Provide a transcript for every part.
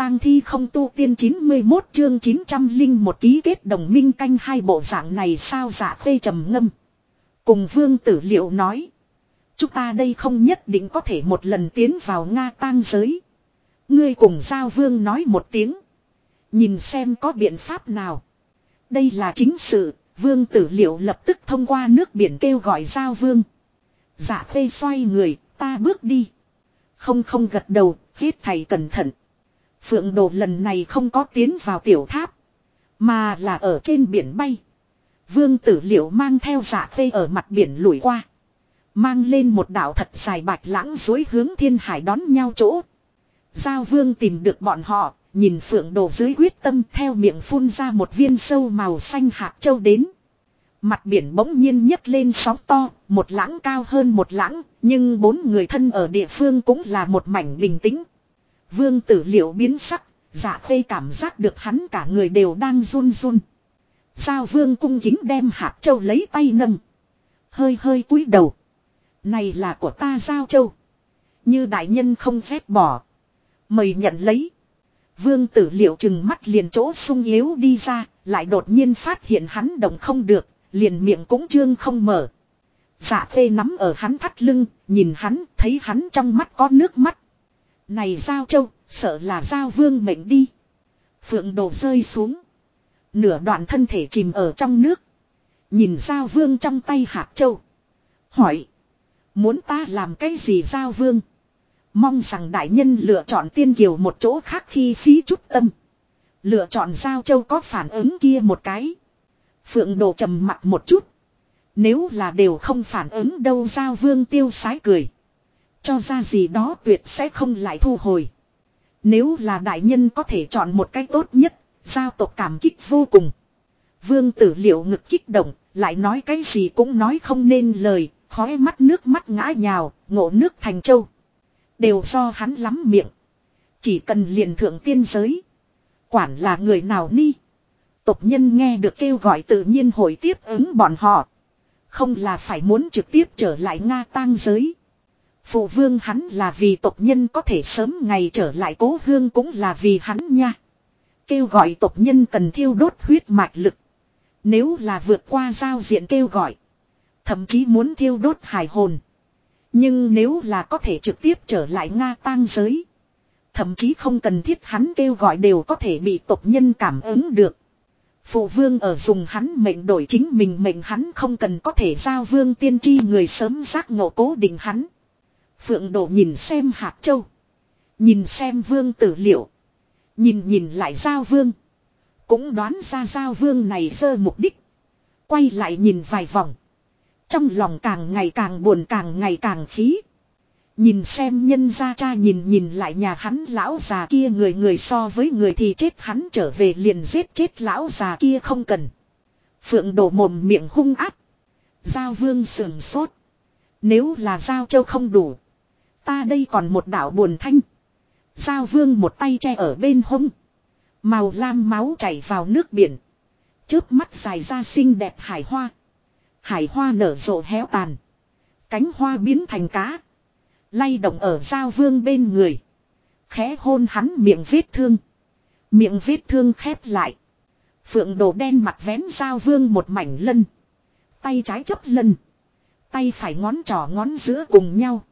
tang thi không tu tiên 91 chương 901 ký kết đồng minh canh hai bộ dạng này sao Dạ Khê trầm ngâm. Cùng Vương Tử Liệu nói. Chúng ta đây không nhất định có thể một lần tiến vào Nga tang giới. Ngươi cùng Giao Vương nói một tiếng. Nhìn xem có biện pháp nào. Đây là chính sự, Vương Tử Liệu lập tức thông qua nước biển kêu gọi Giao Vương. Dạ Khê xoay người, ta bước đi. Không gật đầu, hết thầy cẩn thận. Phượng Đồ lần này không có tiến vào tiểu tháp. Mà là ở trên biển bay. Vương Tử Liệu mang theo Dạ Khê ở mặt biển lủi qua. Mang lên một đạo thật dài bạch lãng dối hướng thiên hải đón nhau chỗ. Giao Vương tìm được bọn họ, nhìn Phượng Đồ dưới quyết tâm theo miệng phun ra một viên sâu màu xanh hạt châu đến. Mặt biển bỗng nhiên nhấc lên sóng to, một lãng cao hơn một lãng, nhưng bốn người thân ở địa phương cũng là một mảnh bình tĩnh. Vương Tử Liệu biến sắc, Dạ Khê cảm giác được hắn cả người đều đang run run. Giao Vương cung kính đem hạt châu lấy tay nâng. Hơi cúi đầu. Này là của ta Giao Châu. Như đại nhân không phép bỏ. Mời nhận lấy. Vương Tử Liệu trừng mắt liền chỗ sung yếu đi ra, lại đột nhiên phát hiện hắn động không được, liền miệng cũng trương không mở. Dạ Khê nắm ở hắn thắt lưng, nhìn hắn, thấy hắn trong mắt có nước mắt. Này Giao Châu, sợ là Giao Vương mệnh đi. Phượng Đồ rơi xuống. Nửa đoạn thân thể chìm ở trong nước. Nhìn Giao Vương trong tay hạt châu. Hỏi. Muốn ta làm cái gì Giao Vương? Mong rằng đại nhân lựa chọn tiên kiều một chỗ khác khi phí chút tâm. Lựa chọn Giao Châu có phản ứng kia một cái. Phượng Đồ trầm mặt một chút. Nếu là đều không phản ứng đâu Giao Vương tiêu sái cười. Cho ra gì đó tuyệt sẽ không lại thu hồi. Nếu là đại nhân có thể chọn một cách tốt nhất, giao tộc cảm kích vô cùng. Vương Tử Liệu ngực kích động, lại nói cái gì cũng nói không nên lời, khóe mắt nước mắt ngã nhào, ngộ nước thành châu. Đều do hắn lắm miệng. Chỉ cần liền thượng tiên giới. Quản là người nào ni. Tộc nhân nghe được kêu gọi tự nhiên hồi tiếp ứng bọn họ. Không là phải muốn trực tiếp trở lại Nga tang giới. Phụ vương hắn là vì tộc nhân có thể sớm ngày trở lại cố hương cũng là vì hắn nha. Kêu gọi tộc nhân cần thiêu đốt huyết mạch lực. Nếu là vượt qua giao diện kêu gọi. Thậm chí muốn thiêu đốt hài hồn. Nhưng nếu là có thể trực tiếp trở lại Nga tang giới. Thậm chí không cần thiết hắn kêu gọi đều có thể bị tộc nhân cảm ứng được. Phụ vương ở dùng hắn mệnh đổi chính mình mệnh hắn không cần có thể giao vương tiên tri người sớm giác ngộ cố định hắn. Phượng Đồ nhìn xem hạt châu. Nhìn xem Vương Tử Liệu. Nhìn lại Giao Vương. Cũng đoán ra Giao Vương này sơ mục đích. Quay lại nhìn vài vòng. Trong lòng càng ngày càng buồn càng ngày càng khí. Nhìn xem nhân gia cha nhìn lại nhà hắn lão già kia người so với người thì chết hắn trở về liền giết chết lão già kia không cần. Phượng Đồ mồm miệng hung ác. Giao Vương sườn sốt. Nếu là Giao Châu không đủ. Ta đây còn một đạo buồn thanh. Giao Vương một tay che ở bên hông. Màu lam máu chảy vào nước biển. Chớp mắt dài ra xinh đẹp hải hoa. Hải hoa nở rộ héo tàn. Cánh hoa biến thành cá. Lay động ở Giao Vương bên người. Khẽ hôn hắn miệng vết thương. Miệng vết thương khép lại. Phượng Đồ đen mặt vén Giao Vương một mảnh lân. Tay trái chấp lân. Tay phải ngón trỏ ngón giữa cùng nhau.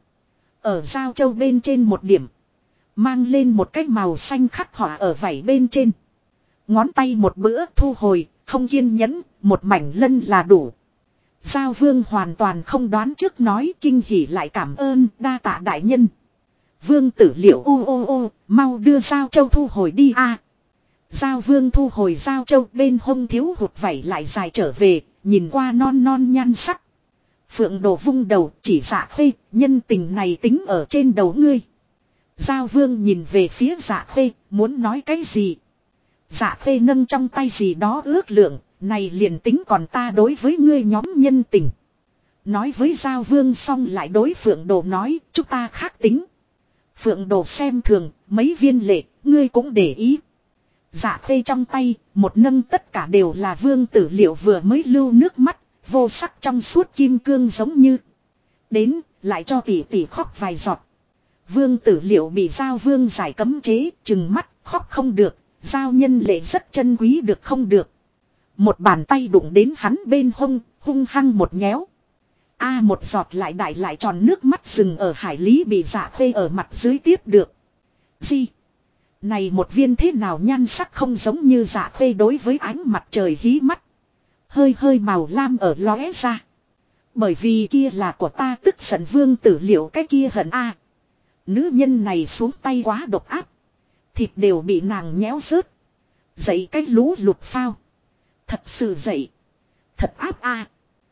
Ở Giao Châu bên trên một điểm. Mang lên một cái màu xanh khắc họa ở vảy bên trên. Ngón tay một bữa thu hồi, không kiên nhẫn, một mảnh lân là đủ. Giao Vương hoàn toàn không đoán trước nói kinh hỉ lại cảm ơn đa tạ đại nhân. Vương Tử Liệu ô, mau đưa Giao Châu thu hồi đi a. Giao Vương thu hồi Giao Châu bên hông thiếu hụt vảy lại dài trở về, nhìn qua non nhan sắc. Phượng Đồ vung đầu chỉ Dạ Khê, nhân tình này tính ở trên đầu ngươi. Giao Vương nhìn về phía Dạ Khê, muốn nói cái gì? Dạ Khê nâng trong tay gì đó ước lượng, này liền tính còn ta đối với ngươi nhóm nhân tình. Nói với Giao Vương xong lại đối Phượng Đồ nói, chúng ta khác tính. Phượng Đồ xem thường, mấy viên lệ, ngươi cũng để ý. Dạ Khê trong tay, một nâng tất cả đều là Vương Tử Liệu vừa mới lưu nước mắt. Vô sắc trong suốt kim cương giống như. Đến, lại cho tỷ tỷ khóc vài giọt. Vương Tử Liệu bị Giao Vương giải cấm chế, trừng mắt, khóc không được, giao nhân lệ rất chân quý được không được. Một bàn tay đụng đến hắn bên hông, hung hăng một nhéo. Một giọt lại đại lại tròn nước mắt rừng ở hải lý bị Dạ Khê ở mặt dưới tiếp được. Gì? Này một viên thế nào nhan sắc không giống như Dạ Khê đối với ánh mặt trời hí mắt. Hơi hơi màu lam ở lóe ra. Bởi vì kia là của ta, tức giận Vương Tử Liệu cái kia hận Nữ nhân này xuống tay quá độc ác. Thịt đều bị nàng nhéo rớt. Dậy cái lũ lụt phao. Thật sự dậy. Thật áp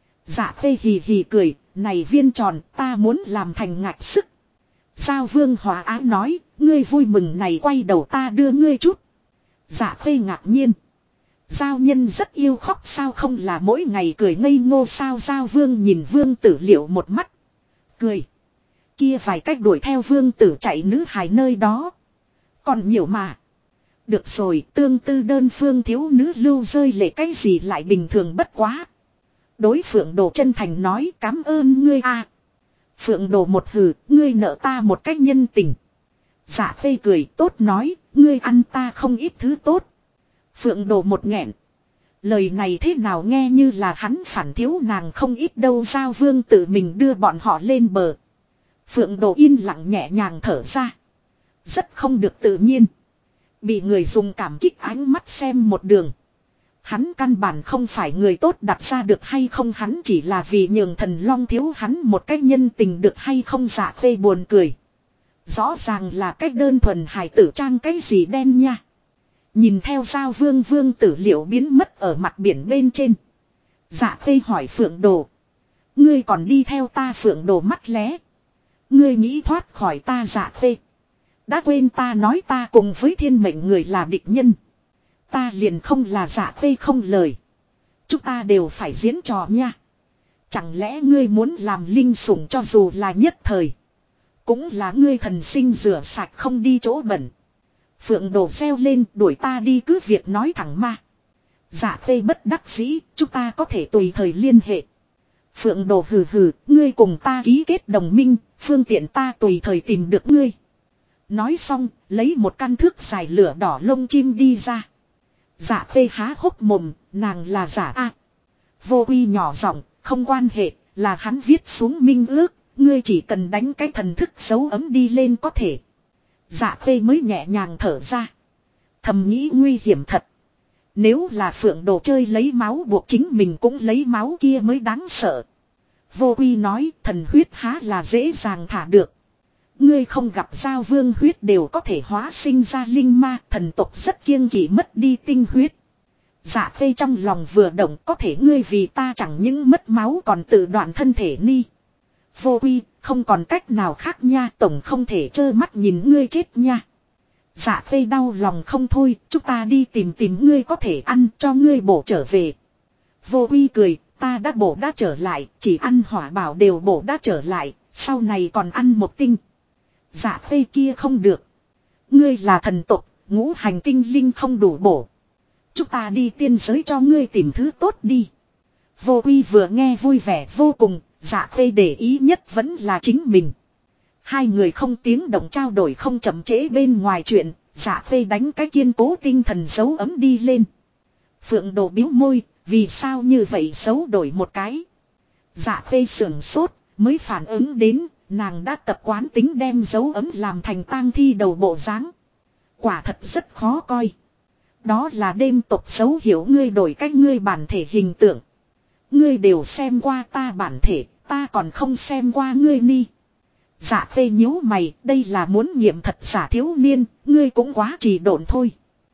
Dạ Khê hì hì cười, này viên tròn ta muốn làm thành ngạch sức. Giao Vương Hòa Ái nói, ngươi vui mừng này quay đầu ta đưa ngươi chút. Dạ Khê ngạc nhiên. Giao nhân rất yêu khóc sao, không là mỗi ngày cười ngây ngô sao? Giao Vương nhìn Vương Tử Liệu một mắt. Cười. Kia vài cách đuổi theo Vương Tử chạy nữ hài nơi đó. Còn nhiều mà. Được rồi, tương tư đơn phương thiếu nữ lưu rơi lệ cái gì lại bình thường bất quá. Đối Phượng Đồ chân thành nói cảm ơn ngươi Phượng Đồ một hừ, ngươi nợ ta một cách nhân tình. Dạ Khê cười tốt nói, ngươi ăn ta không ít thứ tốt. Phượng Đồ một nghẹn. Lời này thế nào nghe như là hắn phản thiếu nàng không ít đâu. Giao Vương tự mình đưa bọn họ lên bờ. Phượng Đồ yên lặng nhẹ nhàng thở ra. Rất không được tự nhiên. Bị người dùng cảm kích ánh mắt xem một đường. Hắn căn bản không phải người tốt đặt ra được hay không, hắn chỉ là vì nhường Thần Long thiếu hắn một cách nhân tình được hay không. Dạ Khê buồn cười. Rõ ràng là cách đơn thuần hài tử trang cái gì đen nha. Nhìn theo Giao Vương Vương Tử Liệu biến mất ở mặt biển bên trên. Dạ Khê hỏi Phượng Đồ. Ngươi còn đi theo ta? Phượng Đồ mắt lé. Ngươi nghĩ thoát khỏi ta? Dạ Khê. Đã quên ta nói ta cùng với thiên mệnh người là địch nhân. Ta liền không là. Dạ Khê không lời. Chúng ta đều phải diễn trò nha. Chẳng lẽ ngươi muốn làm linh sủng cho dù là nhất thời. Cũng là ngươi thần sinh rửa sạch không đi chỗ bẩn. Phượng Đồ reo lên đuổi ta đi cứ việc nói thẳng ma. Dạ Khê bất đắc dĩ, chúng ta có thể tùy thời liên hệ. Phượng Đồ hừ hừ, ngươi cùng ta ký kết đồng minh, phương tiện ta tùy thời tìm được ngươi. Nói xong, lấy một căn thước dài lửa đỏ lông chim đi ra. Dạ Khê há hốc mồm, nàng là giả Vô Uy nhỏ giọng, không quan hệ, là hắn viết xuống minh ước, ngươi chỉ cần đánh cái thần thức dấu ấm đi lên có thể. Dạ Khê mới nhẹ nhàng thở ra. Thầm nghĩ nguy hiểm thật. Nếu là Phượng Đồ chơi lấy máu buộc chính mình cũng lấy máu kia mới đáng sợ. Vô Uy nói thần huyết há là dễ dàng thả được. Ngươi không gặp Giao Vương huyết đều có thể hóa sinh ra linh ma, thần tộc rất kiêng kỵ mất đi tinh huyết. Dạ Khê trong lòng vừa động, có thể ngươi vì ta chẳng những mất máu còn tự đoạn thân thể ni. Vô Uy, không còn cách nào khác nha, tổng không thể trơ mắt nhìn ngươi chết nha. Dạ Khê đau lòng không thôi, chúng ta đi tìm ngươi có thể ăn cho ngươi bổ trở về. Vô Uy cười, ta đã bổ đã trở lại, chỉ ăn hỏa bảo đều bổ đã trở lại, sau này còn ăn một tinh. Dạ Khê kia không được. Ngươi là thần tộc, ngũ hành tinh linh không đủ bổ. Chúng ta đi tiên giới cho ngươi tìm thứ tốt đi. Vô Uy vừa nghe vui vẻ vô cùng, Dạ Khê để ý nhất vẫn là chính mình. Hai người không tiếng động trao đổi không chậm trễ bên ngoài chuyện, Dạ Khê đánh cái kiên cố tinh thần dấu ấm đi lên. Phượng Đồ biếu môi, vì sao như vậy xấu đổi một cái. Dạ Khê sưởng sốt, mới phản ứng đến, nàng đã tập quán tính đem dấu ấm làm thành tang thi đầu bộ dáng. Quả thật rất khó coi. Đó là đêm tộc xấu hiểu ngươi đổi cách ngươi bản thể hình tượng. Ngươi đều xem qua ta bản thể, ta còn không xem qua ngươi ni. Dạ Khê nhíu mày, đây là muốn nghiệm thật giả thiếu niên, ngươi cũng quá trì độn thôi.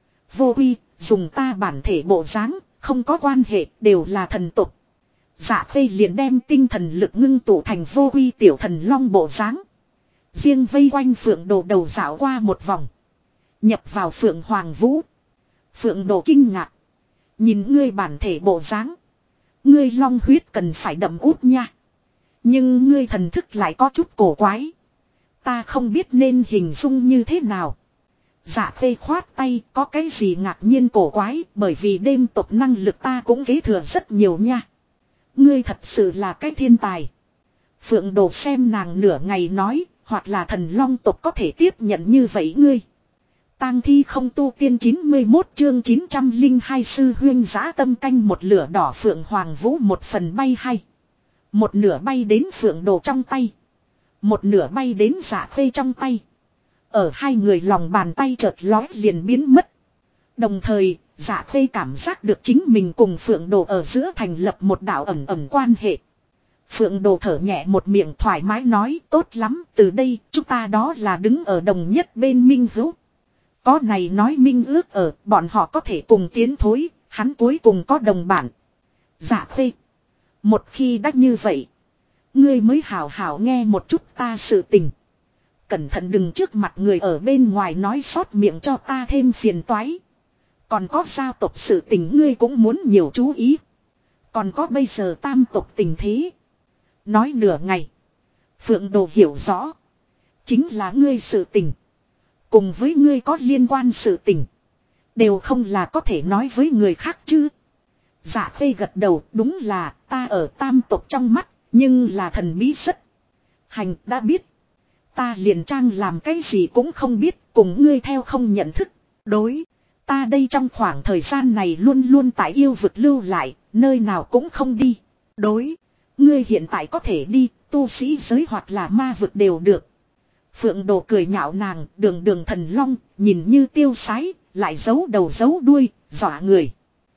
Vô Uy, dùng ta bản thể bộ dáng, không có quan hệ, đều là thần tộc. Dạ Khê liền đem tinh thần lực ngưng tụ thành Vô Uy tiểu thần long bộ dáng. Riêng vây quanh Phượng Đồ đầu dạo qua một vòng. Nhập vào Phượng Hoàng Vũ. Phượng Đồ kinh ngạc. Nhìn ngươi bản thể bộ dáng. Ngươi long huyết cần phải đậm út nha. Nhưng ngươi thần thức lại có chút cổ quái. Ta không biết nên hình dung như thế nào. Dạ Khê khoát tay, có cái gì ngạc nhiên cổ quái, bởi vì đêm tộc năng lực ta cũng kế thừa rất nhiều nha. Ngươi thật sự là cái thiên tài. Phượng Đồ xem nàng nửa ngày nói, hoặc là thần long tộc có thể tiếp nhận như vậy ngươi. tang thi không tu tiên 91 chương 902 sư huyên giã tâm canh một lửa đỏ phượng hoàng vũ một phần bay hay. Một nửa bay đến phượng đồ trong tay. Một nửa bay đến Dạ Khê trong tay. Ở hai người lòng bàn tay chợt lóe liền biến mất. Đồng thời, Dạ Khê cảm giác được chính mình cùng phượng đồ ở giữa thành lập một đạo ẩn ẩn quan hệ. Phượng đồ thở nhẹ một miệng thoải mái nói tốt lắm, từ đây chúng ta đó là đứng ở đồng nhất bên minh hữu. Có này nói minh ước ở, bọn họ có thể cùng tiến thối, hắn cuối cùng có đồng bản. Dạ Khê. Một khi đã như vậy, ngươi mới hảo hảo nghe một chút ta sự tình. Cẩn thận đừng trước mặt người ở bên ngoài nói sót miệng cho ta thêm phiền toái. Còn có gia tộc sự tình ngươi cũng muốn nhiều chú ý. Còn có bây giờ tam tộc tình thế. Nói nửa ngày. Phượng Đồ hiểu rõ. Chính là ngươi sự tình. Cùng với ngươi có liên quan sự tình. Đều không là có thể nói với người khác chứ. Dạ Khê gật đầu, đúng là ta ở tam tộc trong mắt. Nhưng là thần bí rất. Hành đã biết. Ta liền trang làm cái gì cũng không biết. Cùng ngươi theo không nhận thức. Đối. Ta đây trong khoảng thời gian này luôn luôn tại yêu vực lưu lại. Nơi nào cũng không đi. Đối. Ngươi hiện tại có thể đi. Tu sĩ giới hoặc là ma vực đều được. Phượng Đồ cười nhạo nàng. Đường đường thần long. Nhìn như tiêu sái. Lại giấu đầu giấu đuôi. Dọa người.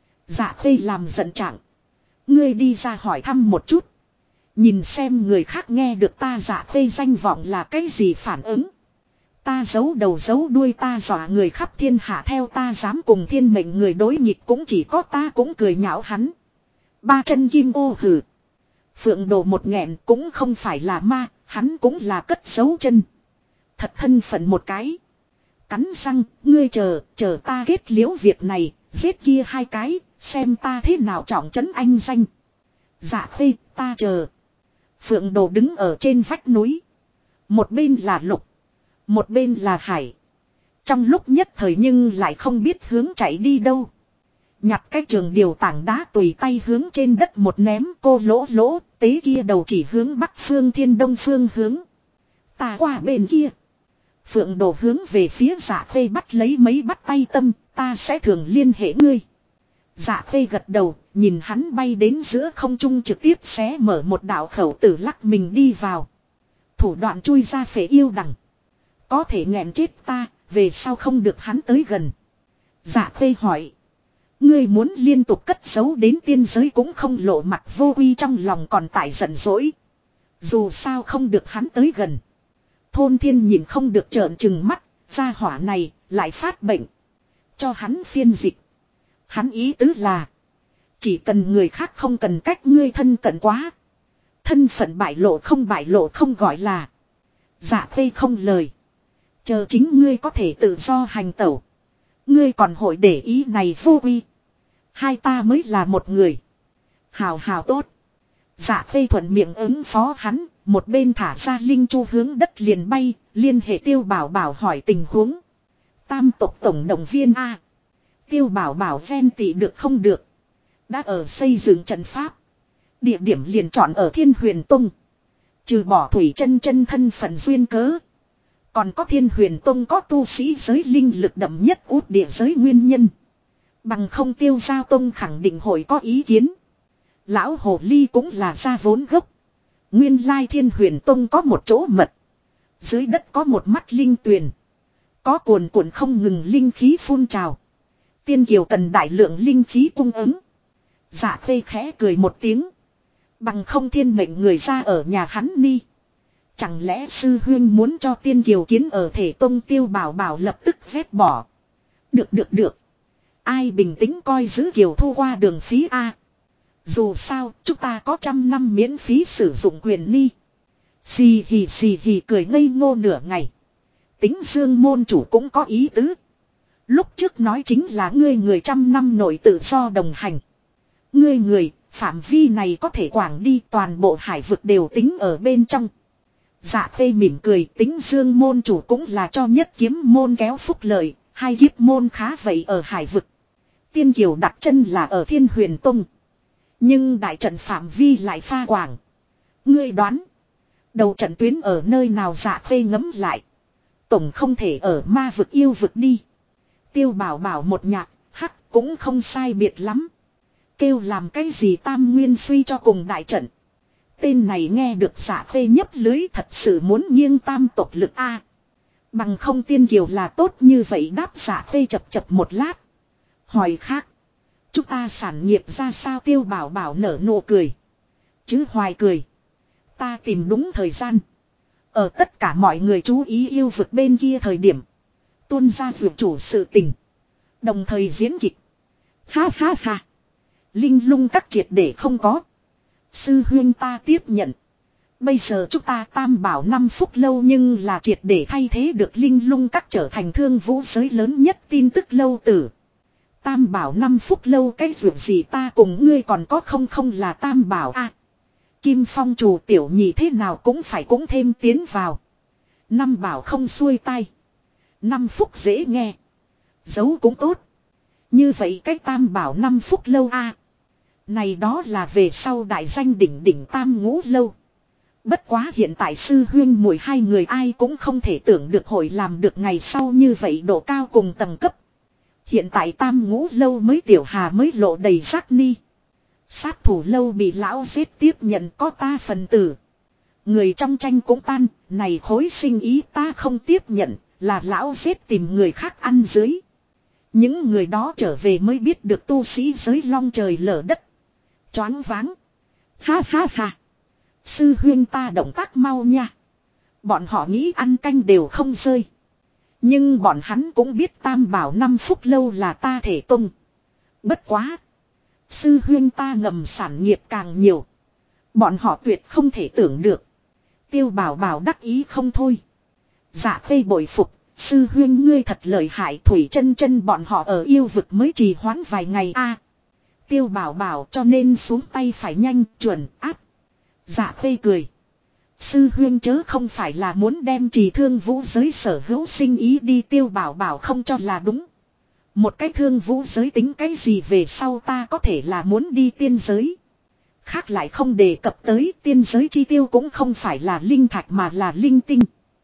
Dạ Khê làm giận trạng. Ngươi đi ra hỏi thăm một chút. Nhìn xem người khác nghe được ta Dạ Khê danh vọng là cái gì phản ứng. Ta giấu đầu giấu đuôi ta dọa người khắp thiên hạ theo ta dám cùng thiên mệnh người đối nghịch cũng chỉ có ta cũng cười nhạo hắn. Ba chân kim ô hử. Phượng Đồ một nghẹn cũng không phải là ma, hắn cũng là cất giấu chân. Thật thân phận một cái. Cắn răng, ngươi chờ ta kết liễu việc này, giết kia hai cái, xem ta thế nào trọng trấn anh danh. Dạ Khê, ta chờ. Phượng Đồ đứng ở trên vách núi. Một bên là lục. Một bên là hải. Trong lúc nhất thời nhưng lại không biết hướng chạy đi đâu. Nhặt cái trường điều tảng đá tùy tay hướng trên đất một ném cô lỗ tế kia đầu chỉ hướng bắc phương thiên đông phương hướng. Ta qua bên kia. Phượng Đồ hướng về phía Dạ Khê bắt lấy mấy bắt tay tâm, ta sẽ thường liên hệ ngươi. Dạ Khê gật đầu, nhìn hắn bay đến giữa không trung trực tiếp xé mở một đạo khẩu tử lắc mình đi vào. Thủ đoạn chui ra phế yêu đằng. Có thể nghẹn chết ta, về sau không được hắn tới gần. Dạ Khê hỏi. Ngươi muốn liên tục cất giấu đến tiên giới cũng không lộ mặt vô uy trong lòng còn tại giận dỗi. Dù sao không được hắn tới gần. Thôn Thiên nhìn không được trợn trừng mắt, gia hỏa này lại phát bệnh. Cho hắn phiên dịch. Hắn ý tứ là. Chỉ cần người khác không cần cách ngươi thân cận quá. Thân phận bại lộ không gọi là. Dạ Khê không lời. Chờ chính ngươi có thể tự do hành tẩu. Ngươi còn hội để ý này vô uy. Hai ta mới là một người. Hào hào tốt. Dạ Khê thuận miệng ứng phó hắn. Một bên thả ra linh chu hướng đất liền bay. Liên hệ Tiêu Bảo Bảo hỏi tình huống. Tam tộc tổng động viên A. Tiêu Bảo Bảo ven tị được không được. Đã ở xây dựng trận pháp. Địa điểm liền chọn ở Thiên Huyền Tông. Trừ bỏ Thủy chân chân thân phận duyên cớ. Còn có Thiên Huyền Tông có tu sĩ giới linh lực đậm nhất út địa giới nguyên nhân. Bằng không Tiêu Giao Tông khẳng định hội có ý kiến. Lão Hồ Ly cũng là ra vốn gốc. Nguyên lai Thiên Huyền Tông có một chỗ mật. Dưới đất có một mắt linh tuyền. Có cuồn cuộn không ngừng linh khí phun trào. Tiên Kiều cần đại lượng linh khí cung ứng. Dạ Khê khẽ cười một tiếng. Bằng không thiên mệnh người ra ở nhà hắn ni. Chẳng lẽ sư huyên muốn cho Tiên Kiều kiến ở thể tông Tiêu Bảo Bảo lập tức ghét bỏ. Được. Ai bình tĩnh coi giữ Kiều thu qua đường phí A. Dù sao chúng ta có 100 năm miễn phí sử dụng quyền ni. Xì hì cười ngây ngô nửa ngày. Tính Dương môn chủ cũng có ý tứ. Lúc trước nói chính là ngươi người 100 năm nội tự do đồng hành. Ngươi người, phạm vi này có thể quảng đi toàn bộ hải vực đều tính ở bên trong. Dạ Khê mỉm cười, Tính Dương môn chủ cũng là cho nhất kiếm môn kéo phúc lợi, hai kiếp môn khá vậy ở hải vực. Tiên Kiều đặt chân là ở Thiên Huyền Tông. Nhưng đại trận phạm vi lại pha quảng. Ngươi đoán, đầu trận tuyến ở nơi nào? Dạ Khê ngẫm lại. Tổng không thể ở ma vực yêu vực đi. Tiêu Bảo Bảo một nhạc, hắc cũng không sai biệt lắm. Kêu làm cái gì tam nguyên suy cho cùng đại trận. Tên này nghe được Dạ Khê nhấp lưới thật sự muốn nghiêng tam tộc lực a. Bằng không Tiên Kiều là tốt như vậy đáp Dạ Khê chập chập một lát. Hỏi khác. Chúng ta sản nghiệp ra sao Tiêu Bảo Bảo nở nụ cười. Chứ hoài cười. Ta tìm đúng thời gian. Ở tất cả mọi người chú ý yêu vực bên kia thời điểm. Tuôn ra vượt chủ sự tình. Đồng thời diễn kịch. Ha ha ha. Linh lung các triệt để không có. Sư huyên ta tiếp nhận. Bây giờ chúng ta tam bảo 5 phút lâu nhưng là triệt để thay thế được linh lung các trở thành thương vũ giới lớn nhất tin tức lâu tử. Tam bảo 5 phút lâu cái việc gì ta cùng ngươi còn có không là tam bảo a. Kim Phong chủ tiểu nhị thế nào cũng phải cũng thêm tiến vào. Năm bảo không xuôi tay. 5 phút dễ nghe. Giấu cũng tốt. Như vậy cái tam bảo 5 phút lâu a. Này đó là về sau đại danh đỉnh đỉnh tam ngũ lâu. Bất quá hiện tại sư huyên mùi hai người ai cũng không thể tưởng được hội làm được ngày sau như vậy độ cao cùng tầng cấp. Hiện tại tam ngũ lâu mới tiểu hà mới lộ đầy rác ni. Sát thủ lâu bị lão giết tiếp nhận có ta phần tử. Người trong tranh cũng tan, này khối sinh ý ta không tiếp nhận, là lão giết tìm người khác ăn dưới. Những người đó trở về mới biết được tu sĩ giới long trời lở đất. Choáng váng. Ha ha ha. Sư huyên ta động tác mau nha. Bọn họ nghĩ ăn canh đều không rơi. Nhưng bọn hắn cũng biết tam bảo 5 phút lâu là ta thể tung. Bất quá. Sư huyên ta ngầm sản nghiệp càng nhiều. Bọn họ tuyệt không thể tưởng được. Tiêu Bảo Bảo đắc ý không thôi. Dạ Khê bội phục. Sư huyên ngươi thật lợi hại Thủy chân chân bọn họ ở yêu vực mới trì hoãn vài ngày a. Tiêu Bảo Bảo cho nên xuống tay phải nhanh chuẩn áp. Dạ Khê cười. Sư huyên chớ không phải là muốn đem trì thương vũ giới sở hữu sinh ý đi Tiêu Bảo Bảo không cho là đúng. Một cái thương vũ giới tính cái gì về sau ta có thể là muốn đi tiên giới. Khác lại không đề cập tới tiên giới chi tiêu cũng không phải là linh thạch mà là linh tinh.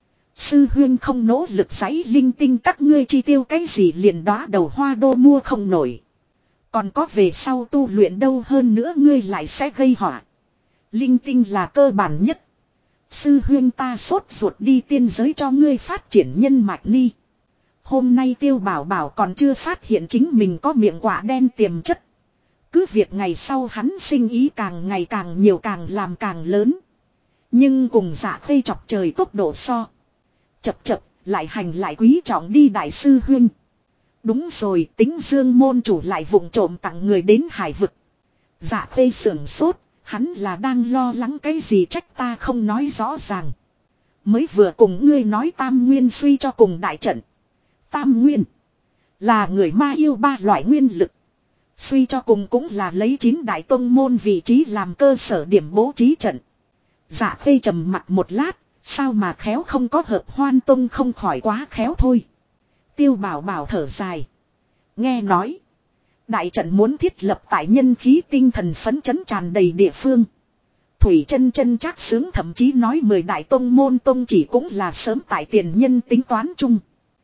Sư huyên không nỗ lực giấy linh tinh các ngươi chi tiêu cái gì liền đóa đầu hoa đô mua không nổi. Còn có về sau tu luyện đâu hơn nữa ngươi lại sẽ gây họa. Linh tinh là cơ bản nhất. Sư huyên ta sốt ruột đi tiên giới cho ngươi phát triển nhân mạch ni. Hôm nay Tiêu Bảo Bảo còn chưa phát hiện chính mình có miệng quả đen tiềm chất. Cứ việc ngày sau hắn sinh ý càng ngày càng nhiều càng làm càng lớn. Nhưng cùng Dạ Khê chọc trời tốc độ so. Chập chập lại hành lại quý trọng đi đại sư huyên. Đúng rồi tính dương môn chủ lại vụng trộm tặng người đến hải vực. Dạ Khê sưởng sốt. Hắn là đang lo lắng cái gì trách ta không nói rõ ràng. Mới vừa cùng ngươi nói tam nguyên suy cho cùng đại trận. Tam nguyên. Là người ma yêu ba loại nguyên lực. Suy cho cùng cũng là lấy 9 đại tông môn vị trí làm cơ sở điểm bố trí trận. Dạ Khê trầm mặt một lát. Sao mà khéo không có hợp hoan tông không khỏi quá khéo thôi. Tiêu Bảo Bảo thở dài. Nghe nói. Đại trận muốn thiết lập tại nhân khí tinh thần phấn chấn tràn đầy địa phương. Thủy chân chân chắc sướng thậm chí nói 10 đại tông môn tông chỉ cũng là sớm tại tiền nhân tính toán chung.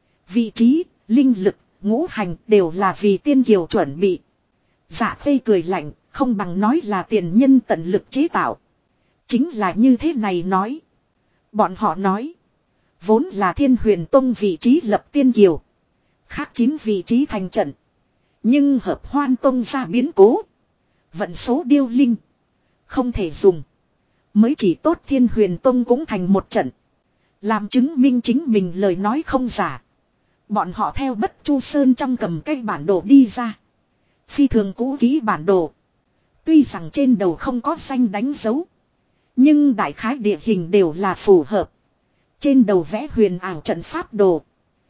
Vị trí, linh lực, ngũ hành đều là vì tiên kiều chuẩn bị. Dạ Khê cười lạnh, không bằng nói là tiền nhân tận lực chế tạo. Chính là như thế này nói. Bọn họ nói. Vốn là Thiên Huyền Tông vị trí lập tiên kiều. Khác 9 vị trí thành trận. Nhưng hợp hoan tông ra biến cố. Vận số điêu linh. Không thể dùng. Mới chỉ tốt Thiên Huyền Tông cũng thành một trận. Làm chứng minh chính mình lời nói không giả. Bọn họ theo Bất Chu Sơn trong cầm cây bản đồ đi ra. Phi thường cũ kỹ bản đồ. Tuy rằng trên đầu không có danh đánh dấu. Nhưng đại khái địa hình đều là phù hợp. Trên đầu vẽ huyền ảo trận pháp đồ.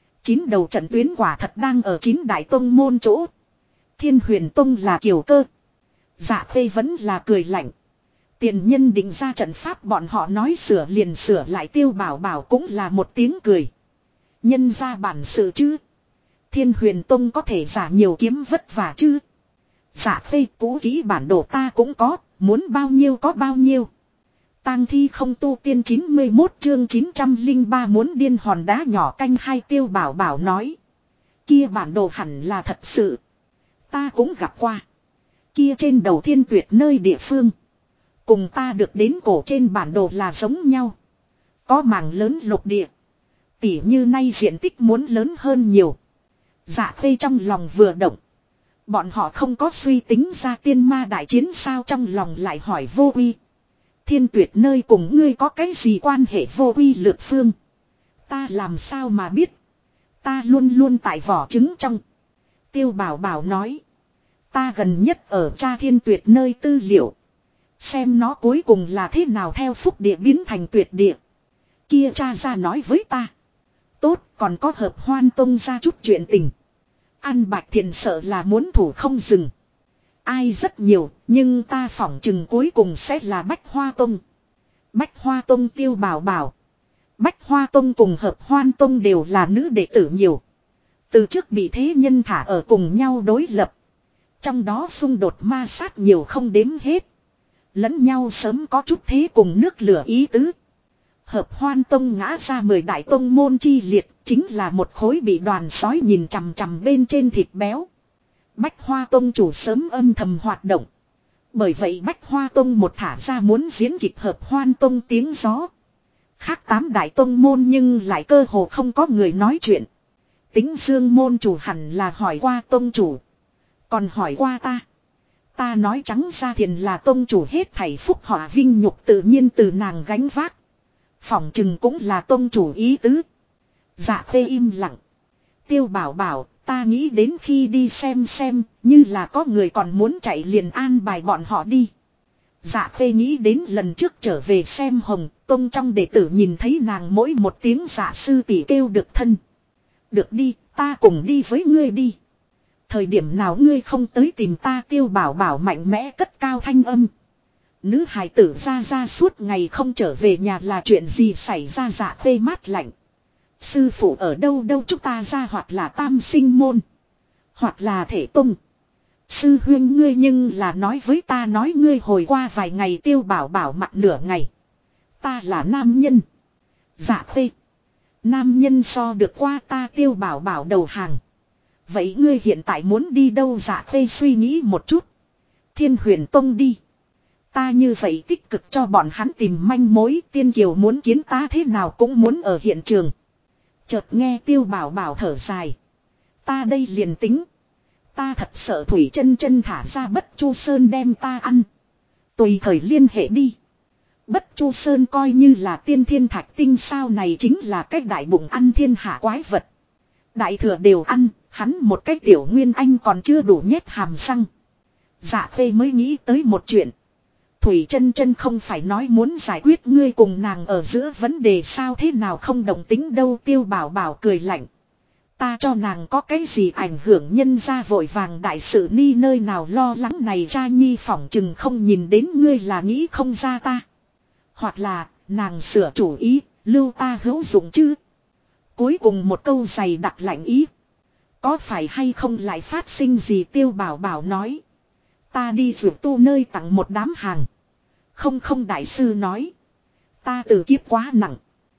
9 đầu trận tuyến quả thật đang ở 9 đại tông môn chỗ. Thiên Huyền Tông là kiều cơ. Dạ Khê vẫn là cười lạnh. Tiền nhân định ra trận pháp bọn họ nói sửa liền sửa lại Tiêu Bảo Bảo cũng là một tiếng cười. Nhân ra bản sự chứ. Thiên Huyền Tông có thể giả nhiều kiếm vất vả chứ. Dạ Khê cũ kỹ bản đồ ta cũng có, muốn bao nhiêu có bao nhiêu. Tang thi không tu tiên 91 chương 903 muốn điên hòn đá nhỏ canh hai Tiêu Bảo Bảo nói. Kia bản đồ hẳn là thật sự. Ta cũng gặp qua. Kia trên đầu thiên tuyệt nơi địa phương. Cùng ta được đến cổ trên bản đồ là giống nhau. Có mảng lớn lục địa. Tỉ như nay diện tích muốn lớn hơn nhiều. Dạ Khê trong lòng vừa động. Bọn họ không có suy tính ra tiên ma đại chiến sao, trong lòng lại hỏi Vô Uy. Thiên tuyệt nơi cùng ngươi có cái gì quan hệ? Vô Uy lược phương. Ta làm sao mà biết. Ta luôn luôn tại vỏ trứng trong. Tiêu Bảo Bảo nói. Ta gần nhất ở tra thiên tuyệt nơi tư liệu. Xem nó cuối cùng là thế nào theo phúc địa biến thành tuyệt địa. Kia cha ra nói với ta. Tốt, còn có Hợp Hoan Tông ra chút chuyện tình. An Bạch Thiện sợ là muốn thủ không dừng. Ai rất nhiều, nhưng ta phỏng chừng cuối cùng sẽ là Bách Hoa Tông. Bách Hoa Tông Tiêu Bảo Bảo. Bách Hoa Tông cùng Hợp Hoan Tông đều là nữ đệ tử nhiều. Từ trước bị thế nhân thả ở cùng nhau đối lập. Trong đó xung đột ma sát nhiều không đếm hết. Lẫn nhau sớm có chút thế cùng nước lửa ý tứ. Hợp Hoan Tông ngã ra 10 đại tông môn chi liệt, chính là một khối bị đoàn sói nhìn chằm chằm bên trên thịt béo. Bách Hoa Tông chủ sớm âm thầm hoạt động. Bởi vậy Bách Hoa Tông một thả ra muốn diễn kịch Hợp Hoan Tông tiếng gió. Khác 8 đại tông môn nhưng lại cơ hồ không có người nói chuyện. Tính Dương môn chủ hẳn là hỏi qua tông chủ. Còn hỏi qua ta. Ta nói trắng ra Thiền là tông chủ hết thảy phúc họa vinh nhục tự nhiên từ nàng gánh vác. Phỏng chừng cũng là tông chủ ý tứ. Dạ Khê im lặng. Tiêu Bảo Bảo, ta nghĩ đến khi đi xem, như là có người còn muốn chạy liền an bài bọn họ đi. Dạ Khê nghĩ đến lần trước trở về xem Hồng Tông trong đệ tử nhìn thấy nàng mỗi một tiếng dạ sư tỷ kêu được thân. Được đi, ta cùng đi với ngươi đi. Thời điểm nào ngươi không tới tìm ta? Tiêu Bảo Bảo mạnh mẽ cất cao thanh âm. Nữ hài tử ra suốt ngày không trở về nhà là chuyện gì xảy ra? Dạ Khê mát lạnh. Sư phụ ở đâu chúng ta ra hoặc là Tam Sinh môn. Hoặc là Thể Tông. Sư huyên ngươi nhưng là nói với ta nói ngươi hồi qua vài ngày. Tiêu Bảo Bảo mặt nửa ngày. Ta là nam nhân. Dạ Khê. Nam nhân so được qua ta? Tiêu Bảo Bảo đầu hàng. Vậy ngươi hiện tại muốn đi đâu? Dạ Khê suy nghĩ một chút. Thiên Huyền Tông đi. Ta như vậy tích cực cho bọn hắn tìm manh mối. Tiên Kiều muốn kiến ta thế nào cũng muốn ở hiện trường. Chợt nghe Tiêu Bảo Bảo thở dài. Ta đây liền tính. Ta thật sợ Thủy Chân Chân thả ra Bất Chu Sơn đem ta ăn. Tùy thời liên hệ đi. Bất Chu Sơn coi như là tiên thiên thạch tinh sao? Này chính là cách đại bụng ăn thiên hạ quái vật. Đại thừa đều ăn, hắn một cái tiểu nguyên anh còn chưa đủ nhét hàm răng. Dạ Khê mới nghĩ tới một chuyện. Thủy Chân Chân không phải nói muốn giải quyết ngươi cùng nàng ở giữa vấn đề sao, thế nào không đồng tính đâu? Tiêu Bảo Bảo cười lạnh. Ta cho nàng có cái gì ảnh hưởng? nhân ra vội vàng đại sự ni nơi nào lo lắng này? Cha nhi phỏng chừng không nhìn đến ngươi là nghĩ không ra ta. Hoặc là nàng sửa chủ ý, lưu ta hữu dụng chứ? Cuối cùng một câu dày đặc lạnh ý. Có phải hay không lại phát sinh gì? Tiêu Bảo Bảo nói. Ta đi dược tu nơi tặng một đám hàng. Không đại sư nói. Ta từ kiếp quá nặng.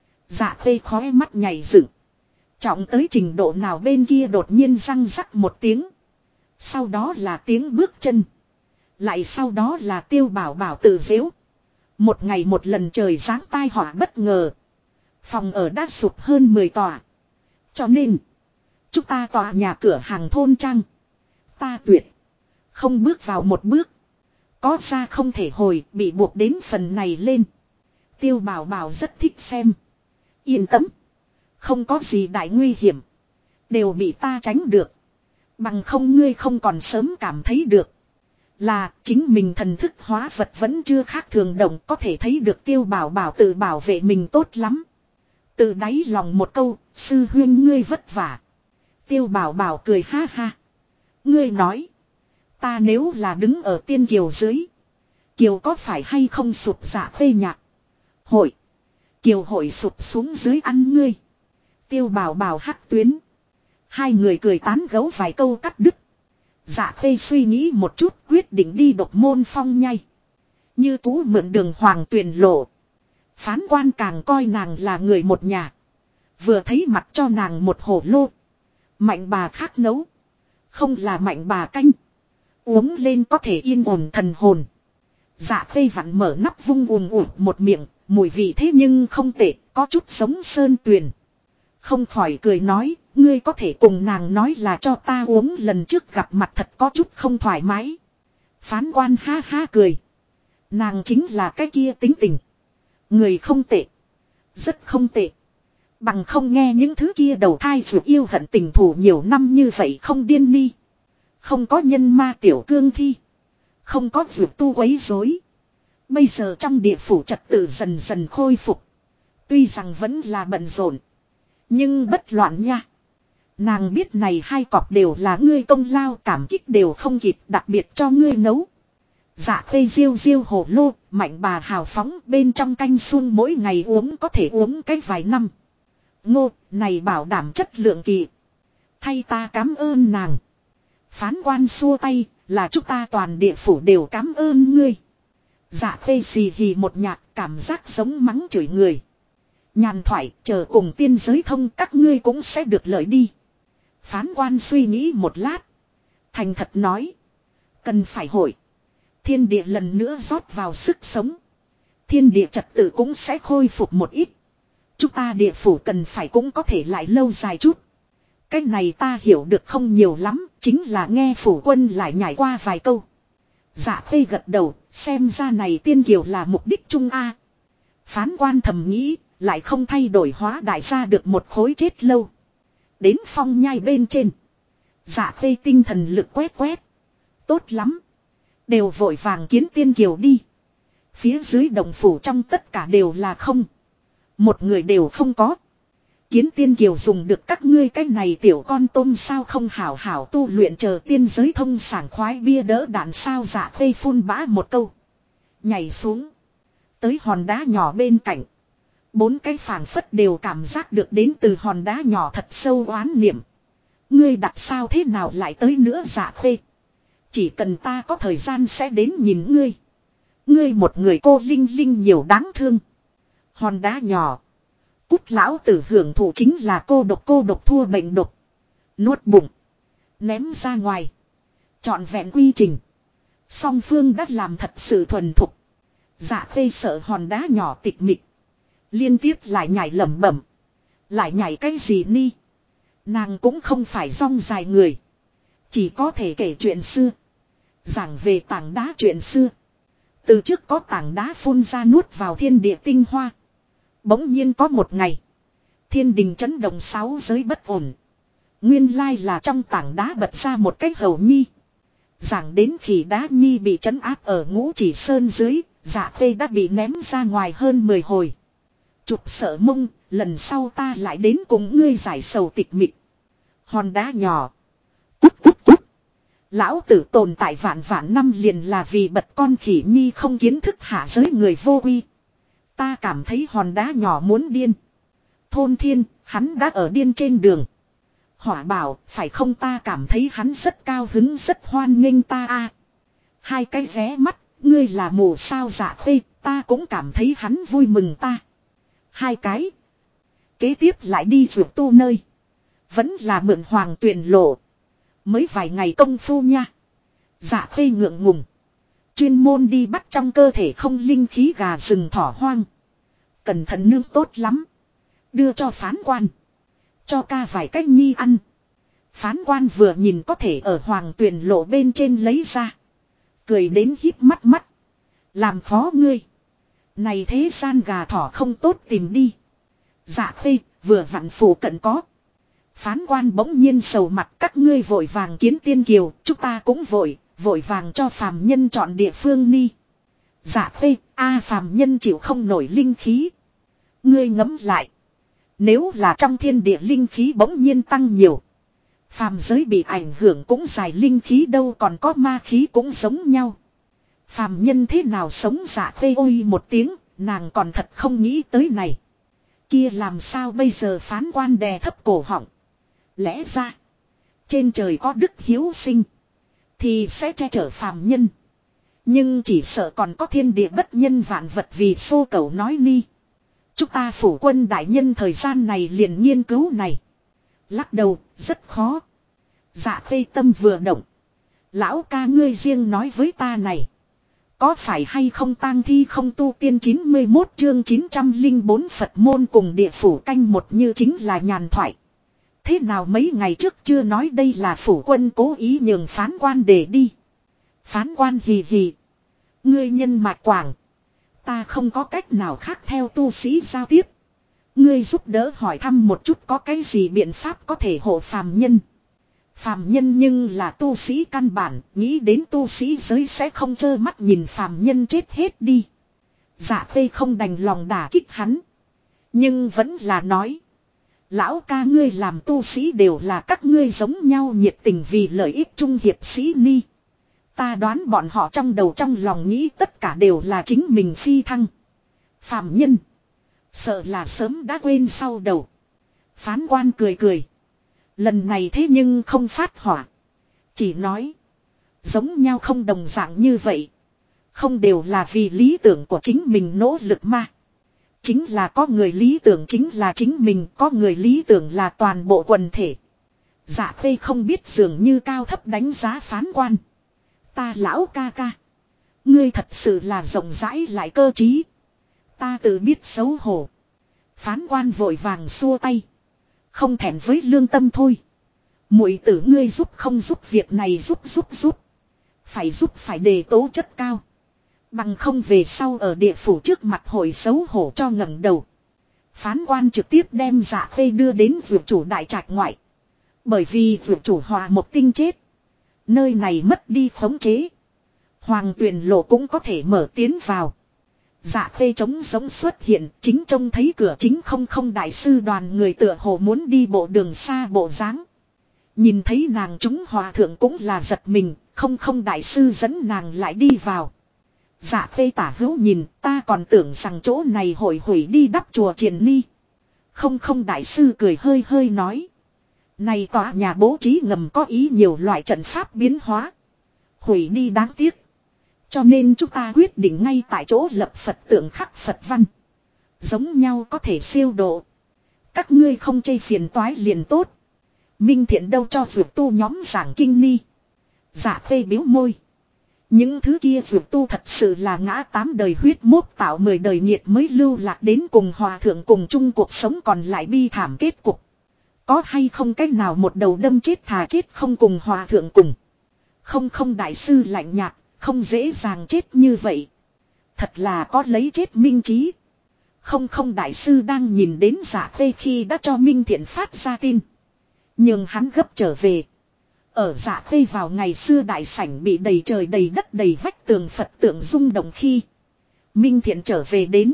Dạ Khê khóe mắt nhảy dựng. Trọng tới trình độ nào? Bên kia đột nhiên răng rắc một tiếng. Sau đó là tiếng bước chân. Lại sau đó là Tiêu Bảo Bảo tự giễu. Một ngày một lần trời giáng tai họa bất ngờ. Phòng ở đã sụp hơn 10 tòa. Cho nên chúng ta tòa nhà cửa hàng thôn trang. Ta tuyệt không bước vào một bước. Có ra không thể hồi, bị buộc đến phần này lên. Tiêu Bảo Bảo rất thích xem. Yên tâm. Không có gì đại nguy hiểm. Đều bị ta tránh được. Bằng không ngươi không còn sớm cảm thấy được. Là chính mình thần thức hóa vật vẫn chưa khác thường động, có thể thấy được Tiêu Bảo Bảo tự bảo vệ mình tốt lắm. Từ đáy lòng một câu, sư huyên ngươi vất vả. Tiêu Bảo Bảo cười ha ha. Ngươi nói. Ta nếu là đứng ở Tiên Kiều dưới. Kiều có phải hay không sụp? Dạ Khê nhạc. Hội. Kiều hội sụp xuống dưới ăn ngươi. Tiêu Bảo Bảo hắc tuyến. Hai người cười tán gấu vài câu cắt đứt. Dạ Khê suy nghĩ một chút quyết định đi Độc Môn Phong Nhai. Như cũ mượn đường Hoàng Tuyền lộ. Phán quan càng coi nàng là người một nhà. Vừa thấy mặt cho nàng một hổ lô. Mạnh bà khác nấu. Không là mạnh bà canh. Uống lên có thể yên ổn thần hồn. Dạ khê vặn mở nắp vung ùm ùm một miệng. Mùi vị thế nhưng không tệ. Có chút giống sơn tuyền. Không khỏi cười nói. Ngươi có thể cùng nàng nói là cho ta uống lần trước gặp mặt thật có chút không thoải mái. Phán quan ha ha cười. Nàng chính là cái kia tính tình. Người không tệ. Rất không tệ. Bằng không nghe những thứ kia đầu thai dù yêu hận tình thù nhiều năm như vậy không điên ni. Không có nhân ma tiểu cương thi. Không có vượt tu quấy rối. Bây giờ trong địa phủ trật tự dần dần khôi phục. Tuy rằng vẫn là bận rộn. Nhưng bất loạn nha. Nàng biết này hai cọp đều là ngươi công lao, cảm kích đều không kịp, đặc biệt cho ngươi nấu. Dạ khê riêu riêu hồ lô, mạnh bà hào phóng, bên trong canh sung mỗi ngày uống có thể uống cái vài năm. Ngô, này bảo đảm chất lượng kỳ. Thay ta cảm ơn nàng. Phán quan xua tay, là chúng ta toàn địa phủ đều cảm ơn ngươi. Dạ khê xì hì một nhạc, cảm giác giống mắng chửi người. Nhàn thoại, chờ cùng tiên giới thông các ngươi cũng sẽ được lợi đi. Phán quan suy nghĩ một lát. Thành thật nói. Cần phải hội. Thiên địa lần nữa rót vào sức sống. Thiên địa trật tự cũng sẽ khôi phục một ít. Chúng ta địa phủ cần phải cũng có thể lại lâu dài chút. Cái này ta hiểu được không nhiều lắm. Chính là nghe phủ quân lại nhảy qua vài câu. Dạ khê gật đầu. Xem ra này tiên kiều là mục đích chung A. Phán quan thầm nghĩ. Lại không thay đổi hóa đại gia được một khối chết lâu. Đến phong nhai bên trên. Dạ khê tinh thần lực quét quét. Tốt lắm. Đều vội vàng kiến tiên kiều đi. Phía dưới đồng phủ trong tất cả đều là không. Một người đều không có. Kiến tiên kiều dùng được các ngươi cái này tiểu con tôm sao không hảo hảo tu luyện chờ tiên giới thông sảng khoái bia đỡ đạn sao. Dạ khê phun bã một câu. Nhảy xuống. Tới hòn đá nhỏ bên cạnh. Bốn cái phảng phất đều cảm giác được đến từ hòn đá nhỏ thật sâu oán niệm. Ngươi đặt sao thế nào lại tới nữa Dạ khê. Chỉ cần ta có thời gian sẽ đến nhìn ngươi. Ngươi một người cô linh linh nhiều đáng thương. Hòn đá nhỏ. Cút lão tử hưởng thụ chính là cô độc thua bệnh độc. Nuốt bụng. Ném ra ngoài. Trọn vẹn quy trình. Song phương đã làm thật sự thuần thục. Dạ khê sợ hòn đá nhỏ tịch mịch. Liên tiếp lại nhảy lẩm bẩm. Lại nhảy cái gì ni. Nàng cũng không phải rong dài người. Chỉ có thể kể chuyện xưa. Giảng về tảng đá chuyện xưa. Từ trước có tảng đá phun ra nuốt vào thiên địa tinh hoa. Bỗng nhiên có một ngày. Thiên đình chấn động sáu giới bất ổn. Nguyên lai là trong tảng đá bật ra một cái hầu nhi. Giảng đến khi đá nhi bị trấn áp ở Ngũ Chỉ Sơn dưới. Dạ khê đã bị ném ra ngoài hơn 10 hồi. Chụp sợ mông. Lần sau ta lại đến cùng ngươi giải sầu tịch mịch. Hòn đá nhỏ. Cút cút cút. Lão tử tồn tại vạn vạn năm liền là vì bật con khỉ nhi không kiến thức hạ giới người vô quy. Ta cảm thấy hòn đá nhỏ muốn điên. Thôn thiên, hắn đã ở điên trên đường. Hỏa bảo, phải không ta cảm thấy hắn rất cao hứng rất hoan nghênh ta a. Hai cái ré mắt, ngươi là mù sao Dạ khê, ta cũng cảm thấy hắn vui mừng ta. Hai cái. Kế tiếp lại đi vượt tu nơi. Vẫn là mượn hoàng tuyển lộ. Mới vài ngày công phu nha. Dạ khê ngượng ngùng. Chuyên môn đi bắt trong cơ thể không linh khí gà rừng thỏ hoang. Cẩn thận nương tốt lắm. Đưa cho phán quan. Cho ca vài cách nhi ăn. Phán quan vừa nhìn có thể ở hoàng tuyển lộ bên trên lấy ra. Cười đến híp mắt mắt. Làm khó ngươi. Này thế gian gà thỏ không tốt tìm đi. Dạ khê vừa vặn phủ cận có. Phán quan bỗng nhiên sầu mặt các ngươi vội vàng kiến tiên kiều. Chúng ta cũng vội vàng cho phàm nhân chọn địa phương ni. Dạ khê phàm nhân chịu không nổi linh khí. Ngươi ngẫm lại. Nếu là trong thiên địa linh khí bỗng nhiên tăng nhiều. Phàm giới bị ảnh hưởng cũng dài linh khí đâu còn có ma khí cũng giống nhau. Phàm nhân thế nào sống Dạ khê ôi một tiếng, nàng còn thật không nghĩ tới này. Kia làm sao bây giờ phán quan đè thấp cổ họng. Lẽ ra, trên trời có đức hiếu sinh, thì sẽ che chở phàm nhân. Nhưng chỉ sợ còn có thiên địa bất nhân vạn vật vì xô cầu nói ni. Chúng ta phủ quân đại nhân thời gian này liền nghiên cứu này. Lắc đầu, rất khó. Dạ khê tâm vừa động. Lão ca ngươi riêng nói với ta này. Có phải hay không tang thi không tu tiên 91 chương 904 Phật môn cùng địa phủ canh một như chính là nhàn thoại. Thế nào mấy ngày trước chưa nói đây là phủ quân cố ý nhường phán quan để đi. Phán quan hì hì. Ngươi nhân mạch quảng. Ta không có cách nào khác theo tu sĩ giao tiếp. Ngươi giúp đỡ hỏi thăm một chút có cái gì biện pháp có thể hộ phàm nhân. Phàm nhân nhưng là tu sĩ căn bản, nghĩ đến tu sĩ giới sẽ không trơ mắt nhìn phàm nhân chết hết đi. Dạ khê không đành lòng đả kích hắn. Nhưng vẫn là nói. Lão ca ngươi làm tu sĩ đều là các ngươi giống nhau nhiệt tình vì lợi ích chung hiệp sĩ ni. Ta đoán bọn họ trong đầu trong lòng nghĩ tất cả đều là chính mình phi thăng. Phàm nhân. Sợ là sớm đã quên sau đầu. Phán quan cười cười. Lần này thế nhưng không phát hỏa. Chỉ nói. Giống nhau không đồng dạng như vậy. Không đều là vì lý tưởng của chính mình nỗ lực mà. Chính là có người lý tưởng chính là chính mình. Có người lý tưởng là toàn bộ quần thể. Dạ khê không biết dường như cao thấp đánh giá phán quan. Ta lão ca ca. Ngươi thật sự là rộng rãi lại cơ trí. Ta tự biết xấu hổ. Phán quan vội vàng xua tay. Không thèm với lương tâm thôi. Muội tử ngươi giúp không giúp việc này giúp. Phải giúp phải đề tố chất cao. Bằng không về sau ở địa phủ trước mặt hội xấu hổ cho ngẩng đầu. Phán quan trực tiếp đem Dạ khê đưa đến vượt chủ đại trạch ngoại. Bởi vì vượt chủ Hòa một tinh chết. Nơi này mất đi khống chế. Hoàng Tuyền lộ cũng có thể mở tiến vào. Dạ khê trống giống xuất hiện, chính trông thấy cửa chính không đại sư đoàn người tựa hồ muốn đi bộ đường xa bộ dáng. Nhìn thấy nàng chúng hòa thượng cũng là giật mình, không đại sư dẫn nàng lại đi vào. Dạ khê tả hữu nhìn, ta còn tưởng rằng chỗ này hội hủy đi đắp chùa Triền Ni. Không đại sư cười hơi nói. Này tòa nhà bố trí ngầm có ý nhiều loại trận pháp biến hóa. Hủy đi đáng tiếc. Cho nên chúng ta quyết định ngay tại chỗ lập Phật tượng khắc Phật văn. Giống nhau có thể siêu độ. Các ngươi không chê phiền toái liền tốt. Minh Thiện đâu cho vượt tu nhóm giảng kinh ni. Dạ khê biếu môi. Những thứ kia vượt tu thật sự là ngã 8 đời huyết mốt tạo 10 đời nhiệt mới lưu lạc đến cùng hòa thượng cùng chung cuộc sống còn lại bi thảm kết cục. Có hay không cách nào một đầu đâm chết thà chết không cùng hòa thượng cùng. Không đại sư lạnh nhạt. Không dễ dàng chết như vậy. Thật là có lấy chết minh trí. Không đại sư đang nhìn đến Dạ khê khi đã cho Minh Thiện phát ra tin. Nhưng hắn gấp trở về. Ở Dạ khê vào ngày xưa đại sảnh bị đầy trời đầy đất đầy vách tường Phật tượng rung động khi. Minh Thiện trở về đến.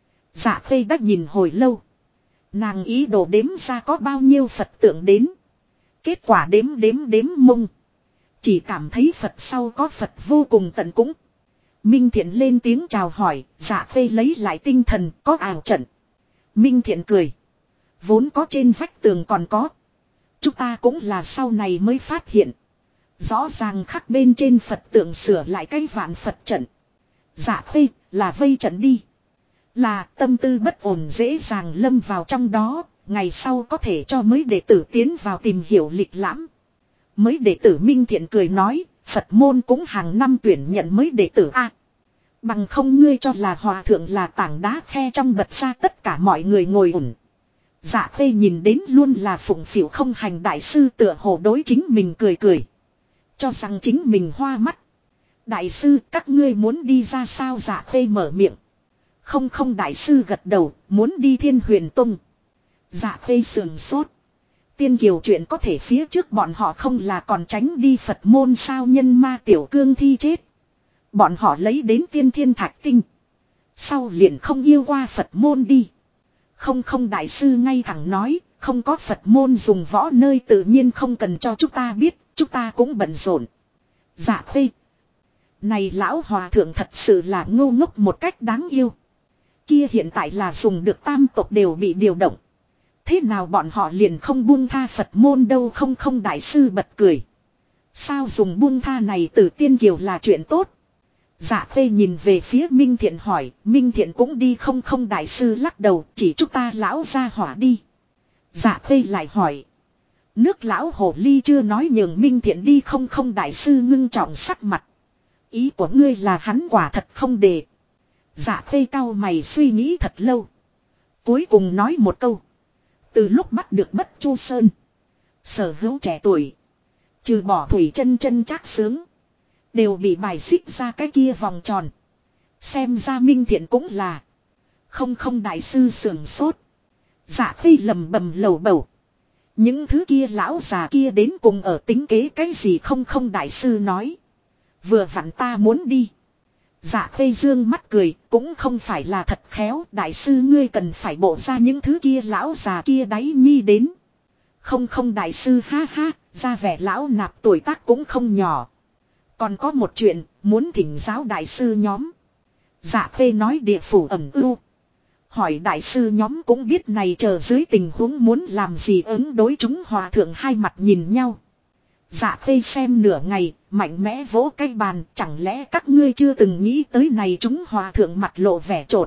Dạ khê đã nhìn hồi lâu. Nàng ý đồ đếm ra có bao nhiêu Phật tượng đến. Kết quả đếm mông. Chỉ cảm thấy Phật sau có Phật vô cùng tận cũng. Minh Thiện lên tiếng chào hỏi, Dạ khê lấy lại tinh thần, có ảo trận. Minh Thiện cười. Vốn có trên vách tường còn có. Chúng ta cũng là sau này mới phát hiện. Rõ ràng khắc bên trên Phật tượng sửa lại cái vạn Phật trận. Dạ khê, là vây trận đi. Là tâm tư bất ổn dễ dàng lâm vào trong đó, ngày sau có thể cho mới đệ tử tiến vào tìm hiểu lịch lãm. Mới đệ tử Minh Thiện cười nói, Phật môn cũng hàng năm tuyển nhận mới đệ tử a. Bằng không ngươi cho là hòa thượng là tảng đá khe trong bật ra tất cả mọi người ngồi ủng. Dạ khê nhìn đến luôn là phụng phịu không hành đại sư tựa hồ đối chính mình cười. Cho rằng chính mình hoa mắt. Đại sư các ngươi muốn đi ra sao Dạ khê mở miệng. Không đại sư gật đầu muốn đi Thiên Huyền Tông. Dạ khê sườn sốt. Tiên kiều chuyện có thể phía trước bọn họ không là còn tránh đi Phật môn sao nhân ma tiểu cương thi chết. Bọn họ lấy đến tiên thiên thạch tinh. Sau liền không yêu qua Phật môn đi. Không đại sư ngay thẳng nói, không có Phật môn dùng võ nơi tự nhiên không cần cho chúng ta biết, chúng ta cũng bận rộn. Dạ khê. Này lão hòa thượng thật sự là ngu ngốc một cách đáng yêu. Kia hiện tại là dùng được tam tộc đều bị điều động. Thế nào bọn họ liền không buông tha Phật môn đâu không đại sư bật cười. Sao dùng buông tha này từ tiên kiều là chuyện tốt. Dạ khê nhìn về phía Minh Thiện hỏi, Minh Thiện cũng đi không đại sư lắc đầu chỉ chúng ta lão ra hỏa đi. Dạ khê lại hỏi. Nước lão hồ ly chưa nói nhường Minh Thiện đi không không đại sư ngưng trọng sắc mặt. Ý của ngươi là hắn quả thật không để. Dạ khê cao mày suy nghĩ thật lâu. Cuối cùng nói một câu. Từ lúc bắt được Bất Chu Sơn. Sở hữu trẻ tuổi. Trừ bỏ Thủy Chân Chân Trác Sướng. Đều bị bài xích ra cái kia vòng tròn. Xem ra Minh Thiện cũng là. Không không đại sư sưởng sốt. Dạ khê lầm bầm lầu bầu. Những thứ kia lão già kia đến cùng ở tính kế cái gì không không đại sư nói. Vừa vặn ta muốn đi. Dạ khê dương mắt cười cũng không phải là thật khéo. Đại sư ngươi cần phải bộ ra những thứ kia lão già kia đáy nhi đến. Không không đại sư ha ha. Ra vẻ lão nạp tuổi tác cũng không nhỏ. Còn có một chuyện muốn thỉnh giáo đại sư nhóm. Dạ khê nói địa phủ ẩm ưu. Hỏi đại sư nhóm cũng biết này chờ dưới tình huống muốn làm gì ứng đối chúng hòa thượng hai mặt nhìn nhau. Dạ khê xem nửa ngày, mạnh mẽ vỗ cái bàn, chẳng lẽ các ngươi chưa từng nghĩ tới này chúng hòa thượng mặt lộ vẻ trột.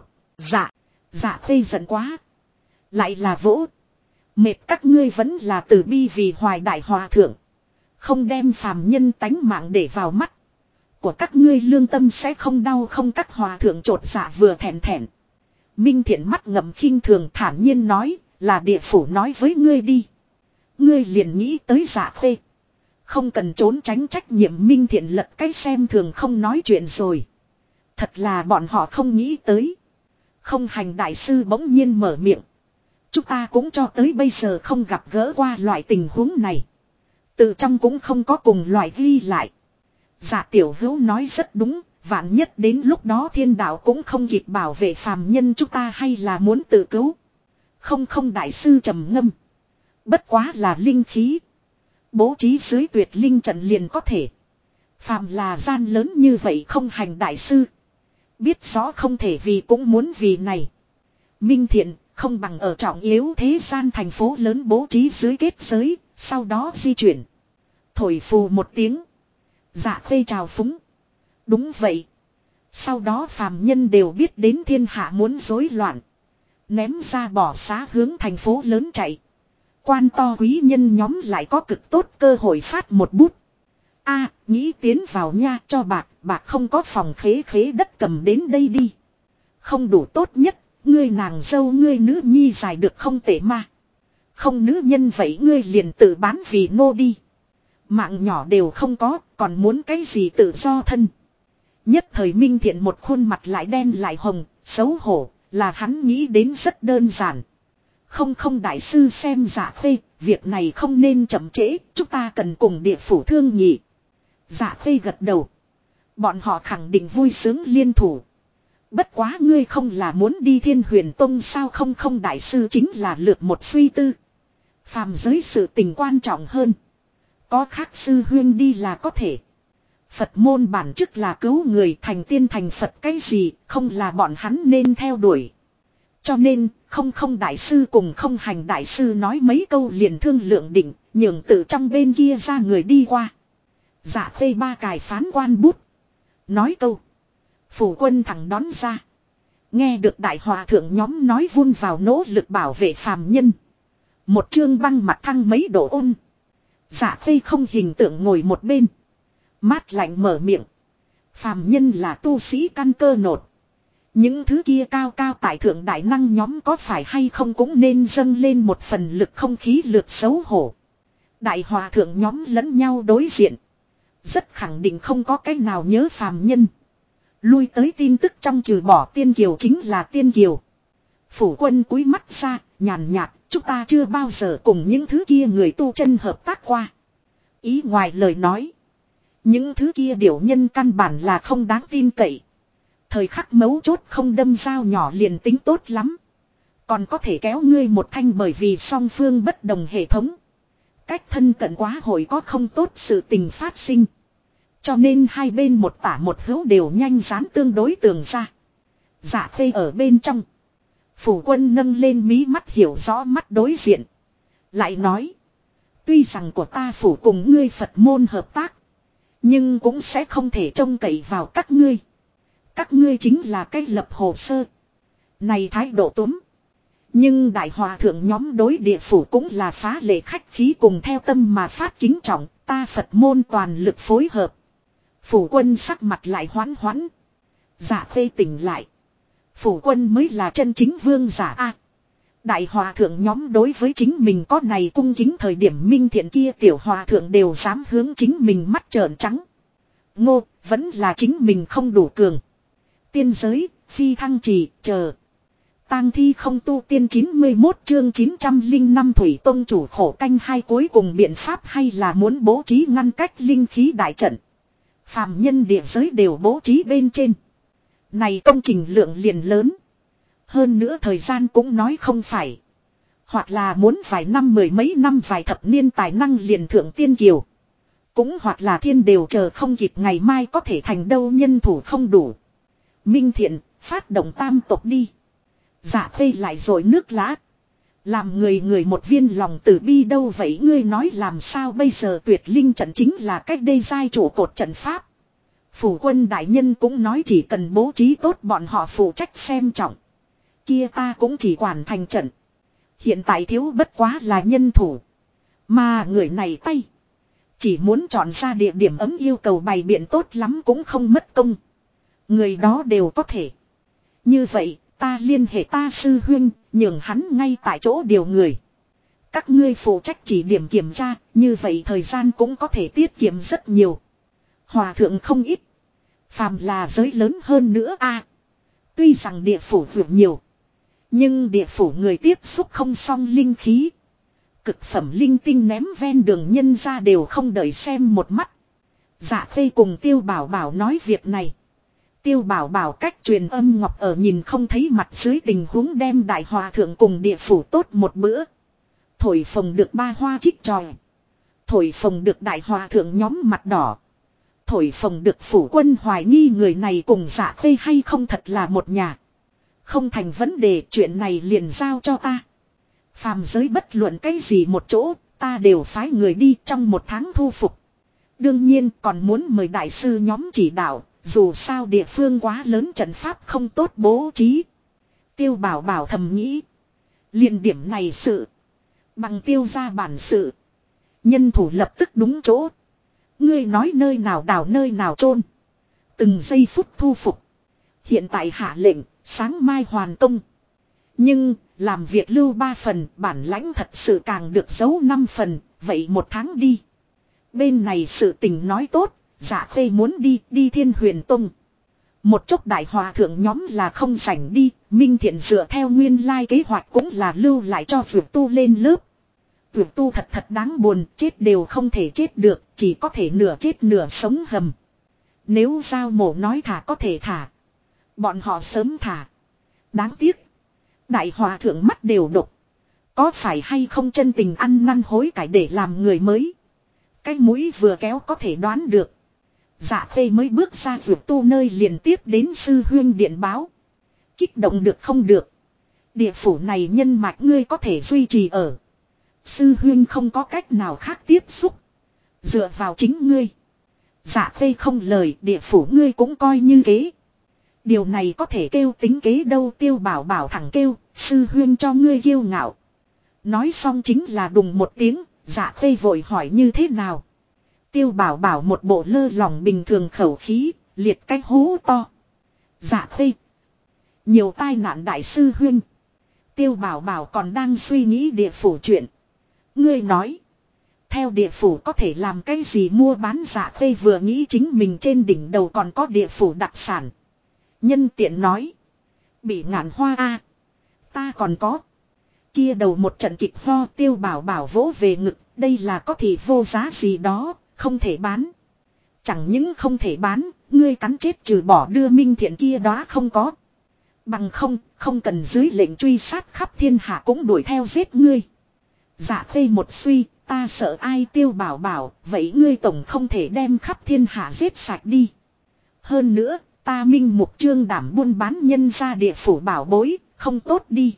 Dạ khê giận quá. Lại là vỗ. Mệt các ngươi vẫn là từ bi vì hoài đại hòa thượng. Không đem phàm nhân tánh mạng để vào mắt. Của các ngươi lương tâm sẽ không đau không các hòa thượng trột dạ vừa thẹn thẹn. Minh Thiện mắt ngậm khinh thường thản nhiên nói, là địa phủ nói với ngươi đi. Ngươi liền nghĩ tới Dạ khê. Không cần trốn tránh trách nhiệm. Minh Thiện lật cái xem thường không nói chuyện rồi. Thật là bọn họ không nghĩ tới. Không hành đại sư bỗng nhiên mở miệng. Chúng ta cũng cho tới bây giờ không gặp gỡ qua loại tình huống này. Từ trong cũng không có cùng loại ghi lại. Dạ tiểu hữu nói rất đúng. Vạn nhất đến lúc đó thiên đạo cũng không kịp bảo vệ phàm nhân chúng ta hay là muốn tự cứu. Không không đại sư trầm ngâm. Bất quá là linh khí. Bố trí dưới tuyệt linh trận liền có thể. Phàm là gian lớn như vậy không hành đại sư. Biết rõ không thể vì cũng muốn vì này. Minh Thiện không bằng ở trọng yếu thế gian thành phố lớn bố trí dưới kết giới. Sau đó di chuyển. Thổi phù một tiếng. Dạ khê trào phúng. Đúng vậy. Sau đó phàm nhân đều biết đến thiên hạ muốn rối loạn. Ném ra bỏ xá hướng thành phố lớn chạy. Quan to quý nhân nhóm lại có cực tốt cơ hội phát một bút. Nghĩ tiến vào nha cho bạc không có phòng khế khế đất cầm đến đây đi. Không đủ tốt nhất, ngươi nàng dâu ngươi nữ nhi dài được không tệ mà. Không nữ nhân vậy ngươi liền tự bán vì nô đi. Mạng nhỏ đều không có, còn muốn cái gì tự do thân. Nhất thời Minh Thiện một khuôn mặt lại đen lại hồng, xấu hổ, là hắn nghĩ đến rất đơn giản. Không không đại sư xem Dạ khê, việc này không nên chậm trễ, chúng ta cần cùng địa phủ thương nghị. Dạ khê gật đầu. Bọn họ khẳng định vui sướng liên thủ. Bất quá ngươi không là muốn đi Thiên Huyền Tông sao không không đại sư chính là lược một suy tư. Phàm giới sự tình quan trọng hơn. Có khác sư huyên đi là có thể. Phật môn bản chức là cứu người thành tiên thành Phật cái gì không là bọn hắn nên theo đuổi. Cho nên không không đại sư cùng không hành đại sư nói mấy câu liền thương lượng định nhường từ trong bên kia ra người đi qua. Dạ khê ba cài phán quan bút. Nói câu. Phủ quân thẳng đón ra. Nghe được đại hòa thượng nhóm nói vun vào nỗ lực bảo vệ phàm nhân. Một chương băng mặt thăng mấy độ ôn. Dạ khê không hình tượng ngồi một bên. Mát lạnh mở miệng. Phàm nhân là tu sĩ căn cơ nột. Những thứ kia cao cao tại thượng đại năng nhóm có phải hay không cũng nên dâng lên một phần lực không khí lược xấu hổ. Đại hòa thượng nhóm lẫn nhau đối diện. Rất khẳng định không có cách nào nhớ phàm nhân. Lui tới tin tức trong trừ bỏ tiên kiều chính là tiên kiều. Phủ quân cúi mắt ra, nhàn nhạt, chúng ta chưa bao giờ cùng những thứ kia người tu chân hợp tác qua. Ý ngoài lời nói. Những thứ kia điểu nhân căn bản là không đáng tin cậy. Thời khắc mấu chốt không đâm dao nhỏ liền tính tốt lắm. Còn có thể kéo ngươi một thanh bởi vì song phương bất đồng hệ thống. Cách thân cận quá hội có không tốt sự tình phát sinh. Cho nên hai bên một tả một hữu đều nhanh dán tương đối tường ra. Dạ khê ở bên trong. Phủ quân nâng lên mí mắt hiểu rõ mắt đối diện. Lại nói. Tuy rằng của ta phủ cùng ngươi Phật môn hợp tác. Nhưng cũng sẽ không thể trông cậy vào các ngươi. Các ngươi chính là cái lập hồ sơ. Này thái độ túm. Nhưng đại hòa thượng nhóm đối địa phủ cũng là phá lệ khách khí cùng theo tâm mà phát kính trọng, ta Phật môn toàn lực phối hợp. Phủ quân sắc mặt lại hoán hoán. Dạ Khê tỉnh lại. Phủ quân mới là chân chính vương giả a. Đại hòa thượng nhóm đối với chính mình có này cung kính thời điểm minh thiện kia tiểu hòa thượng đều dám hướng chính mình mắt trợn trắng. Ngô, vẫn là chính mình không đủ cường. Tiên giới, phi thăng trì, chờ. Tang thi không tu tiên 91 chương 905 Thủy Tông chủ khổ canh hai cuối cùng biện pháp hay là muốn bố trí ngăn cách linh khí đại trận. Phàm nhân địa giới đều bố trí bên trên. Này công trình lượng liền lớn. Hơn nữa thời gian cũng nói không phải. Hoặc là muốn vài năm mười mấy năm vài thập niên tài năng liền thượng tiên kiều. Cũng hoặc là thiên đều chờ không kịp ngày mai có thể thành đâu nhân thủ không đủ. Minh Thiện, phát động tam tộc đi. Dạ Khê lại rồi nước lá. Làm người một viên lòng tử bi đâu vậy ngươi nói làm sao bây giờ tuyệt linh trận chính là cách đây giai chủ cột trận pháp. Phủ quân đại nhân cũng nói chỉ cần bố trí tốt bọn họ phụ trách xem trọng. Kia ta cũng chỉ quản thành trận. Hiện tại thiếu bất quá là nhân thủ. Mà người này tay. Chỉ muốn chọn ra địa điểm ấm yêu cầu bày biện tốt lắm cũng không mất công. Người đó đều có thể. Như vậy ta liên hệ ta sư huynh nhường hắn ngay tại chỗ điều người. Các ngươi phụ trách chỉ điểm kiểm tra. Như vậy thời gian cũng có thể tiết kiệm rất nhiều. Hòa thượng không ít. Phàm là giới lớn hơn nữa a. Tuy rằng địa phủ vượt nhiều. Nhưng địa phủ người tiếp xúc không xong linh khí. Cực phẩm linh tinh ném ven đường nhân ra đều không đợi xem một mắt. Dạ Khê cùng Tiêu Bảo Bảo nói việc này. Tiêu Bảo Bảo cách truyền âm ngọc ở nhìn không thấy mặt dưới tình huống đem đại hòa thượng cùng địa phủ tốt một bữa. Thổi phồng được ba hoa chích tròi. Thổi phồng được đại hòa thượng nhóm mặt đỏ. Thổi phồng được phủ quân hoài nghi người này cùng Dạ Khê hay không thật là một nhà. Không thành vấn đề chuyện này liền giao cho ta. Phàm giới bất luận cái gì một chỗ, ta đều phái người đi trong một tháng thu phục. Đương nhiên còn muốn mời đại sư nhóm chỉ đạo, dù sao địa phương quá lớn trận pháp không tốt bố trí. Tiêu Bảo Bảo thầm nghĩ. Liền điểm này sự. Bằng tiêu ra bản sự. Nhân thủ lập tức đúng chỗ. Ngươi nói nơi nào đào nơi nào chôn. Từng giây phút thu phục. Hiện tại hạ lệnh, sáng mai hoàn công. Nhưng, làm việc lưu 3 phần, bản lãnh thật sự càng được giấu 5 phần, vậy một tháng đi. Bên này sự tình nói tốt, Dạ Khê muốn đi Thiên Huyền Tông. Một chốc đại hòa thượng nhóm là không rảnh đi, Minh Thiện dựa theo nguyên lai kế hoạch cũng là lưu lại cho Vượt Tu lên lớp. Vượt Tu thật đáng buồn, chết đều không thể chết được, chỉ có thể nửa chết nửa sống hầm. Nếu giao mổ nói thả có thể thả. Bọn họ sớm thả. Đáng tiếc. Đại hòa thượng mắt đều đục. Có phải hay không chân tình ăn năn hối cải để làm người mới. Cái mũi vừa kéo có thể đoán được. Dạ Khê mới bước ra Vượt Tu nơi liền tiếp đến sư huyên điện báo. Kích động được không được. Địa phủ này nhân mạch ngươi có thể duy trì ở. Sư huyên không có cách nào khác tiếp xúc. Dựa vào chính ngươi. Dạ Khê không lời địa phủ ngươi cũng coi như kế. Điều này có thể kêu tính kế đâu Tiêu Bảo Bảo thẳng kêu, sư huyên cho ngươi kiêu ngạo. Nói xong chính là đùng một tiếng, Dạ Khê vội hỏi như thế nào. Tiêu Bảo Bảo một bộ lơ lỏng bình thường khẩu khí, liệt cái hố to. Dạ Khê. Nhiều tai nạn đại sư huyên. Tiêu Bảo Bảo còn đang suy nghĩ địa phủ chuyện. Ngươi nói. Theo địa phủ có thể làm cái gì mua bán Dạ Khê vừa nghĩ chính mình trên đỉnh đầu còn có địa phủ đặc sản. Nhân tiện nói. Bị ngạn hoa a ta còn có. Kia đầu một trận kịch ho Tiêu Bảo Bảo vỗ về ngực. Đây là có thì vô giá gì đó. Không thể bán. Chẳng những không thể bán. Ngươi cắn chết trừ bỏ đưa Minh Thiện kia đó không có. Bằng không cần dưới lệnh truy sát khắp thiên hạ cũng đuổi theo giết ngươi. Dạ Khê một suy. Ta sợ ai Tiêu Bảo Bảo. Vậy ngươi tổng không thể đem khắp thiên hạ giết sạch đi. Hơn nữa. Ta minh mục trương đảm buôn bán nhân ra địa phủ bảo bối, không tốt đi.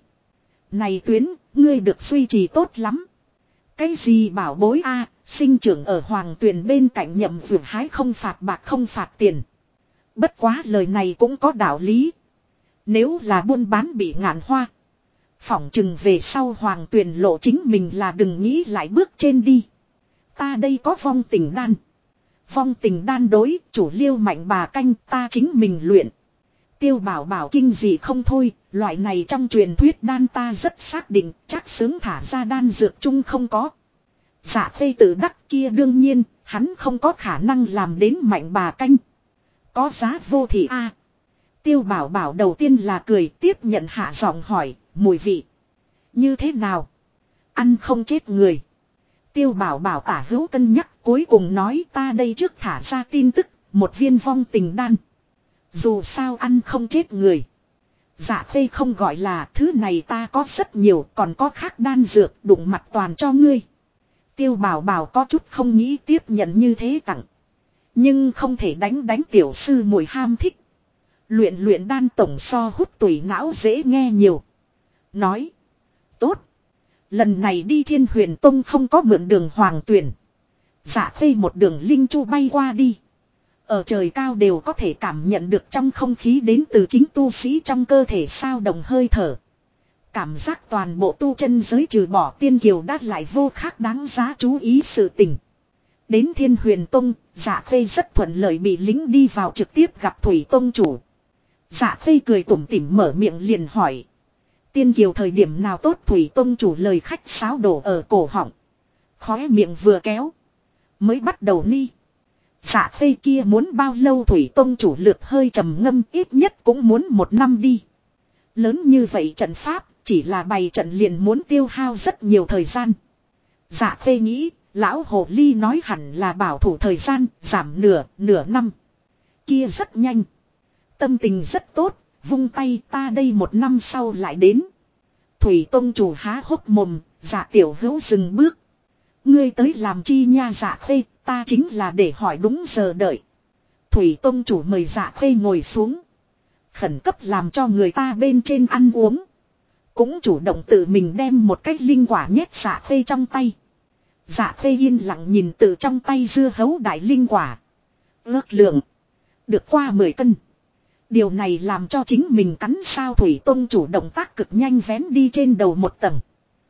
Này tuyến, ngươi được duy trì tốt lắm. Cái gì bảo bối a sinh trưởng ở hoàng tuyền bên cạnh nhậm vượt hái không phạt bạc không phạt tiền. Bất quá lời này cũng có đạo lý. Nếu là buôn bán bị ngạn hoa. Phỏng chừng về sau Hoàng Tuyền lộ chính mình là đừng nghĩ lại bước trên đi. Ta đây có vong tình đan. Vong tình đan đối, chủ liêu mạnh bà canh ta chính mình luyện. Tiêu Bảo Bảo kinh dị không thôi, loại này trong truyền thuyết đan ta rất xác định, chắc sướng thả ra đan dược chung không có. Dạ Khê tự đắc kia đương nhiên, hắn không có khả năng làm đến mạnh bà canh. Có giá vô thị a. Tiêu Bảo Bảo đầu tiên là cười, tiếp nhận hạ giọng hỏi, mùi vị như thế nào? Ăn không chết người. Tiêu Bảo Bảo tả hữu cân nhắc, cuối cùng nói ta đây trước thả ra tin tức, một viên vong tình đan. Dù sao ăn không chết người. Dạ Khê không gọi là thứ này ta có rất nhiều, còn có khác đan dược đụng mặt toàn cho ngươi. Tiêu Bảo Bảo có chút không nghĩ tiếp nhận như thế tặng. Nhưng không thể đánh tiểu sư mùi ham thích. Luyện đan tổng so hút tủy não dễ nghe nhiều. Nói. Tốt. Lần này đi Thiên Huyền Tông không có mượn đường Hoàng Tuyền. Dạ Khê một đường linh chu bay qua đi. Ở trời cao đều có thể cảm nhận được trong không khí đến từ chính tu sĩ trong cơ thể sao động hơi thở. Cảm giác toàn bộ tu chân giới trừ bỏ tiên kiều đã lại vô khác đáng giá chú ý sự tình. Đến Thiên Huyền Tông, Dạ Khê rất thuận lợi bị lính đi vào trực tiếp gặp Thủy Tông chủ. Dạ Khê cười tủm tỉm mở miệng liền hỏi. Tiên kiều thời điểm nào tốt? Thủy Tông chủ lời khách sáo đổ ở cổ họng. Khóe miệng vừa kéo. Mới bắt đầu ni. Dạ Khê kia muốn bao lâu? Thủy Tông chủ lược hơi trầm ngâm, ít nhất cũng muốn 1 năm đi. Lớn như vậy trận pháp, chỉ là bày trận liền muốn tiêu hao rất nhiều thời gian. Dạ Khê nghĩ, lão hồ ly nói hẳn là bảo thủ thời gian, giảm nửa năm. Kia rất nhanh. Tâm tình rất tốt, vung tay ta đây 1 năm sau lại đến. Thủy Tông chủ há hốc mồm, Dạ tiểu hữu dừng bước. Ngươi tới làm chi nha? Dạ Khê, ta chính là để hỏi đúng giờ đợi. Thủy Tông chủ mời Dạ Khê ngồi xuống. Khẩn cấp làm cho người ta bên trên ăn uống. Cũng chủ động tự mình đem một cái linh quả nhét Dạ Khê trong tay. Dạ Khê yên lặng nhìn từ trong tay dưa hấu đại linh quả. Ước lượng. Được qua 10 cân. Điều này làm cho chính mình cắn sao? Thủy Tông chủ động tác cực nhanh vén đi trên đầu một tầng.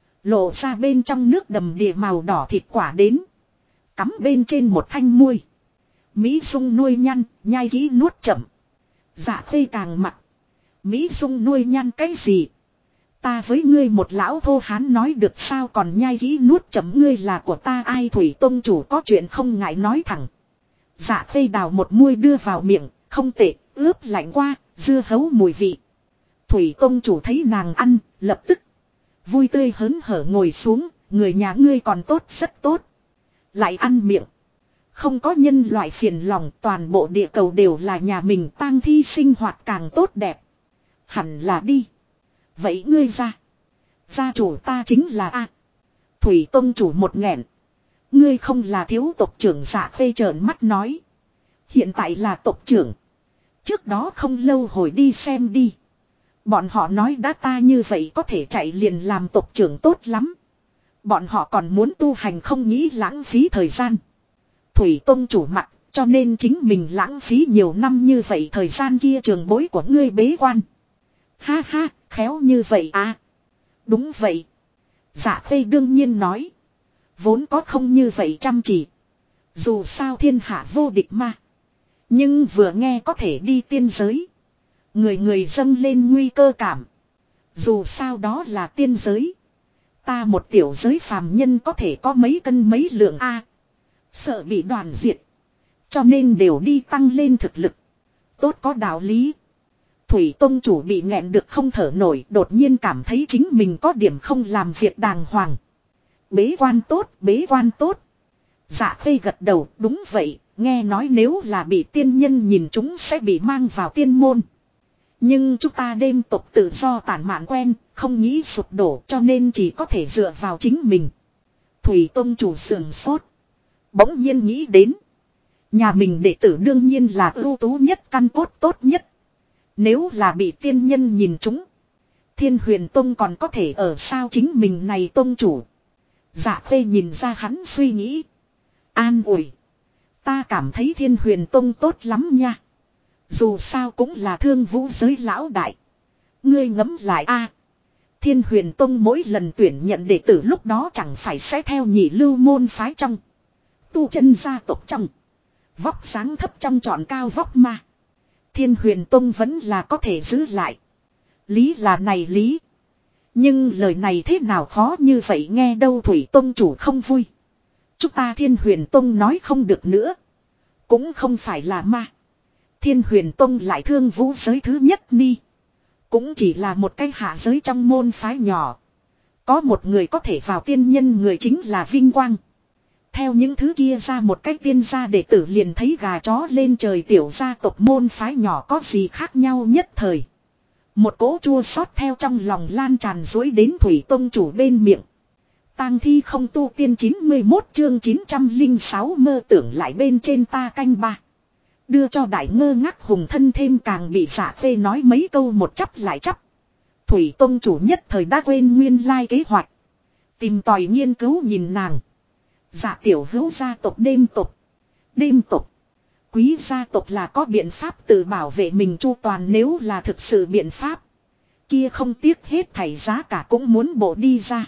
Lộ ra bên trong nước đầm đìa màu đỏ thịt quả đến. Cắm bên trên một thanh muôi. Mỹ Dung nuôi nhăn, nhai kỹ nuốt chậm. Dạ Khê càng mặt. Mỹ Dung nuôi nhăn cái gì? Ta với ngươi một lão thô hán nói được sao còn nhai kỹ nuốt chậm? Ngươi là của ta ai? Thủy Tông chủ có chuyện không ngại nói thẳng. Dạ Khê đào một muôi đưa vào miệng, không tệ, ướp lạnh qua, dưa hấu mùi vị. Thủy Tông chủ thấy nàng ăn, lập tức vui tươi hớn hở ngồi xuống, người nhà ngươi còn tốt, rất tốt. Lại ăn miệng. Không có nhân loại phiền lòng, toàn bộ địa cầu đều là nhà mình, tang thi sinh hoạt càng tốt đẹp. Hẳn là đi. Vậy ngươi ra. Gia chủ ta chính là A. Thủy Tông chủ một nghẹn. Ngươi không là thiếu tộc trưởng? Dạ Khê trợn mắt nói. Hiện tại là tộc trưởng. Trước đó không lâu hồi đi xem đi. Bọn họ nói đã ta như vậy có thể chạy liền làm tộc trưởng tốt lắm. Bọn họ còn muốn tu hành không nghĩ lãng phí thời gian. Thủy Tông chủ mặt, cho nên chính mình lãng phí nhiều năm như vậy thời gian kia trường bối của ngươi bế quan. Ha ha, khéo như vậy à. Đúng vậy. Dạ Khê đương nhiên nói. Vốn có không như vậy chăm chỉ. Dù sao thiên hạ vô địch mà. Nhưng vừa nghe có thể đi tiên giới. Người dâng lên nguy cơ cảm. Dù sao đó là tiên giới. Ta một tiểu giới phàm nhân có thể có mấy cân mấy lượng A. Sợ bị đoàn diệt. Cho nên đều đi tăng lên thực lực. Tốt có đạo lý. Thủy Tông chủ bị nghẹn được không thở nổi, đột nhiên cảm thấy chính mình có điểm không làm việc đàng hoàng. Bế quan tốt, bế quan tốt. Dạ Khê gật đầu, đúng vậy, nghe nói nếu là bị tiên nhân nhìn chúng sẽ bị mang vào tiên môn. Nhưng chúng ta đêm tộc tự do tản mạn quen, không nghĩ sụp đổ cho nên chỉ có thể dựa vào chính mình. Thủy Tông chủ sườn sốt. Bỗng nhiên nghĩ đến. Nhà mình đệ tử đương nhiên là ưu tú nhất, căn cốt tốt nhất. Nếu là bị tiên nhân nhìn chúng. Thiên Huyền Tông còn có thể ở sao chính mình này tông chủ. Dạ Khê nhìn ra hắn suy nghĩ. An ủi. Ta cảm thấy Thiên Huyền Tông tốt lắm nha. Dù sao cũng là thương vũ giới lão đại. Ngươi ngẫm lại a, Thiên Huyền Tông mỗi lần tuyển nhận đệ tử lúc đó chẳng phải sẽ theo nhị lưu môn phái trong. Tu chân gia tộc trong. Vóc sáng thấp trong chọn cao vóc ma. Thiên Huyền Tông vẫn là có thể giữ lại. Lý là này lý. Nhưng lời này thế nào khó như vậy nghe đâu Thủy Tông chủ không vui. Chúng ta Thiên Huyền Tông nói không được nữa. Cũng không phải là ma. Thiên Huyền Tông lại thương vũ giới thứ nhất ni. Cũng chỉ là một cái hạ giới trong môn phái nhỏ. Có một người có thể vào tiên nhân người chính là vinh quang. Theo những thứ kia ra một cái tiên gia đệ tử liền thấy gà chó lên trời tiểu gia tộc môn phái nhỏ có gì khác nhau nhất thời. Một cỗ chua xót theo trong lòng lan tràn dối đến Thủy Tông chủ bên miệng. Tang thi không tu tiên 91 chương 906 mơ tưởng lại bên trên ta canh ba. Đưa cho đại ngơ ngác hùng thân thêm càng bị Dạ Phê nói mấy câu một chắp lại chắp. Thủy Tông chủ nhất thời đã quên nguyên lai kế hoạch. Tìm tòi nghiên cứu nhìn nàng. Dạ tiểu hữu gia tộc đêm tộc. Đêm tộc. Quý gia tộc là có biện pháp tự bảo vệ mình chu toàn nếu là thực sự biện pháp. Kia không tiếc hết thảy giá cả cũng muốn bộ đi ra.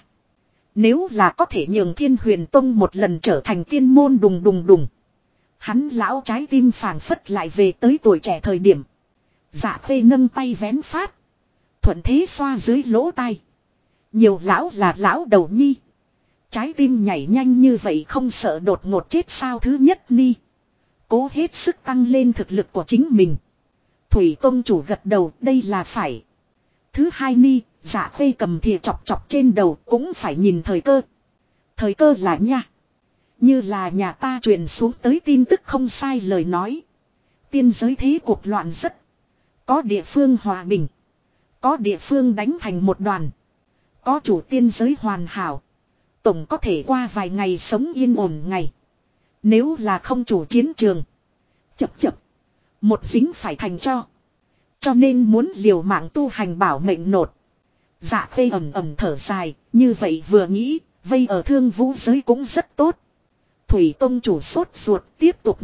Nếu là có thể nhường Thiên Huyền Tông một lần trở thành tiên môn đùng đùng đùng. Hắn lão trái tim phảng phất lại về tới tuổi trẻ thời điểm. Dạ Phê nâng tay vén phát. Thuận thế xoa dưới lỗ tai. Nhiều lão là lão đầu nhi. Trái tim nhảy nhanh như vậy không sợ đột ngột chết sao thứ nhất ni. Cố hết sức tăng lên thực lực của chính mình. Thủy Tông chủ gật đầu đây là phải. Thứ hai ni, Dạ Phê cầm thìa chọc chọc trên đầu cũng phải nhìn thời cơ. Thời cơ là nha. Như là nhà ta truyền xuống tới tin tức không sai lời nói. Tiên giới thế cuộc loạn rất. Có địa phương hòa bình. Có địa phương đánh thành một đoàn. Có chủ tiên giới hoàn hảo. Tổng có thể qua vài ngày sống yên ổn ngày. Nếu là không chủ chiến trường. Chập chập. Một dính phải thành cho. Cho nên muốn liều mạng tu hành bảo mệnh nột. Dạ Phê ẩm ẩm thở dài. Như vậy vừa nghĩ. Vây ở thương vũ giới cũng rất tốt. Thủy Tông chủ sốt ruột tiếp tục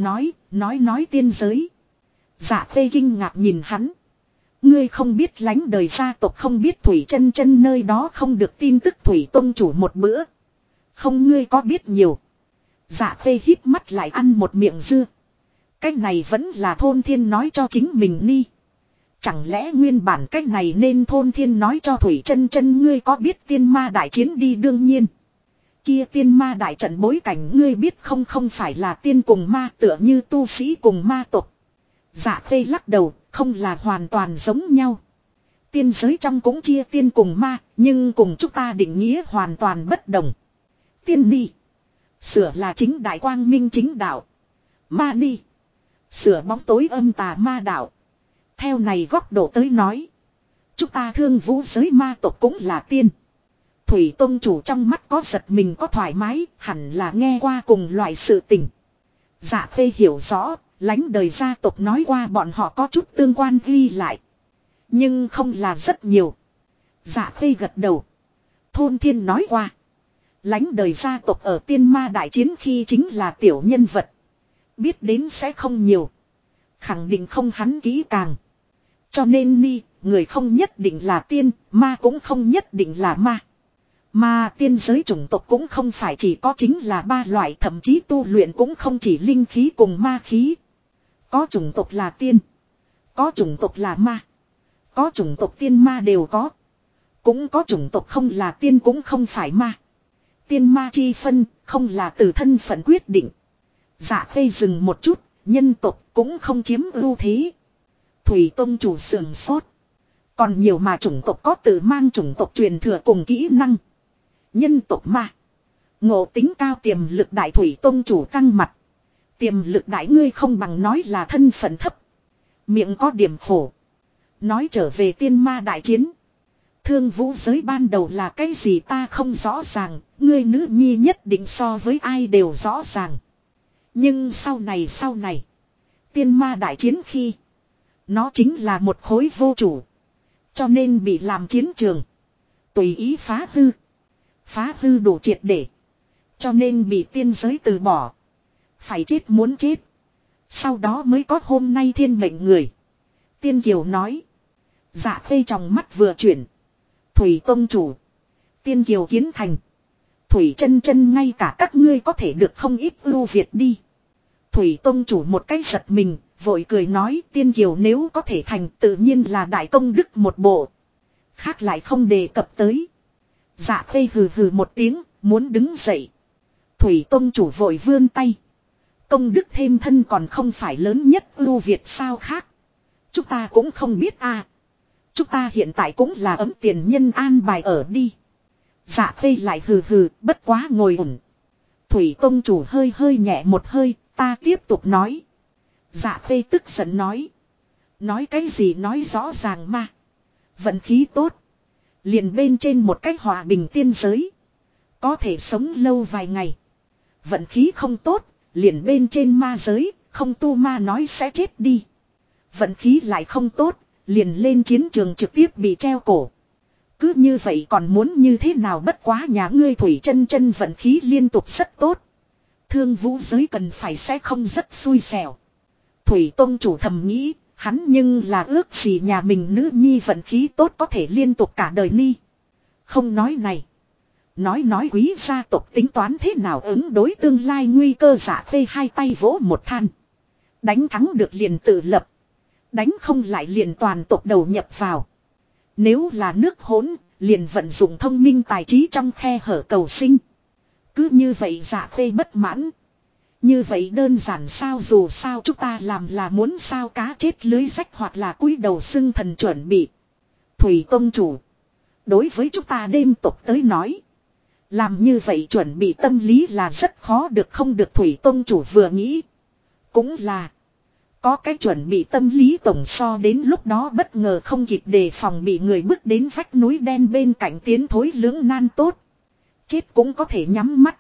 nói tiên giới. Dạ Phê kinh ngạc nhìn hắn. Ngươi không biết lánh đời gia tộc không biết Thủy chân chân nơi đó không được tin tức Thủy Tông chủ một bữa. Không ngươi có biết nhiều. Dạ Phê híp mắt lại ăn một miệng dưa. Cái này vẫn là thôn thiên nói cho chính mình ni. Chẳng lẽ nguyên bản cái này nên thôn thiên nói cho Thủy chân chân ngươi có biết tiên ma đại chiến đi đương nhiên. Kia tiên ma đại trận bối cảnh ngươi biết không phải là tiên cùng ma tựa như tu sĩ cùng ma tộc. Dạ Phê lắc đầu, không là hoàn toàn giống nhau. Tiên giới trong cũng chia tiên cùng ma, nhưng cùng chúng ta định nghĩa hoàn toàn bất đồng. Tiên đi. Sửa là chính đại quang minh chính đạo. Ma đi. Sửa bóng tối âm tà ma đạo. Theo này góc độ tới nói. Chúng ta thương vũ giới ma tộc cũng là tiên. Thủy Tông chủ trong mắt có giật mình có thoải mái, hẳn là nghe qua cùng loại sự tình. Dạ Phê hiểu rõ, lánh đời gia tộc nói qua bọn họ có chút tương quan ghi lại. Nhưng không là rất nhiều. Dạ Phê gật đầu. Thôn thiên nói qua. Lánh đời gia tộc ở tiên ma đại chiến khi chính là tiểu nhân vật. Biết đến sẽ không nhiều. Khẳng định không hắn kỹ càng. Cho nên ni, người không nhất định là tiên, ma cũng không nhất định là ma. Mà tiên giới chủng tộc cũng không phải chỉ có chính là ba loại, thậm chí tu luyện cũng không chỉ linh khí cùng ma khí. Có chủng tộc là tiên. Có chủng tộc là ma. Có chủng tộc tiên ma đều có. Cũng có chủng tộc không là tiên cũng không phải ma. Tiên ma chi phân không là từ thân phận quyết định. Dạ Phê dừng một chút, nhân tộc cũng không chiếm ưu thế. Thủy Tông chủ sườn sốt. Còn nhiều mà chủng tộc có tự mang chủng tộc truyền thừa cùng kỹ năng. Nhân tộc ma. Ngộ tính cao tiềm lực đại Thủy Tông chủ căng mặt. Tiềm lực đại ngươi không bằng nói là thân phận thấp. Miệng có điểm khổ. Nói trở về tiên ma đại chiến. Thương vũ giới ban đầu là cái gì ta không rõ ràng. Ngươi nữ nhi nhất định so với ai đều rõ ràng. Nhưng sau này. Tiên ma đại chiến khi. Nó chính là một khối vô chủ. Cho nên bị làm chiến trường. Tùy ý phá hư. Phá hư đủ triệt để. Cho nên bị tiên giới từ bỏ. Phải chết muốn chết. Sau đó mới có hôm nay thiên mệnh người. Tiên Kiều nói. Dạ Phê trong mắt vừa chuyển. Thủy tông chủ. Tiên kiều kiến thành. Thủy chân chân ngay cả các ngươi có thể được không ít ưu việt đi. Thủy tông chủ một cái giật mình, vội cười nói tiên kiều nếu có thể thành tự nhiên là đại công đức một bộ. Khác lại không đề cập tới. Dạ khê hừ hừ một tiếng, muốn đứng dậy. Thủy tông chủ vội vươn tay. Công đức thêm thân còn không phải lớn nhất ưu việt sao khác. Chúng ta cũng không biết à. Chúng ta hiện tại cũng là ấm tiền nhân an bài ở đi. Dạ khê lại hừ hừ, bất quá ngồi ổn. Thủy tông chủ hơi hơi nhẹ một hơi, ta tiếp tục nói. Dạ khê tức giận nói. Nói cái gì nói rõ ràng mà. Vận khí tốt. Liền bên trên một cái hòa bình tiên giới. Có thể sống lâu vài ngày. Vận khí không tốt, liền bên trên ma giới, không tu ma nói sẽ chết đi. Vận khí lại không tốt, liền lên chiến trường trực tiếp bị treo cổ. Cứ như vậy còn muốn như thế nào bất quá nhà ngươi Thủy chân chân vận khí liên tục rất tốt. Thương vũ giới cần phải sẽ không rất xui xẻo. Thủy tông chủ thầm nghĩ, hắn nhưng là ước gì nhà mình nữ nhi vận khí tốt có thể liên tục cả đời ni. Không nói này. Nói quý gia tộc tính toán thế nào ứng đối tương lai nguy cơ giả phê hai tay vỗ một than. Đánh thắng được liền tự lập. Đánh không lại liền toàn tộc đầu nhập vào. Nếu là nước hỗn, liền vận dụng thông minh tài trí trong khe hở cầu sinh. Cứ như vậy giả phê bất mãn. Như vậy đơn giản sao dù sao chúng ta làm là muốn sao cá chết lưới rách hoặc là cúi đầu xưng thần chuẩn bị. Thủy tông chủ. Đối với chúng ta đêm tộc tới nói. Làm như vậy chuẩn bị tâm lý là rất khó được không được Thủy tông chủ vừa nghĩ. Cũng là. Có cái chuẩn bị tâm lý tổng so đến lúc đó bất ngờ không kịp đề phòng bị người bước đến vách núi đen bên cạnh tiến thối lưỡng nan tốt. Chết cũng có thể nhắm mắt.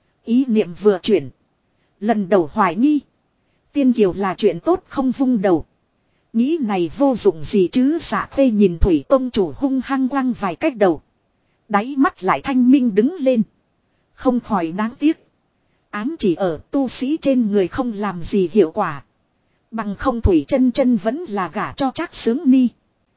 Ý niệm vừa chuyển. Lần đầu hoài nghi. Tiên kiều là chuyện tốt không vung đầu. Nghĩ này vô dụng gì chứ dạ phê nhìn Thủy tông chủ hung hăng quăng vài cách đầu. Đáy mắt lại thanh minh đứng lên. Không khỏi đáng tiếc. Ám chỉ ở tu sĩ trên người không làm gì hiệu quả. Bằng không Thủy chân chân vẫn là gả cho Trác Sướng Ni.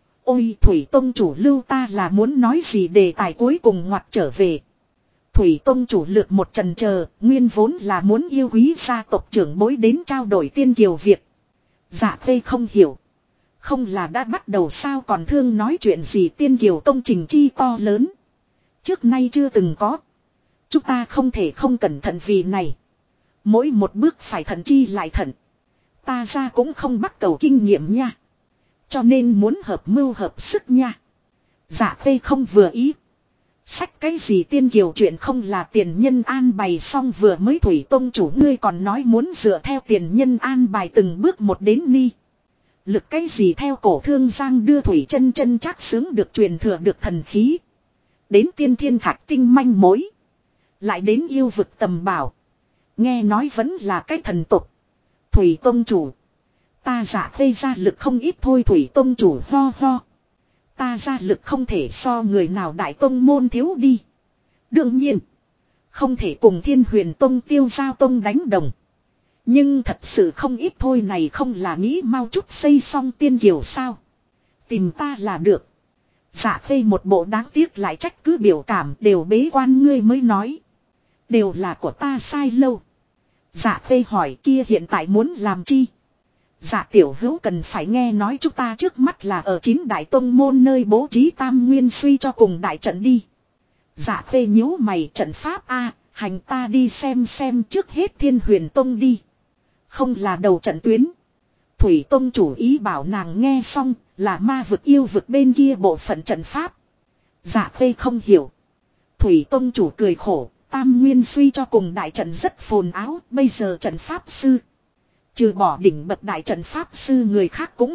Ôi Thủy tông chủ lưu ta là muốn nói gì đề tài cuối cùng ngoặt trở về. Thủy tông chủ lược một trần chờ, nguyên vốn là muốn yêu quý gia tộc trưởng bối đến trao đổi tiên kiều việc. Dạ phê không hiểu. Không là đã bắt đầu sao còn thương nói chuyện gì tiên kiều công trình chi to lớn. Trước nay chưa từng có. Chúng ta không thể không cẩn thận vì này. Mỗi một bước phải thận chi lại thận. Ta ra cũng không bắt cầu kinh nghiệm nha. Cho nên muốn hợp mưu hợp sức nha. Dạ phê không vừa ý. Sách cái gì tiên kiều chuyện không là tiền nhân an bày xong vừa mới Thủy tông chủ ngươi còn nói muốn dựa theo tiền nhân an bài từng bước một đến ni. Lực cái gì theo cổ thương giang đưa Thủy chân chân Trác Sướng được truyền thừa được thần khí. Đến tiên thiên thạch tinh manh mối. Lại đến yêu vực tầm bảo. Nghe nói vẫn là cái thần tục. Thủy tông chủ. Ta giả phê ra lực không ít thôi Thủy tông chủ ho ho. Ta ra lực không thể so người nào đại tông môn thiếu đi. Đương nhiên. Không thể cùng Thiên Huyền tông Tiêu Giao tông đánh đồng. Nhưng thật sự không ít thôi này không là nghĩ mau chút xây xong tiên kiều sao. Tìm ta là được. Dạ phê một bộ đáng tiếc lại trách cứ biểu cảm đều bế quan ngươi mới nói. Đều là của ta sai lâu. Dạ phê hỏi kia hiện tại muốn làm chi. Dạ tiểu hữu cần phải nghe nói chúng ta trước mắt là ở 9 đại tông môn nơi bố trí tam nguyên suy cho cùng đại trận đi. Dạ phê nhíu mày trận pháp a hành ta đi xem trước hết Thiên Huyền tông đi. Không là đầu trận tuyến. Thủy tông chủ ý bảo nàng nghe xong là ma vực yêu vực bên kia bộ phận trận pháp. Dạ phê không hiểu. Thủy tông chủ cười khổ. Tam nguyên suy cho cùng đại trận rất phồn áo. Bây giờ trận pháp sư. Trừ bỏ đỉnh bậc đại trận pháp sư người khác cũng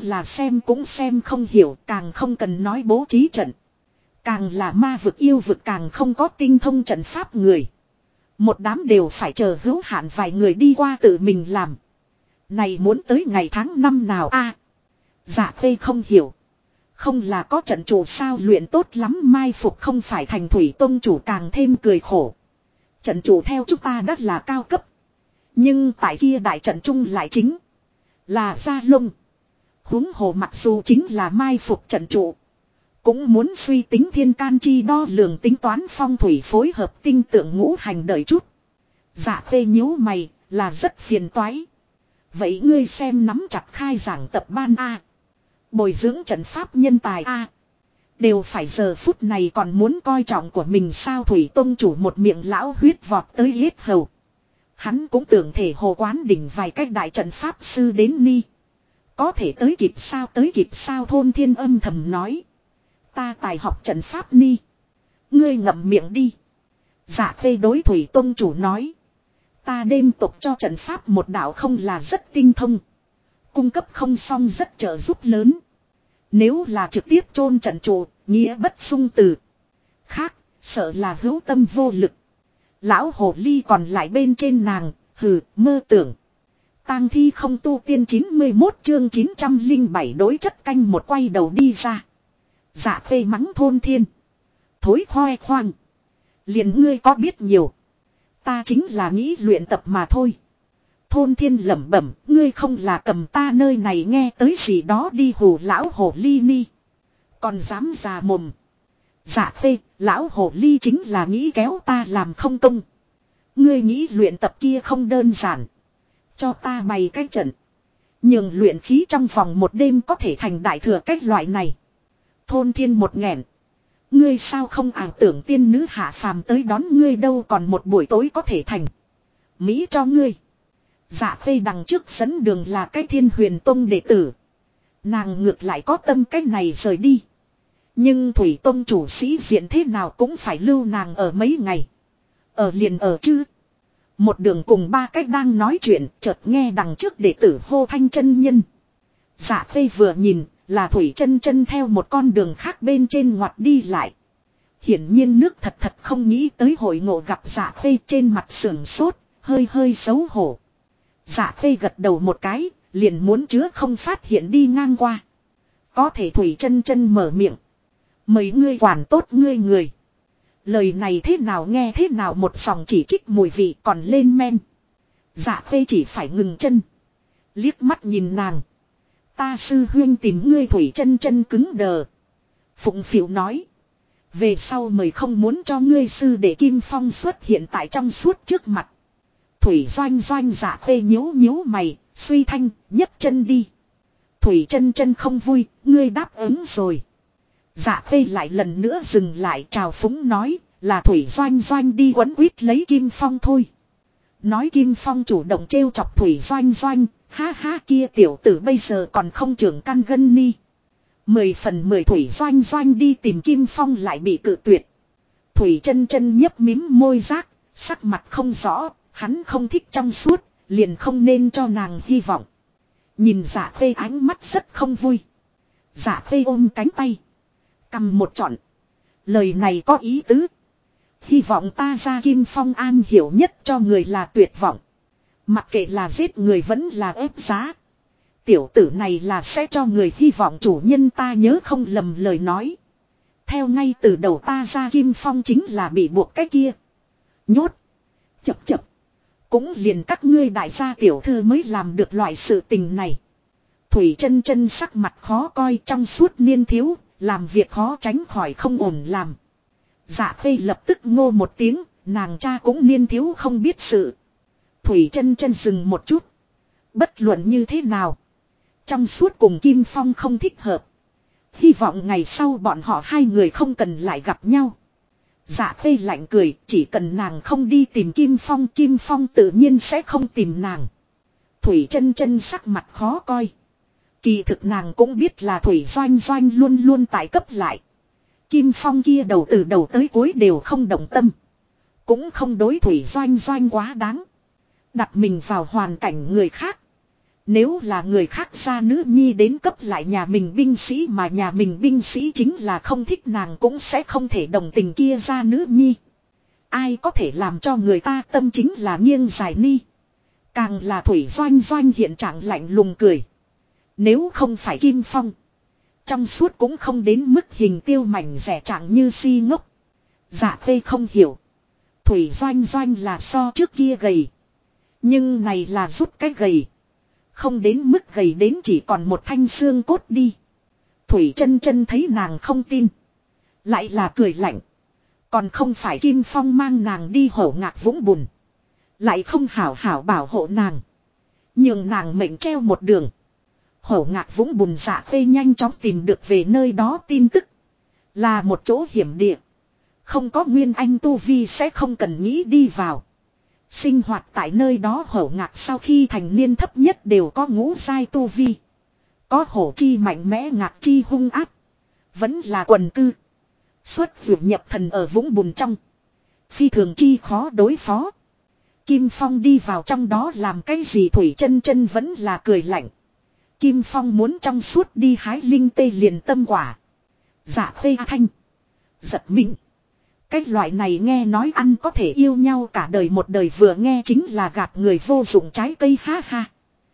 xem không hiểu. Càng không cần nói bố trí trận. Càng là ma vực yêu vực càng không có tinh thông trận pháp người. Một đám đều phải chờ hữu hạn vài người đi qua tự mình làm. Này muốn tới ngày tháng năm nào a? Dạ phê không hiểu. Không là có trận chủ sao luyện tốt lắm mai phục không phải thành Thủy tông chủ càng thêm cười khổ. Trận chủ theo chúng ta đất là cao cấp. Nhưng tại kia đại trận trung lại chính là Gia Long. Huống hồ mặc dù chính là mai phục trận chủ. Cũng muốn suy tính thiên can chi đo lường tính toán phong thủy phối hợp tinh tượng ngũ hành đợi chút. Dạ khê nhíu mày là rất phiền toái. Vậy ngươi xem nắm chặt khai giảng tập ban A. Bồi dưỡng trận pháp nhân tài A. Đều phải giờ phút này còn muốn coi trọng của mình sao Thủy Tông chủ một miệng lão huyết vọt tới hết hầu. Hắn cũng tưởng thể hồ quán đỉnh vài cách đại trận pháp sư đến ni. Có thể tới kịp sao Thôn Thiên âm thầm nói. Ta tài học trận pháp ni. Ngươi ngậm miệng đi. Dạ khê đối Thủy Tông chủ nói. Ta đêm tục cho trận pháp một đạo không là rất tinh thông. Cung cấp không xong rất trợ giúp lớn. Nếu là trực tiếp chôn trận trụ, nghĩa bất xung từ. Khác, sợ là hữu tâm vô lực. Lão hồ ly còn lại bên trên nàng, hừ, mơ tưởng. Tang thi không tu tiên 91 chương 907 đối chất canh một quay đầu đi ra. Dạ khê mắng Thôn Thiên. Thối khoe khoang. Liền ngươi có biết nhiều. Ta chính là nghĩ luyện tập mà thôi. Thôn Thiên lẩm bẩm, ngươi không là cầm ta nơi này nghe tới gì đó đi hù lão hồ ly ni. Còn dám già mồm. Dạ khê, lão hồ ly chính là nghĩ kéo ta làm không công. Ngươi nghĩ luyện tập kia không đơn giản. Cho ta bày cái trận. Nhường luyện khí trong vòng một đêm có thể thành đại thừa cách loại này. Thôn Thiên một nghẹn. Ngươi sao không ảo tưởng tiên nữ hạ phàm tới đón ngươi đâu còn một buổi tối có thể thành. Mỹ cho ngươi. Dạ khê đằng trước dẫn đường là cái Thiên Huyền Tông đệ tử. Nàng ngược lại có tâm cách này rời đi. Nhưng Thủy Tông chủ sĩ diện thế nào cũng phải lưu nàng ở mấy ngày. Ở liền ở chứ. Một đường cùng ba cách đang nói chuyện, chợt nghe đằng trước đệ tử hô thanh chân nhân. Dạ khê vừa nhìn, là Thủy chân chân theo một con đường khác bên trên ngoặt đi lại. Hiển nhiên nước thật không nghĩ tới hội ngộ gặp dạ khê, trên mặt sườn sốt, hơi xấu hổ. Dạ khê gật đầu một cái, liền muốn chứa không phát hiện đi ngang qua. Có thể Thủy chân chân mở miệng. Mấy ngươi quản tốt ngươi người. Lời này thế nào nghe thế nào một sòng chỉ trích mùi vị còn lên men. Dạ khê chỉ phải ngừng chân. Liếc mắt nhìn nàng. Ta sư huyên tìm ngươi Thủy chân chân cứng đờ. Phụng phịu nói. Về sau mời không muốn cho ngươi sư để Kim Phong xuất hiện tại trong suốt trước mặt. Thủy doanh dạ khê nhíu mày, suy thanh, nhấc chân đi. Thủy chân chân không vui, ngươi đáp ứng rồi. Dạ khê lại lần nữa dừng lại chào phúng nói, là Thủy doanh đi quấn quýt lấy Kim Phong thôi. Nói Kim Phong chủ động trêu chọc Thủy doanh, ha ha kia tiểu tử bây giờ còn không trưởng căn gân ni. 10/10 Thủy doanh đi tìm Kim Phong lại bị cự tuyệt. Thủy chân chân nhấp mím môi rác, sắc mặt không rõ, hắn không thích trong suốt, liền không nên cho nàng hy vọng. Nhìn dạ khê ánh mắt rất không vui. Dạ khê ôm cánh tay. Cầm một trọn. Lời này có ý tứ. Hy vọng ta ra Kim Phong an hiểu nhất cho người là tuyệt vọng. Mặc kệ là giết người vẫn là ép giá. Tiểu tử này là sẽ cho người hy vọng chủ nhân ta nhớ không lầm lời nói. Theo ngay từ đầu ta ra Kim Phong chính là bị buộc cái kia. Nhốt. Chập. Cũng liền các ngươi đại gia tiểu thư mới làm được loại sự tình này. Thủy chân chân sắc mặt khó coi trong suốt niên thiếu. Làm việc khó tránh khỏi không ổn làm. Dạ khê lập tức ngô một tiếng. Nàng cha cũng niên thiếu không biết sự. Thủy chân chân dừng một chút. Bất luận như thế nào. Trong suốt cùng Kim Phong không thích hợp. Hy vọng ngày sau bọn họ hai người không cần lại gặp nhau. Dạ khê lạnh cười. Chỉ cần nàng không đi tìm Kim Phong tự nhiên sẽ không tìm nàng. Thủy chân chân sắc mặt khó coi. Kỳ thực nàng cũng biết là Thủy doanh luôn luôn tại cấp lại. Kim Phong kia đầu từ đầu tới cuối đều không động tâm. Cũng không đối Thủy doanh quá đáng. Đặt mình vào hoàn cảnh người khác. Nếu là người khác ra nữ nhi đến cấp lại nhà mình binh sĩ mà nhà mình binh sĩ chính là không thích nàng cũng sẽ không thể đồng tình kia ra nữ nhi. Ai có thể làm cho người ta tâm chính là nghiêng dài ni. Càng là Thủy doanh hiện trạng lạnh lùng cười. Nếu không phải Kim Phong. Trong suốt cũng không đến mức hình tiêu mảnh rẻ trạng như si ngốc. Dạ khê không hiểu. Thủy doanh là so trước kia gầy. Nhưng này là rút cái gầy. Không đến mức gầy đến chỉ còn một thanh xương cốt đi. Thủy Chân Chân thấy nàng không tin. Lại là cười lạnh. Còn không phải Kim Phong mang nàng đi Hổ Ngạc Vũng Bùn. Lại không hảo hảo bảo hộ nàng. Nhường nàng mệnh treo một đường. Hổ Ngạc Vũng Bùn Dạ Khê nhanh chóng tìm được về nơi đó tin tức. Là một chỗ hiểm địa. Không có nguyên anh tu vi sẽ không cần nghĩ đi vào. Sinh hoạt tại nơi đó Hổ Ngạc sau khi thành niên thấp nhất đều có ngũ giai tu vi. Có hổ chi mạnh mẽ, ngạc chi hung ác. Vẫn là quần cư. Xuất vượt nhập thần ở vũng bùn trong. Phi thường chi khó đối phó. Kim Phong đi vào trong đó làm cái gì? Thủy Chân Chân vẫn là cười lạnh. Kim Phong muốn trong suốt đi hái linh tê liền tâm quả. Dạ Khê Thanh. Giật mình. Cái loại này nghe nói ăn có thể yêu nhau cả đời một đời, vừa nghe chính là gạt người vô dụng trái cây, ha ha.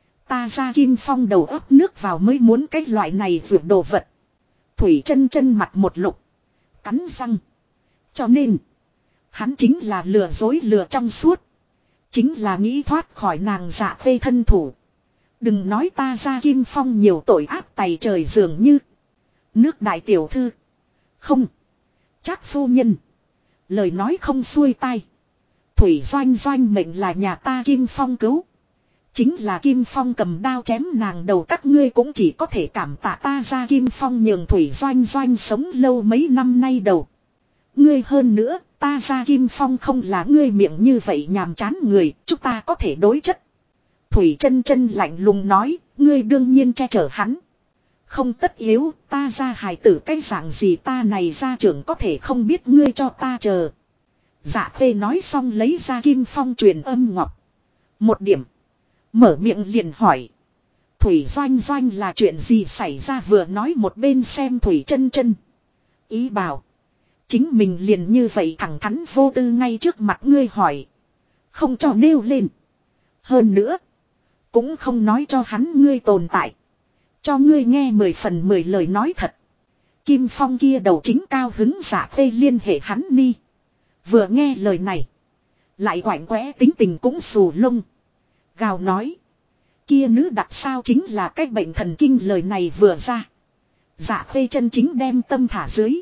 Ta ra Kim Phong đầu ấp nước vào mới muốn cái loại này vượt đồ vật. Thủy Chân Chân mặt một lục. Cắn răng. Cho nên. Hắn chính là lừa dối lừa trong suốt. Chính là nghĩ thoát khỏi nàng Dạ Khê thân thủ. Đừng nói ta ra Kim Phong nhiều tội ác tày trời dường như. Nước đại tiểu thư. Không. Chắc phu nhân. Lời nói không xuôi tai. Thủy Doanh Doanh mệnh là nhà ta Kim Phong cứu. Chính là Kim Phong cầm đao chém nàng đầu, các ngươi cũng chỉ có thể cảm tạ ta ra Kim Phong nhường Thủy Doanh Doanh sống lâu mấy năm nay đầu. Ngươi hơn nữa, ta ra Kim Phong không là ngươi miệng như vậy nhàm chán người, chúng ta có thể đối chất. Thủy Chân Chân lạnh lùng nói, ngươi đương nhiên che chở hắn. Không tất yếu, ta ra hài tử cái dạng gì ta này ra trưởng có thể không biết, ngươi cho ta chờ. Dạ Khê nói xong lấy ra Kim Phong truyền âm ngọc. Một điểm. Mở miệng liền hỏi. Thủy Doanh Doanh là chuyện gì xảy ra, vừa nói một bên xem Thủy Chân Chân. Ý bảo. Chính mình liền như vậy thẳng thắn vô tư ngay trước mặt ngươi hỏi. Không cho nêu lên. Hơn nữa. Cũng không nói cho hắn ngươi tồn tại. Cho ngươi nghe 10 phần 10 lời nói thật. Kim Phong kia đầu chính cao hứng, Dạ Khê liên hệ hắn đi. Vừa nghe lời này. Lại quạnh quẽ tính tình cũng xù lông. Gào nói. Kia nữ đặc sao chính là cái bệnh thần kinh, lời này vừa ra. Dạ Khê chân chính đem tâm thả dưới.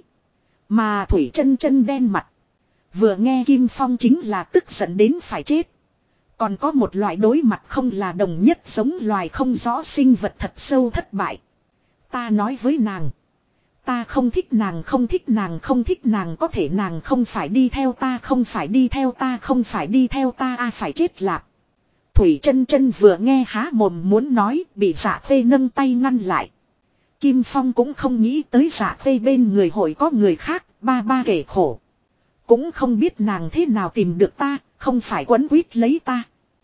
Mà Thủy Chân Chân đen mặt. Vừa nghe Kim Phong chính là tức giận đến phải chết. Còn có một loại đối mặt không là đồng nhất giống loài không rõ sinh vật thật sâu thất bại. Ta nói với nàng. Ta không thích nàng, không thích nàng, không thích nàng, có thể nàng không phải đi theo ta, không phải đi theo ta, không phải đi theo ta, phải chết lạp. Thủy Chân Chân vừa nghe há mồm muốn nói, bị Dạ Khê nâng tay ngăn lại. Kim Phong cũng không nghĩ tới Dạ Khê bên người hội có người khác, ba ba kể khổ. Cũng không biết nàng thế nào tìm được ta, không phải quấn quýt lấy ta.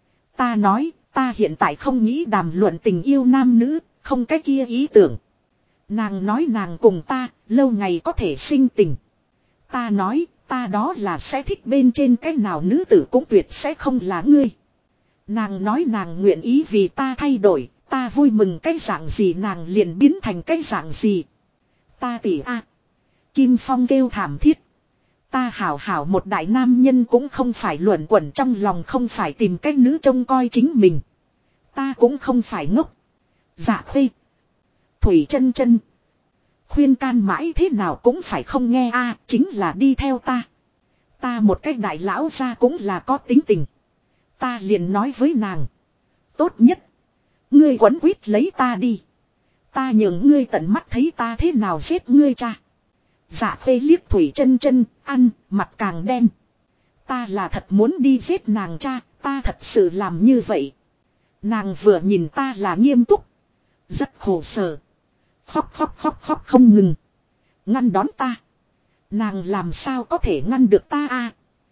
Ta nói, ta hiện tại không nghĩ đàm luận tình yêu nam nữ, không cái kia ý tưởng. Nàng nói nàng cùng ta, lâu ngày có thể sinh tình. Ta nói, ta đó là sẽ thích bên trên cái nào nữ tử cũng tuyệt sẽ không là ngươi. Nàng nói nàng nguyện ý vì ta thay đổi, ta vui mừng cái dạng gì nàng liền biến thành cái dạng gì. Ta tỉ a. Kim Phong kêu thảm thiết. Ta hảo hảo một đại nam nhân cũng không phải luẩn quẩn trong lòng, không phải tìm cách nữ trông coi chính mình. Ta cũng không phải ngốc. Dạ Khê. Thủy Chân Chân. Khuyên can mãi thế nào cũng phải không nghe a, chính là đi theo ta. Ta một cách đại lão ra cũng là có tính tình. Ta liền nói với nàng. Tốt nhất. Ngươi quấn quýt lấy ta đi. Ta nhường ngươi tận mắt thấy ta thế nào giết ngươi cha. Dạ Khê liếc Thủy Chân Chân, ăn, mặt càng đen. Ta là thật muốn đi giết nàng cha, ta thật sự làm như vậy. Nàng vừa nhìn ta là nghiêm túc. Rất khổ sở. Khóc khóc khóc khóc không ngừng. Ngăn đón ta. Nàng làm sao có thể ngăn được ta a?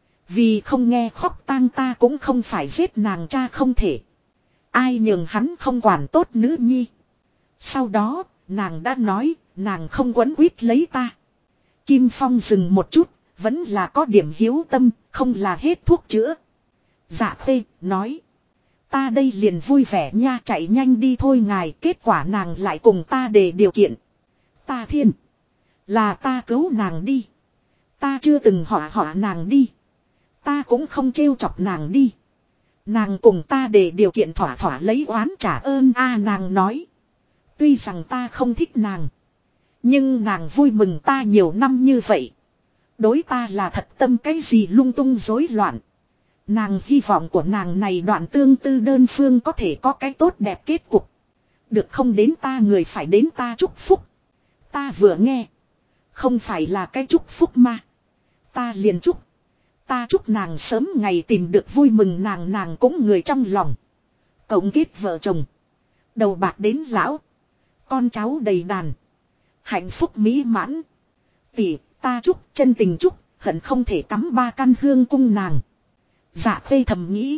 Vì không nghe khóc tang ta cũng không phải giết nàng cha không thể. Ai nhường hắn không quản tốt nữ nhi. Sau đó, nàng đã nói, nàng không quấn quýt lấy ta. Kim Phong dừng một chút, vẫn là có điểm hiếu tâm, không là hết thuốc chữa. Dạ Khê, nói. Ta đây liền vui vẻ nha, chạy nhanh đi thôi ngài, kết quả nàng lại cùng ta đề điều kiện. Ta thiên. Là ta cứu nàng đi. Ta chưa từng họa nàng đi. Ta cũng không trêu chọc nàng đi. Nàng cùng ta đề điều kiện thỏa thỏa lấy oán trả ơn a, nàng nói. Tuy rằng ta không thích nàng. Nhưng nàng vui mừng ta nhiều năm như vậy. Đối ta là thật tâm cái gì lung tung rối loạn. Nàng hy vọng của nàng này đoạn tương tư đơn phương có thể có cái tốt đẹp kết cục. Được không đến ta người phải đến ta chúc phúc. Ta vừa nghe. Không phải là cái chúc phúc mà. Ta liền chúc. Ta chúc nàng sớm ngày tìm được vui mừng nàng cũng người trong lòng. Cộng kết vợ chồng. Đầu bạc đến lão. Con cháu đầy đàn. Hạnh phúc mỹ mãn. Tỷ, ta chúc, chân tình chúc, hận không thể cắm 3 căn hương cung nàng. Dạ Khê thầm nghĩ.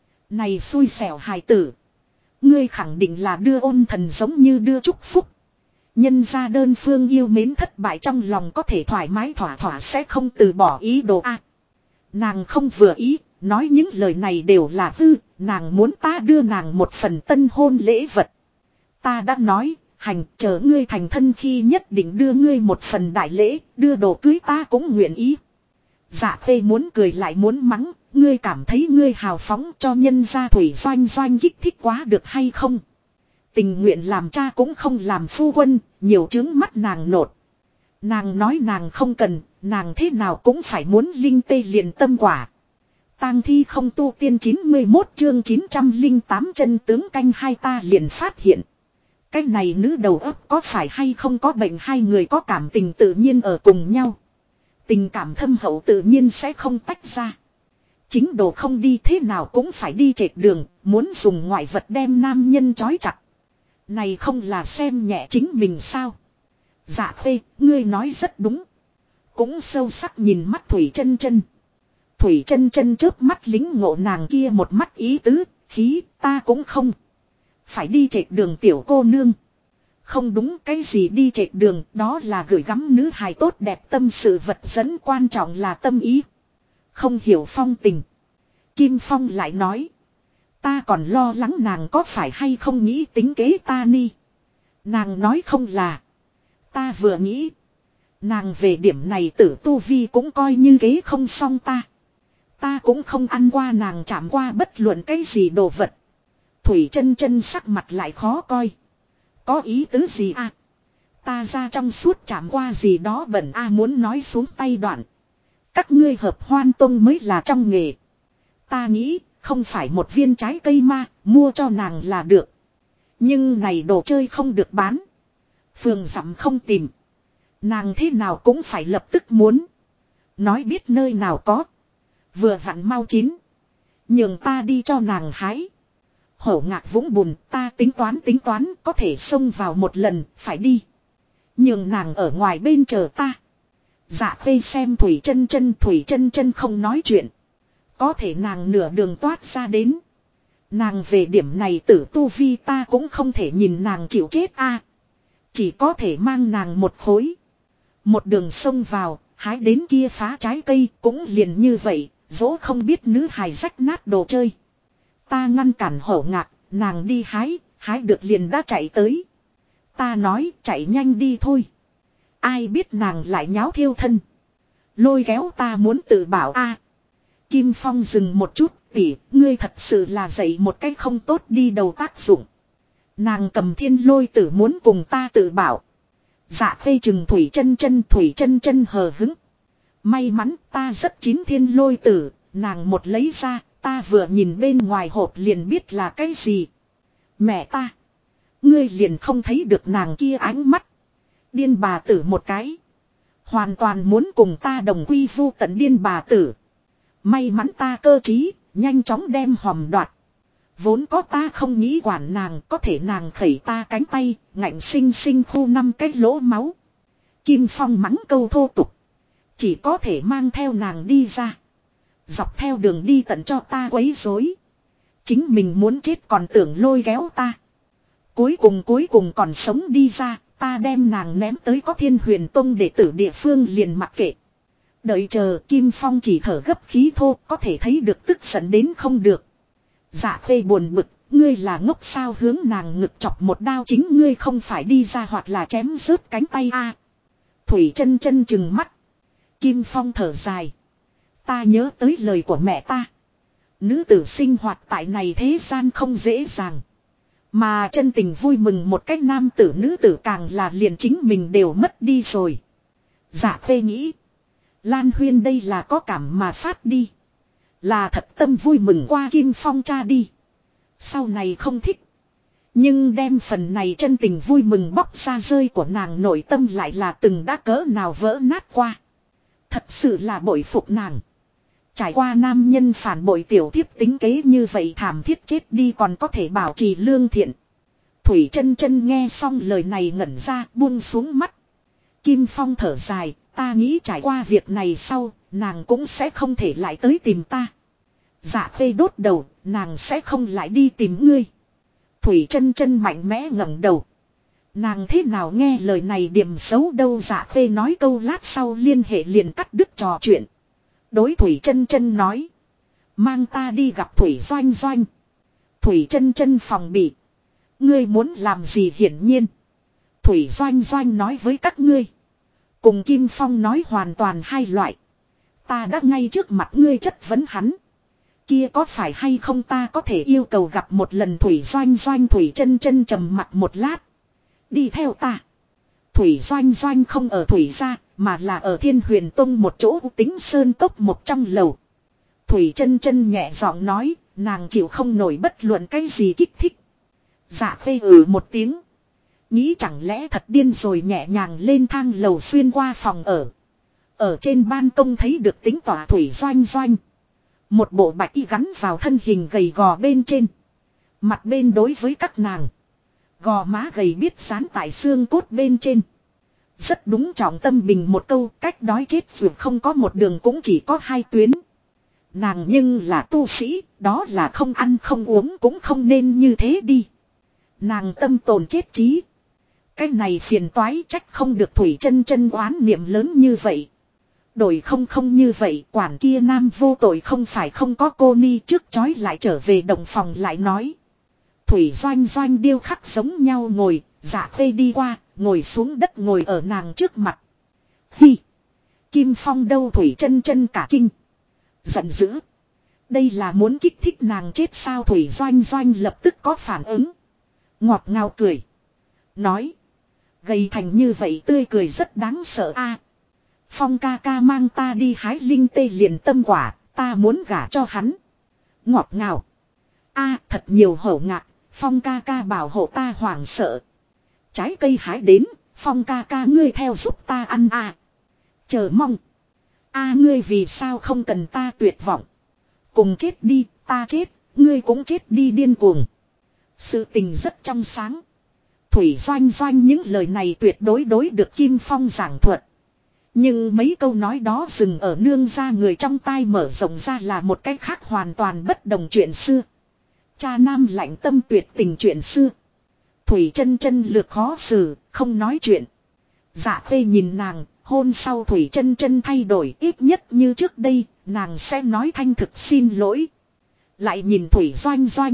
Này xui xẻo hài tử. Ngươi khẳng định là đưa ôn thần giống như đưa chúc phúc. Nhân ra đơn phương yêu mến thất bại trong lòng có thể thoải mái thỏa thỏa sẽ không từ bỏ ý đồ a. Nàng không vừa ý, nói những lời này đều là hư, nàng muốn ta đưa nàng một phần tân hôn lễ vật. Ta đã nói, hành chờ ngươi thành thân khi nhất định đưa ngươi một phần đại lễ, đưa đồ cưới ta cũng nguyện ý. Dạ Khê muốn cười lại muốn mắng, ngươi cảm thấy ngươi hào phóng cho nhân gia thủy doanh doanh kích thích quá được hay không? Tình nguyện làm cha cũng không làm phu quân, nhiều chứng mắt nàng nột. Nàng nói nàng không cần, nàng thế nào cũng phải muốn linh tê liền tâm quả. Tang thi không tu tiên 91 chương 908 chân tướng canh hai ta liền phát hiện. Cái này nữ đầu óc có phải hay không có bệnh, hai người có cảm tình tự nhiên ở cùng nhau. Tình cảm thâm hậu tự nhiên sẽ không tách ra. Chính đồ không đi thế nào cũng phải đi trệt đường, muốn dùng ngoại vật đem nam nhân trói chặt. Này không là xem nhẹ chính mình sao? Dạ Khê, ngươi nói rất đúng. Cũng sâu sắc nhìn mắt Thủy Chân Chân. Thủy Chân Chân chớp mắt lính ngộ nàng kia một mắt ý tứ, khí, ta cũng không. Phải đi trệt đường tiểu cô nương. Không đúng, cái gì đi trệt đường, đó là gửi gắm nữ hài tốt đẹp tâm sự vật dẫn, quan trọng là tâm ý. Không hiểu phong tình. Kim Phong lại nói. Ta còn lo lắng nàng có phải hay không nghĩ tính kế ta ni. Nàng nói không là. Ta vừa nghĩ. Nàng về điểm này tử tu vi cũng coi như kế không xong ta. Ta cũng không ăn qua nàng chạm qua bất luận cái gì đồ vật. Thủy Chân Chân sắc mặt lại khó coi. Có ý tứ gì à? Ta ra trong suốt chạm qua gì đó bẩn a, muốn nói xuống tay đoạn. Các ngươi hợp hoan tông mới là trong nghề. Ta nghĩ không phải một viên trái cây ma, mua cho nàng là được. Nhưng này đồ chơi không được bán. Phường dặm không tìm. Nàng thế nào cũng phải lập tức muốn. Nói biết nơi nào có. Vừa vặn mau chín. Nhường ta đi cho nàng hái. Hổ Ngạc Vũng Bùn, ta tính toán có thể xông vào một lần, phải đi. Nhường nàng ở ngoài bên chờ ta. Dạ Khê xem Thủy Chân Chân không nói chuyện. Có thể nàng nửa đường toát ra đến. Nàng về điểm này tử tu vi ta cũng không thể nhìn nàng chịu chết a. Chỉ có thể mang nàng một khối. Một đường xông vào, hái đến kia phá trái cây cũng liền như vậy, dỗ không biết nữ hài rách nát đồ chơi. Ta ngăn cản Hổ Ngạc, nàng đi hái được liền đã chạy tới. Ta nói chạy nhanh đi thôi. Ai biết nàng lại nháo thiêu thân. Lôi kéo ta muốn tự bảo a. Kim Phong dừng một chút, tỷ, ngươi thật sự là dạy một cách không tốt đi đầu tác dụng. Nàng cầm thiên lôi tử muốn cùng ta tự bảo. Dạ Khê chừng Thủy Chân Chân hờ hứng. May mắn ta rất chín thiên lôi tử, nàng một lấy ra, ta vừa nhìn bên ngoài hộp liền biết là cái gì. Mẹ ta, ngươi liền không thấy được nàng kia ánh mắt. Điên bà tử một cái. Hoàn toàn muốn cùng ta đồng quy vu tận điên bà tử. May mắn ta cơ trí, nhanh chóng đem hòm đoạt. Vốn có ta không nghĩ quản nàng, có thể nàng khẩy ta cánh tay, ngạnh sinh sinh khu 5 cái lỗ máu. Kim Phong mắng câu thô tục. Chỉ có thể mang theo nàng đi ra. Dọc theo đường đi tận cho ta quấy rối. Chính mình muốn chết còn tưởng lôi kéo ta. Cuối cùng còn sống đi ra, ta đem nàng ném tới có Thiên Huyền Tông đệ tử địa phương liền mặc kệ. Đợi chờ Kim Phong chỉ thở gấp khí thô, có thể thấy được tức giận đến không được. Dạ Khê buồn bực, ngươi là ngốc sao, hướng nàng ngực chọc một đao, chính ngươi không phải đi ra hoặc là chém rớt cánh tay a. Thủy Chân Chân chừng mắt. Kim Phong thở dài. Ta nhớ tới lời của mẹ ta. Nữ tử sinh hoạt tại này thế gian không dễ dàng. Mà chân tình vui mừng một cách nam tử nữ tử càng là liền chính mình đều mất đi rồi. Dạ Khê nghĩ. Lan Huyên đây là có cảm mà phát đi. Là thật tâm vui mừng qua Kim Phong cha đi. Sau này không thích. Nhưng đem phần này chân tình vui mừng bóc ra rơi của nàng nội tâm lại là từng đã cỡ nào vỡ nát qua. Thật sự là bội phục nàng. Trải qua nam nhân phản bội tiểu thiếp tính kế như vậy thảm thiết chết đi còn có thể bảo trì lương thiện. Thủy chân chân nghe xong lời này ngẩn ra buông xuống mắt. Kim Phong thở dài, ta nghĩ trải qua việc này sau, nàng cũng sẽ không thể lại tới tìm ta. Dạ Khê đốt đầu, nàng sẽ không lại đi tìm ngươi. Thủy chân chân mạnh mẽ ngẩng đầu. Nàng thế nào nghe lời này điểm xấu đâu. Dạ Khê nói câu lát sau liên hệ liền cắt đứt trò chuyện. Đối Thủy chân chân nói. Mang ta đi gặp Thủy Doanh Doanh. Thủy chân chân phòng bị. Ngươi muốn làm gì hiển nhiên. Thủy Doanh Doanh nói với các ngươi. Cùng Kim Phong nói hoàn toàn hai loại. Ta đã ngay trước mặt ngươi chất vấn hắn. Kia có phải hay không ta có thể yêu cầu gặp một lần Thủy Doanh Doanh. Thủy chân chân trầm mặt một lát. Đi theo ta. Thủy Doanh Doanh không ở Thủy gia mà là ở Thiên Huyền Tông một chỗ Tính Sơn Cốc một trong lầu. Thủy chân chân nhẹ giọng nói, nàng chịu không nổi bất luận cái gì kích thích. Dạ Khê một tiếng. Nghĩ chẳng lẽ thật điên rồi nhẹ nhàng lên thang lầu xuyên qua phòng ở. Ở trên ban công thấy được tính tỏa Thủy Doanh Doanh. Một bộ bạch y gắn vào thân hình gầy gò bên trên. Mặt bên đối với các nàng. Gò má gầy biết dán tại xương cốt bên trên. Rất đúng trọng tâm bình một câu cách đói chết vượt không có một đường cũng chỉ có hai tuyến. Nàng nhưng là tu sĩ, đó là không ăn không uống cũng không nên như thế đi. Nàng tâm tồn chết trí. Cái này phiền toái trách không được Thủy chân chân oán niệm lớn như vậy. Đổi không như vậy quản kia nam vô tội không phải không có cô ni trước chói lại trở về đồng phòng lại nói. Thủy Doanh Doanh điêu khắc giống nhau ngồi, Dạ Khê đi qua, ngồi xuống đất ngồi ở nàng trước mặt. Hi! Kim Phong đâu Thủy chân chân cả kinh. Giận dữ. Đây là muốn kích thích nàng chết sao. Thủy Doanh Doanh lập tức có phản ứng. Ngọt ngào cười. Nói. Gầy thành như vậy tươi cười rất đáng sợ a. Phong ca ca mang ta đi hái linh tê liền tâm quả, ta muốn gả cho hắn. Ngọt ngào. A thật nhiều hổ ngạc, Phong ca ca bảo hộ ta hoảng sợ. Trái cây hái đến, Phong ca ca ngươi theo giúp ta ăn a. Chờ mong. A ngươi vì sao không cần ta tuyệt vọng. Cùng chết đi, ta chết, ngươi cũng chết đi điên cuồng. Sự tình rất trong sáng. Thủy Doanh Doanh những lời này tuyệt đối được Kim Phong giảng thuật. Nhưng mấy câu nói đó dừng ở nương ra người trong tai mở rộng ra là một cách khác hoàn toàn bất đồng chuyện xưa. Cha nam lạnh tâm tuyệt tình chuyện xưa. Thủy chân chân lược khó xử, không nói chuyện. Dạ Khê nhìn nàng, hôn sau Thủy chân chân thay đổi ít nhất như trước đây, nàng sẽ nói thanh thực xin lỗi. Lại nhìn Thủy Doanh Doanh.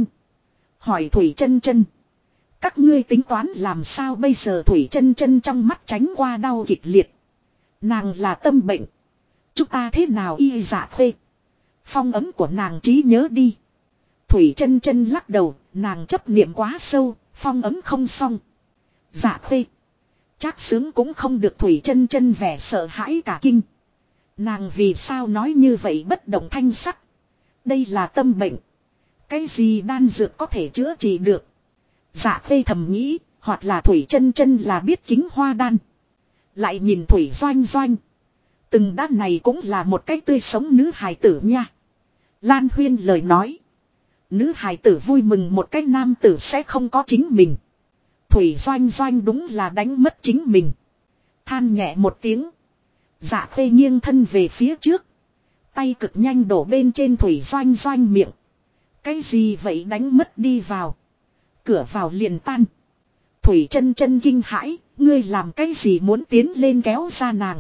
Hỏi Thủy chân chân. Các ngươi tính toán làm sao bây giờ. Thủy chân chân trong mắt tránh qua đau kịch liệt. Nàng là tâm bệnh. Chúng ta thế nào y. Dạ Khê. Phong ấm của nàng trí nhớ đi. Thủy chân chân lắc đầu, nàng chấp niệm quá sâu, phong ấm không xong. Dạ Khê. Chắc sướng cũng không được. Thủy chân chân vẻ sợ hãi cả kinh. Nàng vì sao nói như vậy bất động thanh sắc. Đây là tâm bệnh. Cái gì đan dược có thể chữa trị được. Dạ Khê thầm nghĩ, hoặc là Thủy chân chân là biết kính hoa đan. Lại nhìn Thủy Doanh Doanh. Từng đan này cũng là một cách tươi sống nữ hài tử nha. Lan Huyên lời nói. Nữ hài tử vui mừng một cách nam tử sẽ không có chính mình. Thủy Doanh Doanh đúng là đánh mất chính mình. Than nhẹ một tiếng. Dạ Khê nghiêng thân về phía trước. Tay cực nhanh đổ bên trên Thủy Doanh Doanh miệng. Cái gì vậy đánh mất đi vào. Cửa vào liền tan. Thủy chân chân kinh hãi. Ngươi làm cái gì muốn tiến lên kéo ra nàng.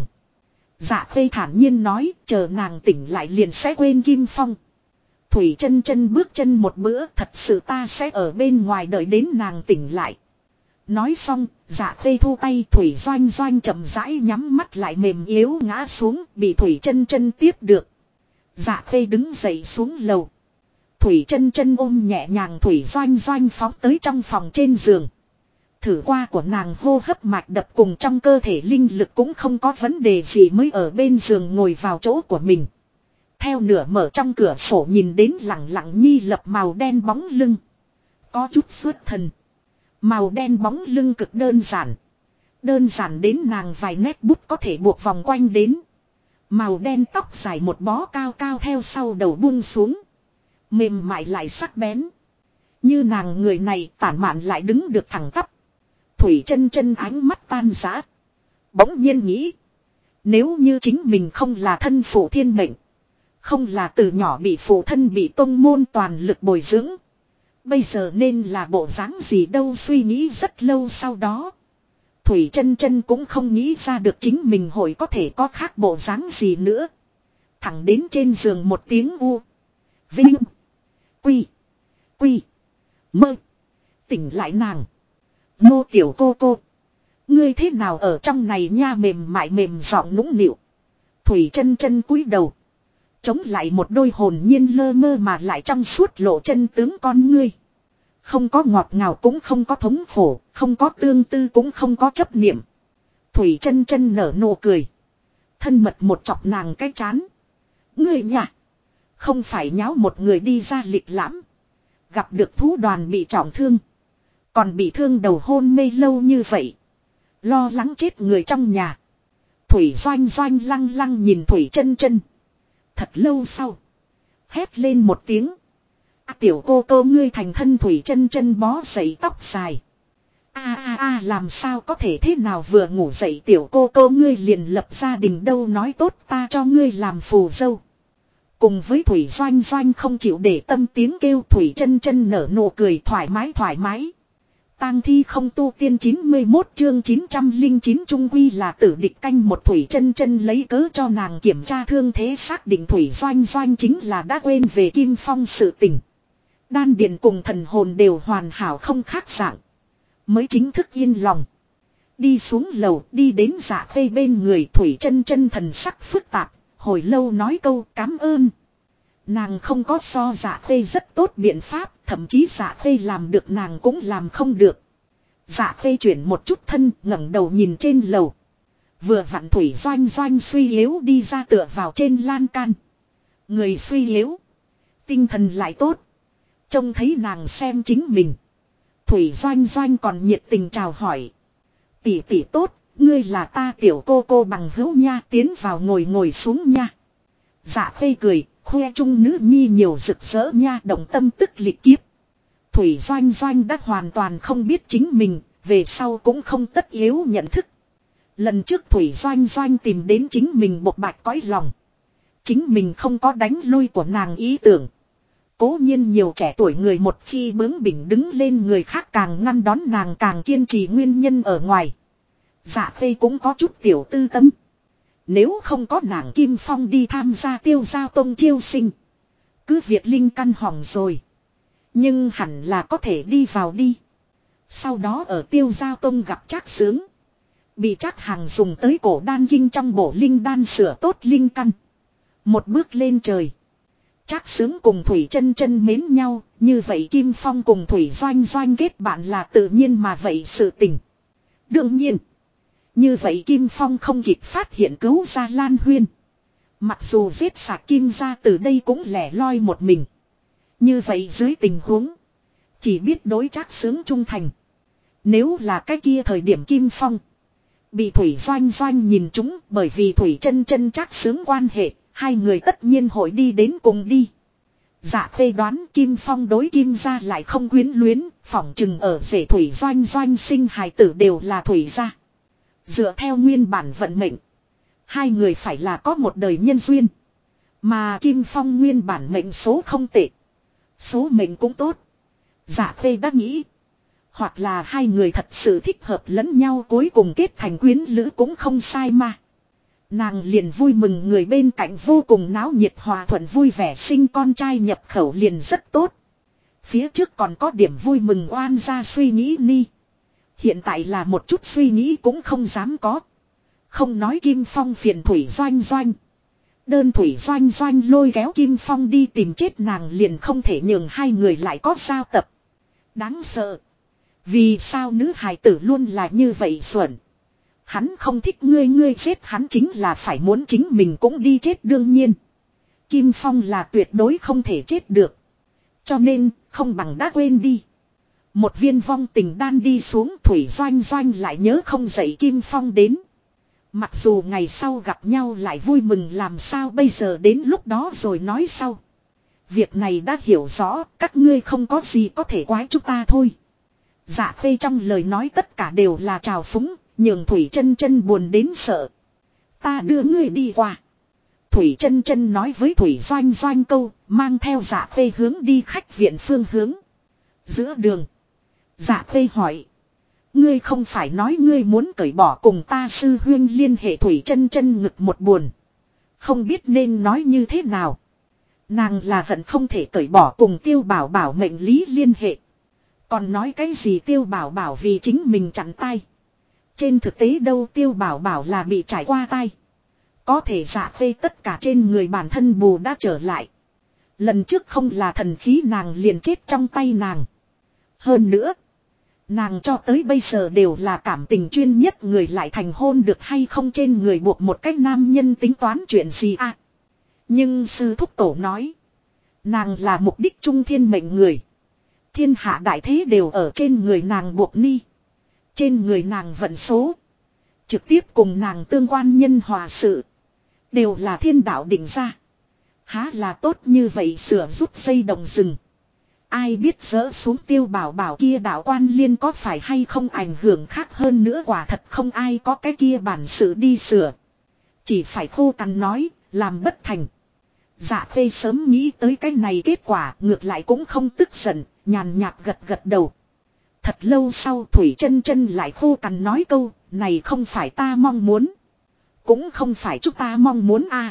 Dạ Khê thản nhiên nói. Chờ nàng tỉnh lại liền sẽ quên Kim Phong. Thủy chân chân bước chân một bữa. Thật sự ta sẽ ở bên ngoài đợi đến nàng tỉnh lại. Nói xong, Dạ Khê thu tay. Thủy Doanh Doanh chậm rãi nhắm mắt lại mềm yếu ngã xuống. Bị Thủy chân chân tiếp được. Dạ Khê đứng dậy xuống lầu. Thủy Chân Chân ôm nhẹ nhàng Thủy Doanh Doanh phóng tới trong phòng trên giường. Thử qua của nàng hô hấp mạch đập cùng trong cơ thể linh lực cũng không có vấn đề gì mới ở bên giường ngồi vào chỗ của mình. Theo nửa mở trong cửa sổ nhìn đến lẳng lặng nhi lập màu đen bóng lưng. Có chút xuất thần. Màu đen bóng lưng cực đơn giản. Đơn giản đến nàng vài nét bút có thể buộc vòng quanh đến. Màu đen tóc dài một bó cao cao theo sau đầu buông xuống. Mềm mại lại sắc bén. Như nàng người này tản mạn lại đứng được thẳng tắp. Thủy Chân Chân ánh mắt tan rã. Bỗng nhiên nghĩ. Nếu như chính mình không là thân phụ thiên mệnh. Không là từ nhỏ bị phụ thân bị tông môn toàn lực bồi dưỡng. Bây giờ nên là bộ dáng gì đâu, suy nghĩ rất lâu sau đó. Thủy Chân Chân cũng không nghĩ ra được chính mình hội có thể có khác bộ dáng gì nữa. Thẳng đến trên giường một tiếng u. Vinh. Quy. Quy. Mơ. Tỉnh lại nàng. Nô tiểu cô cô. Ngươi thế nào ở trong này nha, mềm mại mềm giọng nũng nịu. Thủy Chân Chân cúi đầu. Chống lại một đôi hồn nhiên lơ mơ mà lại trong suốt lộ chân tướng con ngươi. Không có ngọt ngào cũng không có thống khổ, không có tương tư cũng không có chấp niệm. Thủy Chân Chân nở nụ cười. Thân mật một chọc nàng cái chán. Ngươi nhỉ? Không phải nháo một người đi ra lịch lãm. Gặp được thú đoàn bị trọng thương. Còn bị thương đầu hôn mê lâu như vậy. Lo lắng chết người trong nhà. Thủy Doanh Doanh lăng lăng nhìn Thủy Chân Chân. Thật lâu sau. Hét lên một tiếng. Tiểu cô cô ngươi thành thân. Thủy Chân Chân bó dậy tóc dài. Làm sao có thể thế nào, vừa ngủ dậy tiểu cô cô ngươi liền lập gia đình đâu, nói tốt ta cho ngươi làm phù dâu. Cùng với Thủy Doanh Doanh không chịu để tâm tiếng kêu, Thủy Chân Chân nở nụ cười thoải mái thoải mái. Tang thi không tu tiên 91 chương 909 trung quy là tử địch canh một. Thủy Chân Chân lấy cớ cho nàng kiểm tra thương thế, xác định Thủy Doanh Doanh chính là đã quên về Kim Phong sự tình. Đan điền cùng thần hồn đều hoàn hảo không khác dạng. Mới chính thức yên lòng. Đi xuống lầu đi đến Dạ Khê bên người. Thủy Chân Chân thần sắc phức tạp. Hồi lâu nói câu cảm ơn. Nàng không có so Dạ Khê rất tốt biện pháp. Thậm chí Dạ Khê làm được nàng cũng làm không được. Dạ Khê chuyển một chút thân ngẩng đầu nhìn trên lầu. Vừa vặn Thủy Doanh Doanh suy yếu đi ra tựa vào trên lan can. Người suy yếu. Tinh thần lại tốt. Trông thấy nàng xem chính mình. Thủy Doanh Doanh còn nhiệt tình chào hỏi. Tỷ tỷ tốt, ngươi là ta tiểu cô cô bằng hữu nha, tiến vào ngồi xuống nha. Dạ Khê cười, khoe trung nữ nhi nhiều rực rỡ nha, động tâm tức lịch kiếp. Thủy Doanh Doanh đã hoàn toàn không biết chính mình, về sau cũng không tất yếu nhận thức. Lần trước Thủy Doanh Doanh tìm đến chính mình bộc bạch cõi lòng. Chính mình không có đánh lui của nàng ý tưởng. Cố nhiên nhiều trẻ tuổi người một khi bướng bỉnh đứng lên, người khác càng ngăn đón nàng càng kiên trì nguyên nhân ở ngoài. Dạ Khê cũng có chút tiểu tư tâm. Nếu không có nàng Kim Phong đi tham gia Tiêu Giao Tông chiêu sinh. Cứ việc linh căn hỏng rồi. Nhưng hẳn là có thể đi vào đi. Sau đó ở Tiêu Giao Tông gặp Trác Sướng. Bị Trác Hàng dùng tới cổ đan kinh trong bổ linh đan sửa tốt linh căn. Một bước lên trời. Trác Sướng cùng Thủy Chân Chân mến nhau, như vậy Kim Phong cùng Thủy Doanh Doanh kết bạn là tự nhiên mà vậy sự tình. Đương nhiên, như vậy Kim Phong không kịp phát hiện cứu ra Lan Huyên. Mặc dù giết sạch Kim ra từ đây cũng lẻ loi một mình. Như vậy dưới tình huống, chỉ biết đối Trác Sướng trung thành. Nếu là cái kia thời điểm Kim Phong bị Thủy Doanh Doanh nhìn trúng, bởi vì Thủy Chân Chân Trác Sướng quan hệ, hai người tất nhiên hội đi đến cùng đi. Dạ Khê đoán Kim Phong đối Kim gia lại không quyến luyến, phỏng chừng ở rể Thủy Doanh Doanh sinh hài tử đều là Thủy gia. Dựa theo nguyên bản vận mệnh, hai người phải là có một đời nhân duyên. Mà Kim Phong nguyên bản mệnh số không tệ, số mệnh cũng tốt. Dạ Khê đã nghĩ, hoặc là hai người thật sự thích hợp lẫn nhau, cuối cùng kết thành quyến lữ cũng không sai mà. Nàng liền vui mừng, người bên cạnh vô cùng náo nhiệt hòa thuận vui vẻ, sinh con trai nhập khẩu liền rất tốt. Phía trước còn có điểm vui mừng oan ra suy nghĩ ni. Hiện tại là một chút suy nghĩ cũng không dám có. Không nói Kim Phong phiền Thủy Doanh Doanh. Đơn Thủy Doanh Doanh lôi kéo Kim Phong đi tìm chết nàng liền không thể nhường hai người lại có giao tập. Đáng sợ. Vì sao nữ hài tử luôn là như vậy xuẩn. Hắn không thích ngươi, ngươi giết hắn chính là phải muốn chính mình cũng đi chết đương nhiên. Kim Phong là tuyệt đối không thể chết được. Cho nên không bằng đã quên đi. Một viên vong tình đan đi xuống, Thủy Doanh Doanh lại nhớ không dậy Kim Phong đến. Mặc dù ngày sau gặp nhau lại vui mừng làm sao bây giờ đến lúc đó rồi nói sau. Việc này đã hiểu rõ, các ngươi không có gì có thể quái chúng ta thôi. Dạ Khê trong lời nói tất cả đều là trào phúng, nhường Thủy Chân Chân buồn đến sợ. Ta đưa ngươi đi qua. Thủy Chân Chân nói với Thủy Doanh Doanh câu, mang theo Dạ Khê hướng đi khách viện phương hướng. Giữa đường, Dạ Khê hỏi. Ngươi không phải nói ngươi muốn cởi bỏ cùng ta sư huyên liên hệ. Thủy Chân Chân ngực một buồn. Không biết nên nói như thế nào. Nàng là hận không thể cởi bỏ cùng Tiêu Bảo Bảo mệnh lý liên hệ. Còn nói cái gì Tiêu Bảo Bảo vì chính mình chặn tay. Trên thực tế đâu Tiêu Bảo Bảo là bị trải qua tay. Có thể Dạ Khê tất cả trên người bản thân bù đã trở lại. Lần trước không là thần khí nàng liền chết trong tay nàng. Hơn nữa. Nàng cho tới bây giờ đều là cảm tình chuyên nhất người lại thành hôn được hay không trên người buộc một cách nam nhân tính toán chuyện gì à. Nhưng sư thúc tổ nói. Nàng là mục đích trung thiên mệnh người. Thiên hạ đại thế đều ở trên người nàng buộc ni. Trên người nàng vận số. Trực tiếp cùng nàng tương quan nhân hòa sự. Đều là thiên đạo định ra. Há là tốt như vậy sửa rút dây đồng rừng. Ai biết dỡ xuống Tiêu Bảo Bảo kia đạo quan liên có phải hay không ảnh hưởng khác hơn nữa quả thật không ai có cái kia bản sự đi sửa. Chỉ phải khô cằn nói, làm bất thành. Dạ Khê sớm nghĩ tới cái này kết quả ngược lại cũng không tức giận, nhàn nhạt gật gật đầu. Thật lâu sau Thủy Chân Chân lại khô cằn nói câu, này không phải ta mong muốn. Cũng không phải chúng ta mong muốn a.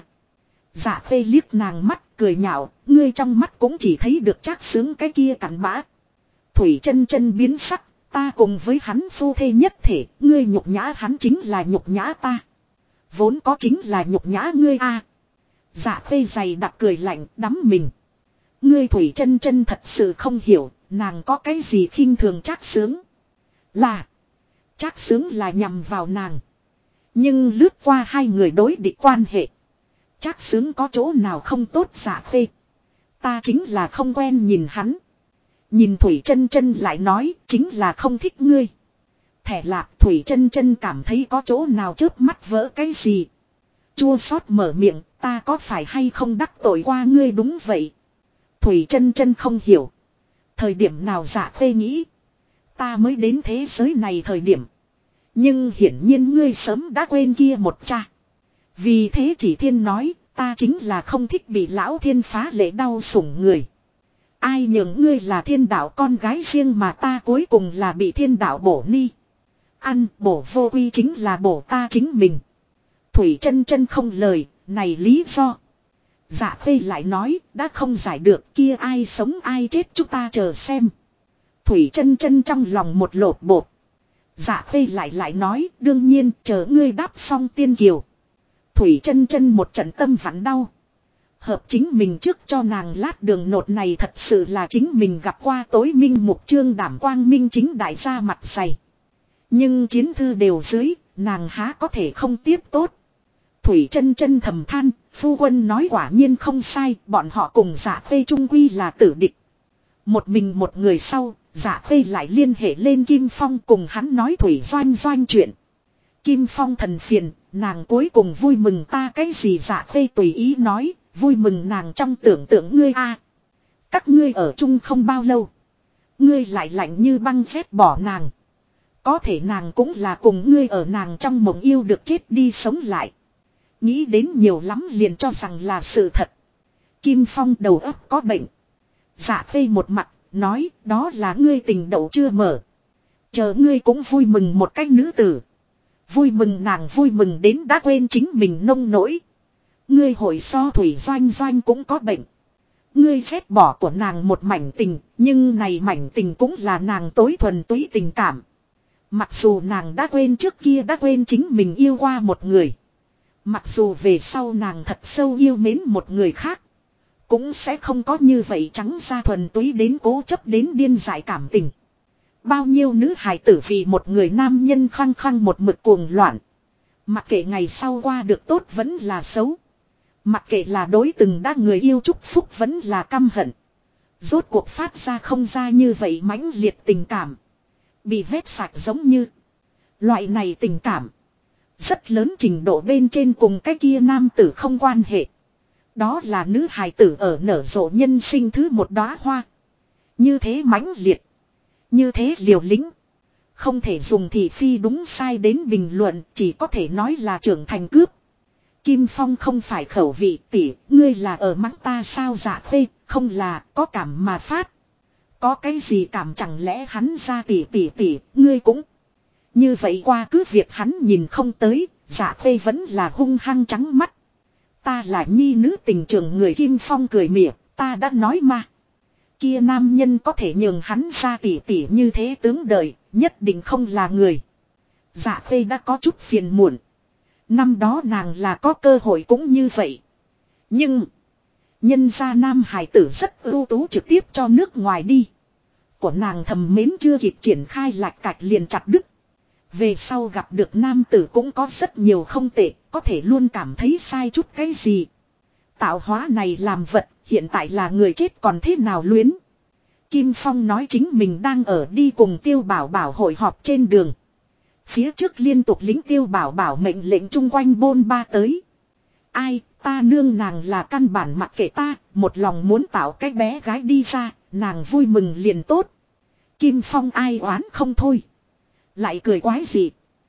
Dạ Khê liếc nàng mắt cười nhạo, ngươi trong mắt cũng chỉ thấy được Trác Sướng cái kia cặn bã. Thủy Chân Chân biến sắc, ta cùng với hắn phu thê nhất thể, ngươi nhục nhã hắn chính là nhục nhã ta. Vốn có chính là nhục nhã ngươi a. Dạ Khê dày đặc cười lạnh đắm mình. Ngươi Thủy Chân Chân thật sự không hiểu, nàng có cái gì khinh thường Trác Sướng. Là, Trác Sướng là nhằm vào nàng. Nhưng lướt qua hai người đối địch quan hệ. Trác Sướng có chỗ nào không tốt Dạ Khê. Ta chính là không quen nhìn hắn. Nhìn Thủy Chân Chân lại nói chính là không thích ngươi. Thẻ lạc Thủy Chân Chân cảm thấy có chỗ nào chớp mắt vỡ cái gì. Chua xót mở miệng, ta có phải hay không đắc tội qua ngươi đúng vậy. Thủy Chân Chân không hiểu. Thời điểm nào Dạ Khê nghĩ. Ta mới đến thế giới này thời điểm. Nhưng hiển nhiên ngươi sớm đã quên kia một cha. Vì thế chỉ thiên nói, ta chính là không thích bị lão thiên phá lệ đau sủng người. Ai nhường ngươi là thiên đạo con gái riêng mà ta cuối cùng là bị thiên đạo bổ ni. Ăn bổ vô quy chính là bổ ta chính mình. Thủy Chân Chân không lời, này lý do. Dạ Khê lại nói, đã không giải được kia ai sống ai chết chúng ta chờ xem. Thủy Chân Chân trong lòng một lột bột. Dạ Khê lại nói, đương nhiên chờ ngươi đáp xong tiên kiều. Thủy Chân Chân một trận tâm vặn đau. Hợp chính mình trước cho nàng lát đường nột này thật sự là chính mình gặp qua tối minh mục trương đảm quang minh chính đại gia mặt dày. Nhưng chiến thư đều dưới, nàng há có thể không tiếp tốt. Thủy Chân Chân thầm than, phu quân nói quả nhiên không sai, bọn họ cùng Dạ Khê trung quy là tử địch. Một mình một người sau, Dạ Khê lại liên hệ lên Kim Phong cùng hắn nói Thủy Doanh Doanh chuyện. Kim Phong thần phiền, nàng cuối cùng vui mừng ta cái gì Dạ Khê tùy ý nói, vui mừng nàng trong tưởng tượng ngươi a. Các ngươi ở chung không bao lâu. Ngươi lại lạnh như băng rét bỏ nàng. Có thể nàng cũng là cùng ngươi ở nàng trong mộng yêu được chết đi sống lại. Nghĩ đến nhiều lắm liền cho rằng là sự thật. Kim Phong đầu óc có bệnh. Dạ Khê một mặt, nói đó là ngươi tình đậu chưa mở. Chờ ngươi cũng vui mừng một cách nữ tử. Vui mừng nàng vui mừng đến đã quên chính mình nông nỗi. Ngươi hội so Thủy Doanh Doanh cũng có bệnh. Ngươi ghét bỏ của nàng một mảnh tình, nhưng này mảnh tình cũng là nàng tối thuần túy tình cảm. Mặc dù nàng đã quên trước kia đã quên chính mình yêu qua một người. Mặc dù về sau nàng thật sâu yêu mến một người khác. Cũng sẽ không có như vậy trắng ra thuần túy đến cố chấp đến điên dại cảm tình. Bao nhiêu nữ hài tử vì một người nam nhân khăng khăng một mực cuồng loạn. Mặc kệ ngày sau qua được tốt vẫn là xấu. Mặc kệ là đối từng đã người yêu chúc phúc vẫn là căm hận. Rốt cuộc phát ra không ra như vậy mãnh liệt tình cảm. Bị vét sạch giống như. Loại này tình cảm. Rất lớn trình độ bên trên cùng cái kia nam tử không quan hệ. Đó là nữ hài tử ở nở rộ nhân sinh thứ một đóa hoa. Như thế mãnh liệt. Như thế liều lĩnh. Không thể dùng thị phi đúng sai đến bình luận. Chỉ có thể nói là trưởng thành cướp. Kim Phong không phải khẩu vị tỉ. Ngươi là ở mắng ta sao dạ khê. Không là có cảm mà phát. Có cái gì cảm chẳng lẽ hắn ra tỉ. Ngươi cũng. Như vậy qua cứ việc hắn nhìn không tới. Dạ khê vẫn là hung hăng trắng mắt. Ta là nhi nữ tình trường người Kim Phong cười mỉa. Ta đã nói mà. Kia nam nhân có thể nhường hắn ra tỉ như thế tướng đời. Nhất định không là người. Dạ khê đã có chút phiền muộn. Năm đó nàng là có cơ hội cũng như vậy. Nhưng. Nhân gia nam hải tử rất ưu tú trực tiếp cho nước ngoài đi. Của nàng thầm mến chưa kịp triển khai lạch cạch liền chặt đứt. Về sau gặp được nam tử cũng có rất nhiều không tệ. Có thể luôn cảm thấy sai chút cái gì. Tạo hóa này làm vật. Hiện tại là người chết còn thế nào luyến. Kim Phong nói chính mình đang ở đi cùng Tiêu Bảo Bảo hội họp trên đường. Phía trước liên tục lính Tiêu Bảo Bảo mệnh lệnh chung quanh bôn ba tới. Ai, ta nương nàng là căn bản mặc kệ ta, một lòng muốn tạo cái bé gái đi ra, nàng vui mừng liền tốt. Kim Phong ai oán không thôi. Lại cười quái gì.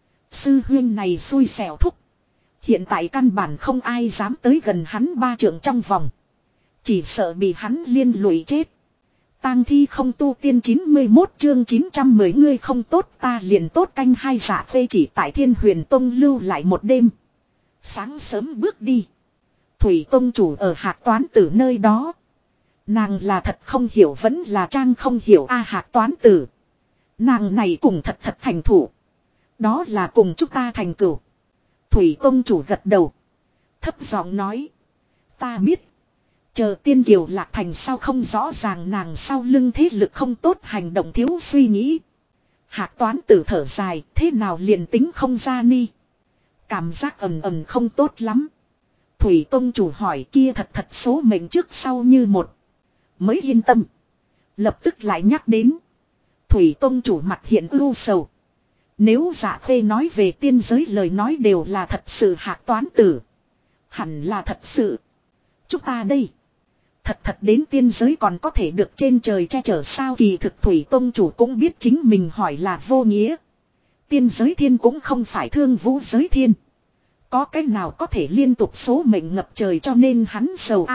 Sư huyên này xui xẻo thúc. Hiện tại căn bản không ai dám tới gần hắn ba trượng trong vòng. Chỉ sợ bị hắn liên lụy chết. Tang thi không tu tiên 91 chương 910 ngươi không tốt ta liền tốt canh hai giả phê chỉ tại Thiên Huyền Tông lưu lại một đêm. Sáng sớm bước đi. Thủy Tông chủ ở Hạc Toán Tử nơi đó. Nàng là thật không hiểu vẫn là trang không hiểu Hạc Toán Tử. Nàng này cùng thật thành thủ. Đó là cùng chúng ta thành cửu. Thủy Tông chủ gật đầu. Thấp giọng nói. Ta biết. Chờ Tiên Kiều Lạc Thành sao không rõ ràng nàng sau lưng thế lực không tốt hành động thiếu suy nghĩ. Hạc Toán Tử thở dài thế nào liền tính không ra ni. Cảm giác ầm không tốt lắm. Thủy Tông chủ hỏi kia thật số mệnh trước sau như một. Mới yên tâm. Lập tức lại nhắc đến. Thủy Tông chủ mặt hiện ưu sầu. Nếu Dạ Khê nói về tiên giới lời nói đều là thật sự Hạc Toán Tử. Hẳn là thật sự. Chúng ta đây. Thật đến tiên giới còn có thể được trên trời che chở sao kỳ thực Thủy Tông chủ cũng biết chính mình hỏi là vô nghĩa. Tiên giới thiên cũng không phải thương vũ giới thiên. Có cái nào có thể liên tục số mệnh ngập trời cho nên hắn sầu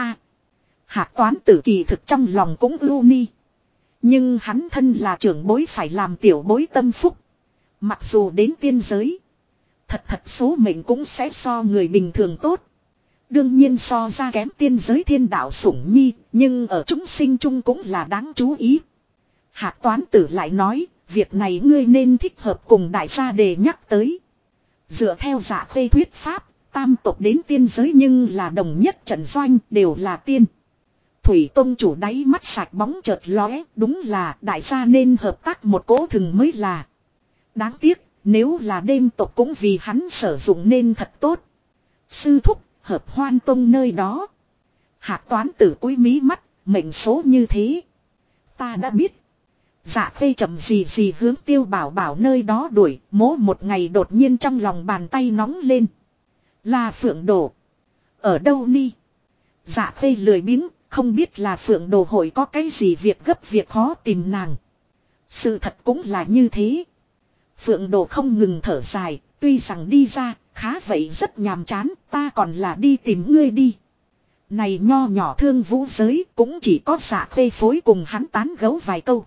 Hạc Toán Tử kỳ thực trong lòng cũng ưu ni. Nhưng hắn thân là trưởng bối phải làm tiểu bối tâm phúc. Mặc dù đến tiên giới. Thật số mệnh cũng sẽ so người bình thường tốt. Đương nhiên so ra kém tiên giới thiên đạo sủng nhi. Nhưng ở chúng sinh chung cũng là đáng chú ý. Hạc Toán Tử lại nói. Việc này ngươi nên thích hợp cùng đại gia đề nhắc tới. Dựa theo Dạ Khê thuyết pháp. Tam tộc đến tiên giới nhưng là đồng nhất trận doanh đều là tiên. Thủy Tông chủ đáy mắt sạch bóng chợt lóe. Đúng là đại gia nên hợp tác một cỗ thừng mới là. Đáng tiếc nếu là đêm tộc cũng vì hắn sử dụng nên thật tốt. Sư thúc hợp Hoan Tông nơi đó. Hạc Toán Tử cúi mí mắt. Mệnh số như thế. Ta đã biết. Dạ Khê chậm gì hướng Tiêu Bảo Bảo nơi đó đuổi. Mố một ngày đột nhiên trong lòng bàn tay nóng lên. Là Phượng Đồ. Ở đâu ni? Dạ Khê lười biếng. Không biết là Phượng Đồ hội có cái gì việc gấp việc khó tìm nàng. Sự thật cũng là như thế. Phượng Đồ không ngừng thở dài. Tuy rằng đi ra khá vậy rất nhàm chán. Ta còn là đi tìm ngươi đi. Này nho nhỏ thương vũ giới cũng chỉ có Dạ Khê phối cùng hắn tán gấu vài câu.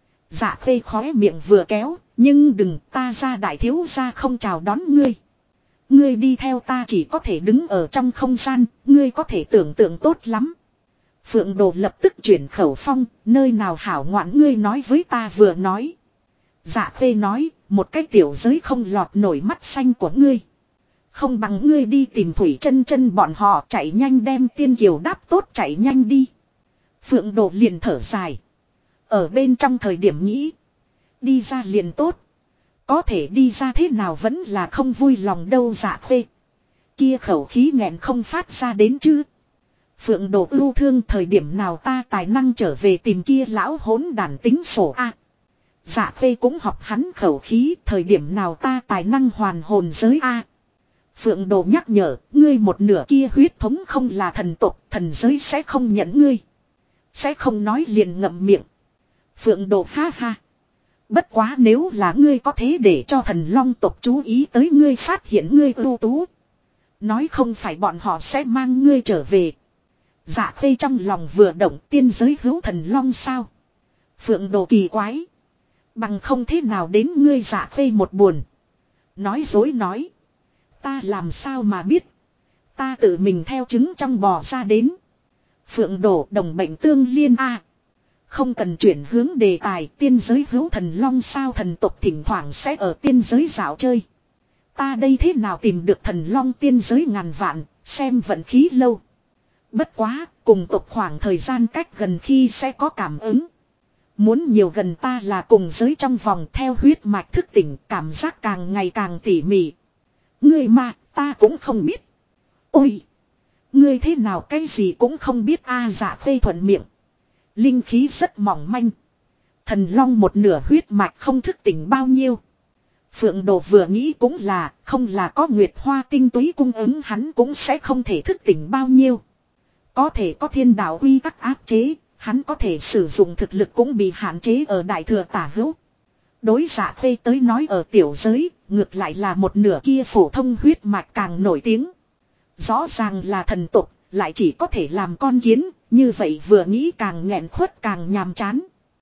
Dạ Khê khóe miệng vừa kéo. Nhưng đừng ta ra đại thiếu gia không chào đón ngươi. Ngươi đi theo ta chỉ có thể đứng ở trong không gian. Ngươi có thể tưởng tượng tốt lắm. Phượng Đồ lập tức chuyển khẩu phong. Nơi nào hảo ngoạn ngươi nói với ta vừa nói. Dạ Khê nói. Một cái tiểu giới không lọt nổi mắt xanh của ngươi. Không bằng ngươi đi tìm Thủy Chân Chân bọn họ, chạy nhanh đem Tiên Kiều đáp tốt, chạy nhanh đi. Phượng Đồ liền thở dài. Ở bên trong thời điểm nghĩ. Đi ra liền tốt. Có thể đi ra thế nào vẫn là không vui lòng đâu. Dạ Khê. Kia khẩu khí nghẹn không phát ra đến chứ. Phượng Đồ ưu thương, thời điểm nào ta tài năng trở về tìm kia lão hỗn đản tính sổ a. Dạ Khê cũng học hắn khẩu khí, thời điểm nào ta tài năng hoàn hồn giới a. Phượng Đồ nhắc nhở, ngươi một nửa kia huyết thống không là thần tộc, thần giới sẽ không nhận ngươi. Sẽ không nói liền ngậm miệng. Phượng Đồ ha ha. Bất quá nếu là ngươi có thế để cho thần long tộc chú ý tới ngươi, phát hiện ngươi ưu tú. Nói không phải bọn họ sẽ mang ngươi trở về. Dạ Khê trong lòng vừa động, tiên giới hữu thần long sao? Phượng Đồ kỳ quái. Bằng không thế nào đến ngươi. Dạ Khê một buồn. Nói dối nói. Ta làm sao mà biết. Ta tự mình theo trứng trong bò ra đến. Phượng Đồ đồng bệnh tương liên a. Không cần chuyển hướng đề tài, tiên giới hữu thần long sao? Thần tộc thỉnh thoảng sẽ ở tiên giới dạo chơi. Ta đây thế nào tìm được thần long? Tiên giới ngàn vạn, xem vận khí lâu. Bất quá, cùng tộc khoảng thời gian cách gần khi sẽ có cảm ứng. Muốn nhiều gần ta là cùng giới trong vòng, theo huyết mạch thức tỉnh, cảm giác càng ngày càng tỉ mỉ. Ngươi mà, ta cũng không biết. Ôi! Ngươi thế nào cái gì cũng không biết a. Dạ Khê thuận miệng. Linh khí rất mỏng manh. Thần long một nửa huyết mạch không thức tỉnh bao nhiêu. Phượng Đồ vừa nghĩ cũng là, không là có nguyệt hoa tinh túy cung ứng hắn cũng sẽ không thể thức tỉnh bao nhiêu. Có thể có thiên đạo quy tắc áp chế, hắn có thể sử dụng thực lực cũng bị hạn chế ở đại thừa tả hữu. Đối Dạ Khê tới nói ở tiểu giới, ngược lại là một nửa kia phổ thông huyết mạch càng nổi tiếng. Rõ ràng là thần tộc, lại chỉ có thể làm con kiến, như vậy vừa nghĩ càng nghẹn khuất càng nhàm chán.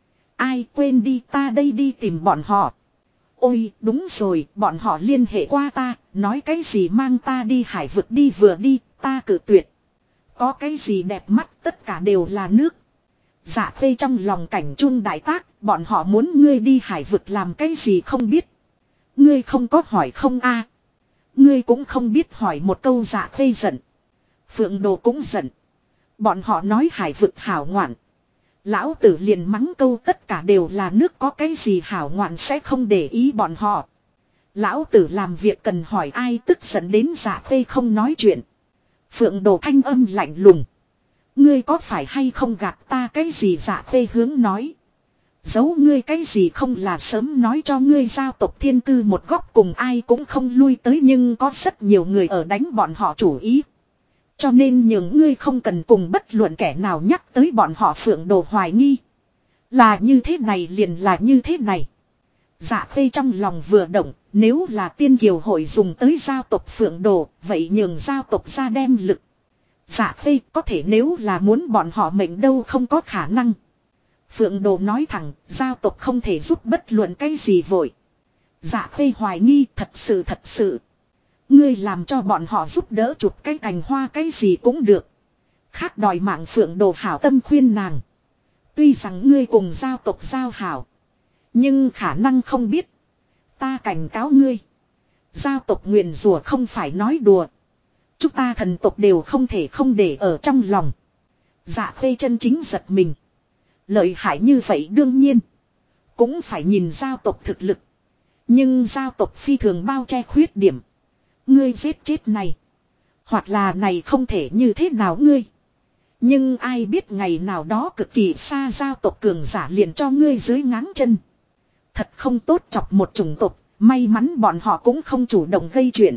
Ai quên đi, ta đây đi tìm bọn họ. Ôi đúng rồi, bọn họ liên hệ qua ta, nói cái gì mang ta đi hải vực đi, vừa đi, ta cự tuyệt. Có cái gì đẹp mắt, tất cả đều là nước. Dạ Khê trong lòng cảnh chuông đại tác, bọn họ muốn ngươi đi hải vực làm cái gì không biết. Ngươi không có hỏi không a? Ngươi cũng không biết hỏi một câu. Dạ Khê giận. Phượng Đồ cũng giận. Bọn họ nói hải vực hảo ngoạn. Lão tử liền mắng câu tất cả đều là nước, có cái gì hảo ngoạn sẽ không để ý bọn họ. Lão tử làm việc cần hỏi ai, tức giận đến Dạ Khê không nói chuyện. Phượng Đồ thanh âm lạnh lùng. Ngươi có phải hay không gạt ta cái gì? Dạ Khê hướng nói. Giấu ngươi cái gì không là sớm nói cho ngươi, giao tộc thiên cư một góc cùng ai cũng không lui tới, nhưng có rất nhiều người ở đánh bọn họ chủ ý. Cho nên những ngươi không cần cùng bất luận kẻ nào nhắc tới bọn họ. Phượng Đồ hoài nghi. Là như thế này liền là như thế này. Dạ Khê trong lòng vừa động, nếu là tiên kiều hội dùng tới giao tộc Phượng Đồ, vậy nhường giao tộc ra đem lực. Dạ Khê có thể, nếu là muốn bọn họ mệnh đâu không có khả năng. Phượng Đồ nói thẳng, giao tộc không thể giúp bất luận cái gì vội. Dạ Khê hoài nghi, thật sự. Ngươi làm cho bọn họ giúp đỡ chụp cái cành hoa cái gì cũng được. Khác đòi mạng. Phượng Đồ hảo tâm khuyên nàng. Tuy rằng ngươi cùng giao tộc giao hảo, nhưng khả năng không biết. Ta cảnh cáo ngươi. Giao tộc nguyền rủa không phải nói đùa. Chúng ta thần tộc đều không thể không để ở trong lòng. Dạ Khê chân chính giật mình. Lợi hại như vậy đương nhiên cũng phải nhìn giao tộc thực lực. Nhưng giao tộc phi thường bao che khuyết điểm. Ngươi giết chết này, hoặc là này không thể như thế nào ngươi. Nhưng ai biết ngày nào đó cực kỳ xa giao tộc cường giả liền cho ngươi dưới ngáng chân. Thật không tốt chọc một chủng tộc. May mắn bọn họ cũng không chủ động gây chuyện.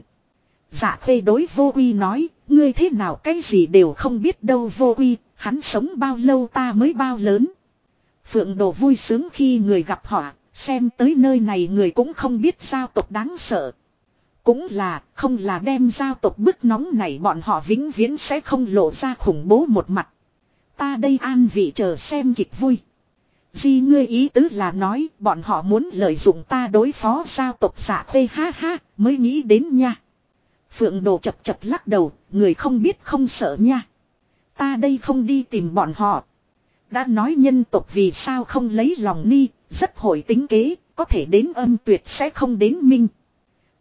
Dạ Khê đối Vô Uy nói, ngươi thế nào cái gì đều không biết đâu. Vô Uy, hắn sống bao lâu ta mới bao lớn. Phượng Đồ vui sướng khi người gặp họa, xem tới nơi này người cũng không biết giao tộc đáng sợ. Cũng là, không là đem giao tộc bức nóng này bọn họ vĩnh viễn sẽ không lộ ra khủng bố một mặt. Ta đây an vị chờ xem kịch vui. Di ngươi ý tứ là nói bọn họ muốn lợi dụng ta đối phó giao tộc. Dạ Khê ha ha, mới nghĩ đến nha. Phượng Đồ chập chập lắc đầu, người không biết không sợ nha. Ta đây không đi tìm bọn họ. Đã nói nhân tộc vì sao không lấy lòng ni, rất hội tính kế, có thể đến âm tuyệt sẽ không đến minh.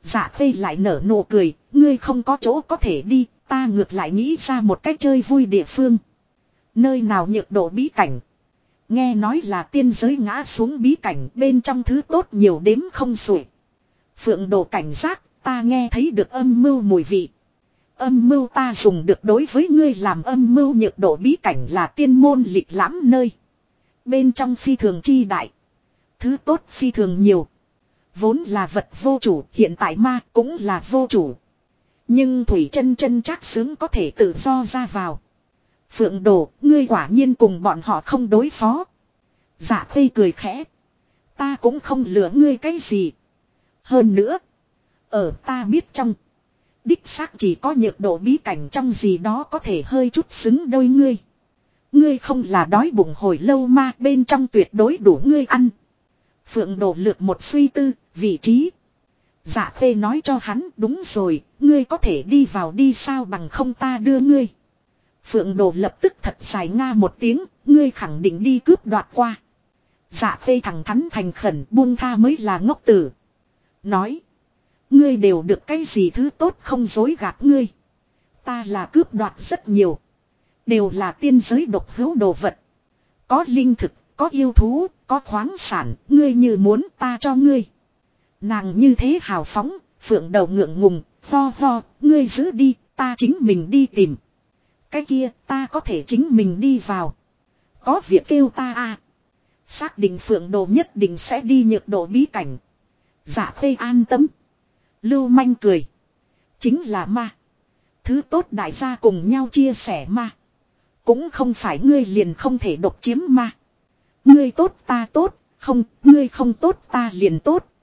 Dạ Khê lại nở nụ cười, ngươi không có chỗ có thể đi, ta ngược lại nghĩ ra một cách chơi vui địa phương. Nơi nào nhược độ bí cảnh. Nghe nói là tiên giới ngã xuống bí cảnh, bên trong thứ tốt nhiều đếm không xuể. Phượng Đồ cảnh giác, ta nghe thấy được âm mưu mùi vị. Âm mưu ta dùng được đối với ngươi làm âm mưu nhược độ bí cảnh là tiên môn lịch lãm nơi. Bên trong phi thường chi đại. Thứ tốt phi thường nhiều. Vốn là vật vô chủ, hiện tại ma cũng là vô chủ. Nhưng Thủy Chân Chân chắc sướng có thể tự do ra vào. Phượng Đồ, ngươi quả nhiên cùng bọn họ không đối phó. Dạ Khê cười khẽ. Ta cũng không lừa ngươi cái gì. Hơn nữa, ở ta biết trong, đích xác chỉ có nhược độ bí cảnh trong gì đó có thể hơi chút xứng đôi ngươi. Ngươi không là đói bụng hồi lâu mà bên trong tuyệt đối đủ ngươi ăn. Phượng Đồ lược một suy tư, vị trí. Dạ Khê nói cho hắn, đúng rồi, ngươi có thể đi vào đi sao bằng không ta đưa ngươi. Phượng Đồ lập tức thật dài nga một tiếng, ngươi khẳng định đi cướp đoạt qua. Dạ Khê thẳng thắn thành khẩn, buông tha mới là ngốc tử. Nói, ngươi đều được cái gì thứ tốt không dối gạt ngươi. Ta là cướp đoạt rất nhiều. Đều là tiên giới độc hữu đồ vật. Có linh thực, có yêu thú, có khoáng sản, ngươi như muốn ta cho ngươi. Nàng như thế hào phóng, Phượng Đầu ngượng ngùng, ho ho, ngươi giữ đi, ta chính mình đi tìm. Cái kia, ta có thể chính mình đi vào. Có việc kêu ta à. Xác định Phượng Đồ nhất định sẽ đi nhược độ bí cảnh. Dạ Khê an tâm. Lưu manh cười. Chính là ma. Thứ tốt đại gia cùng nhau chia sẻ ma. Cũng không phải ngươi liền không thể độc chiếm ma. Ngươi tốt ta tốt, không, ngươi không tốt ta liền tốt.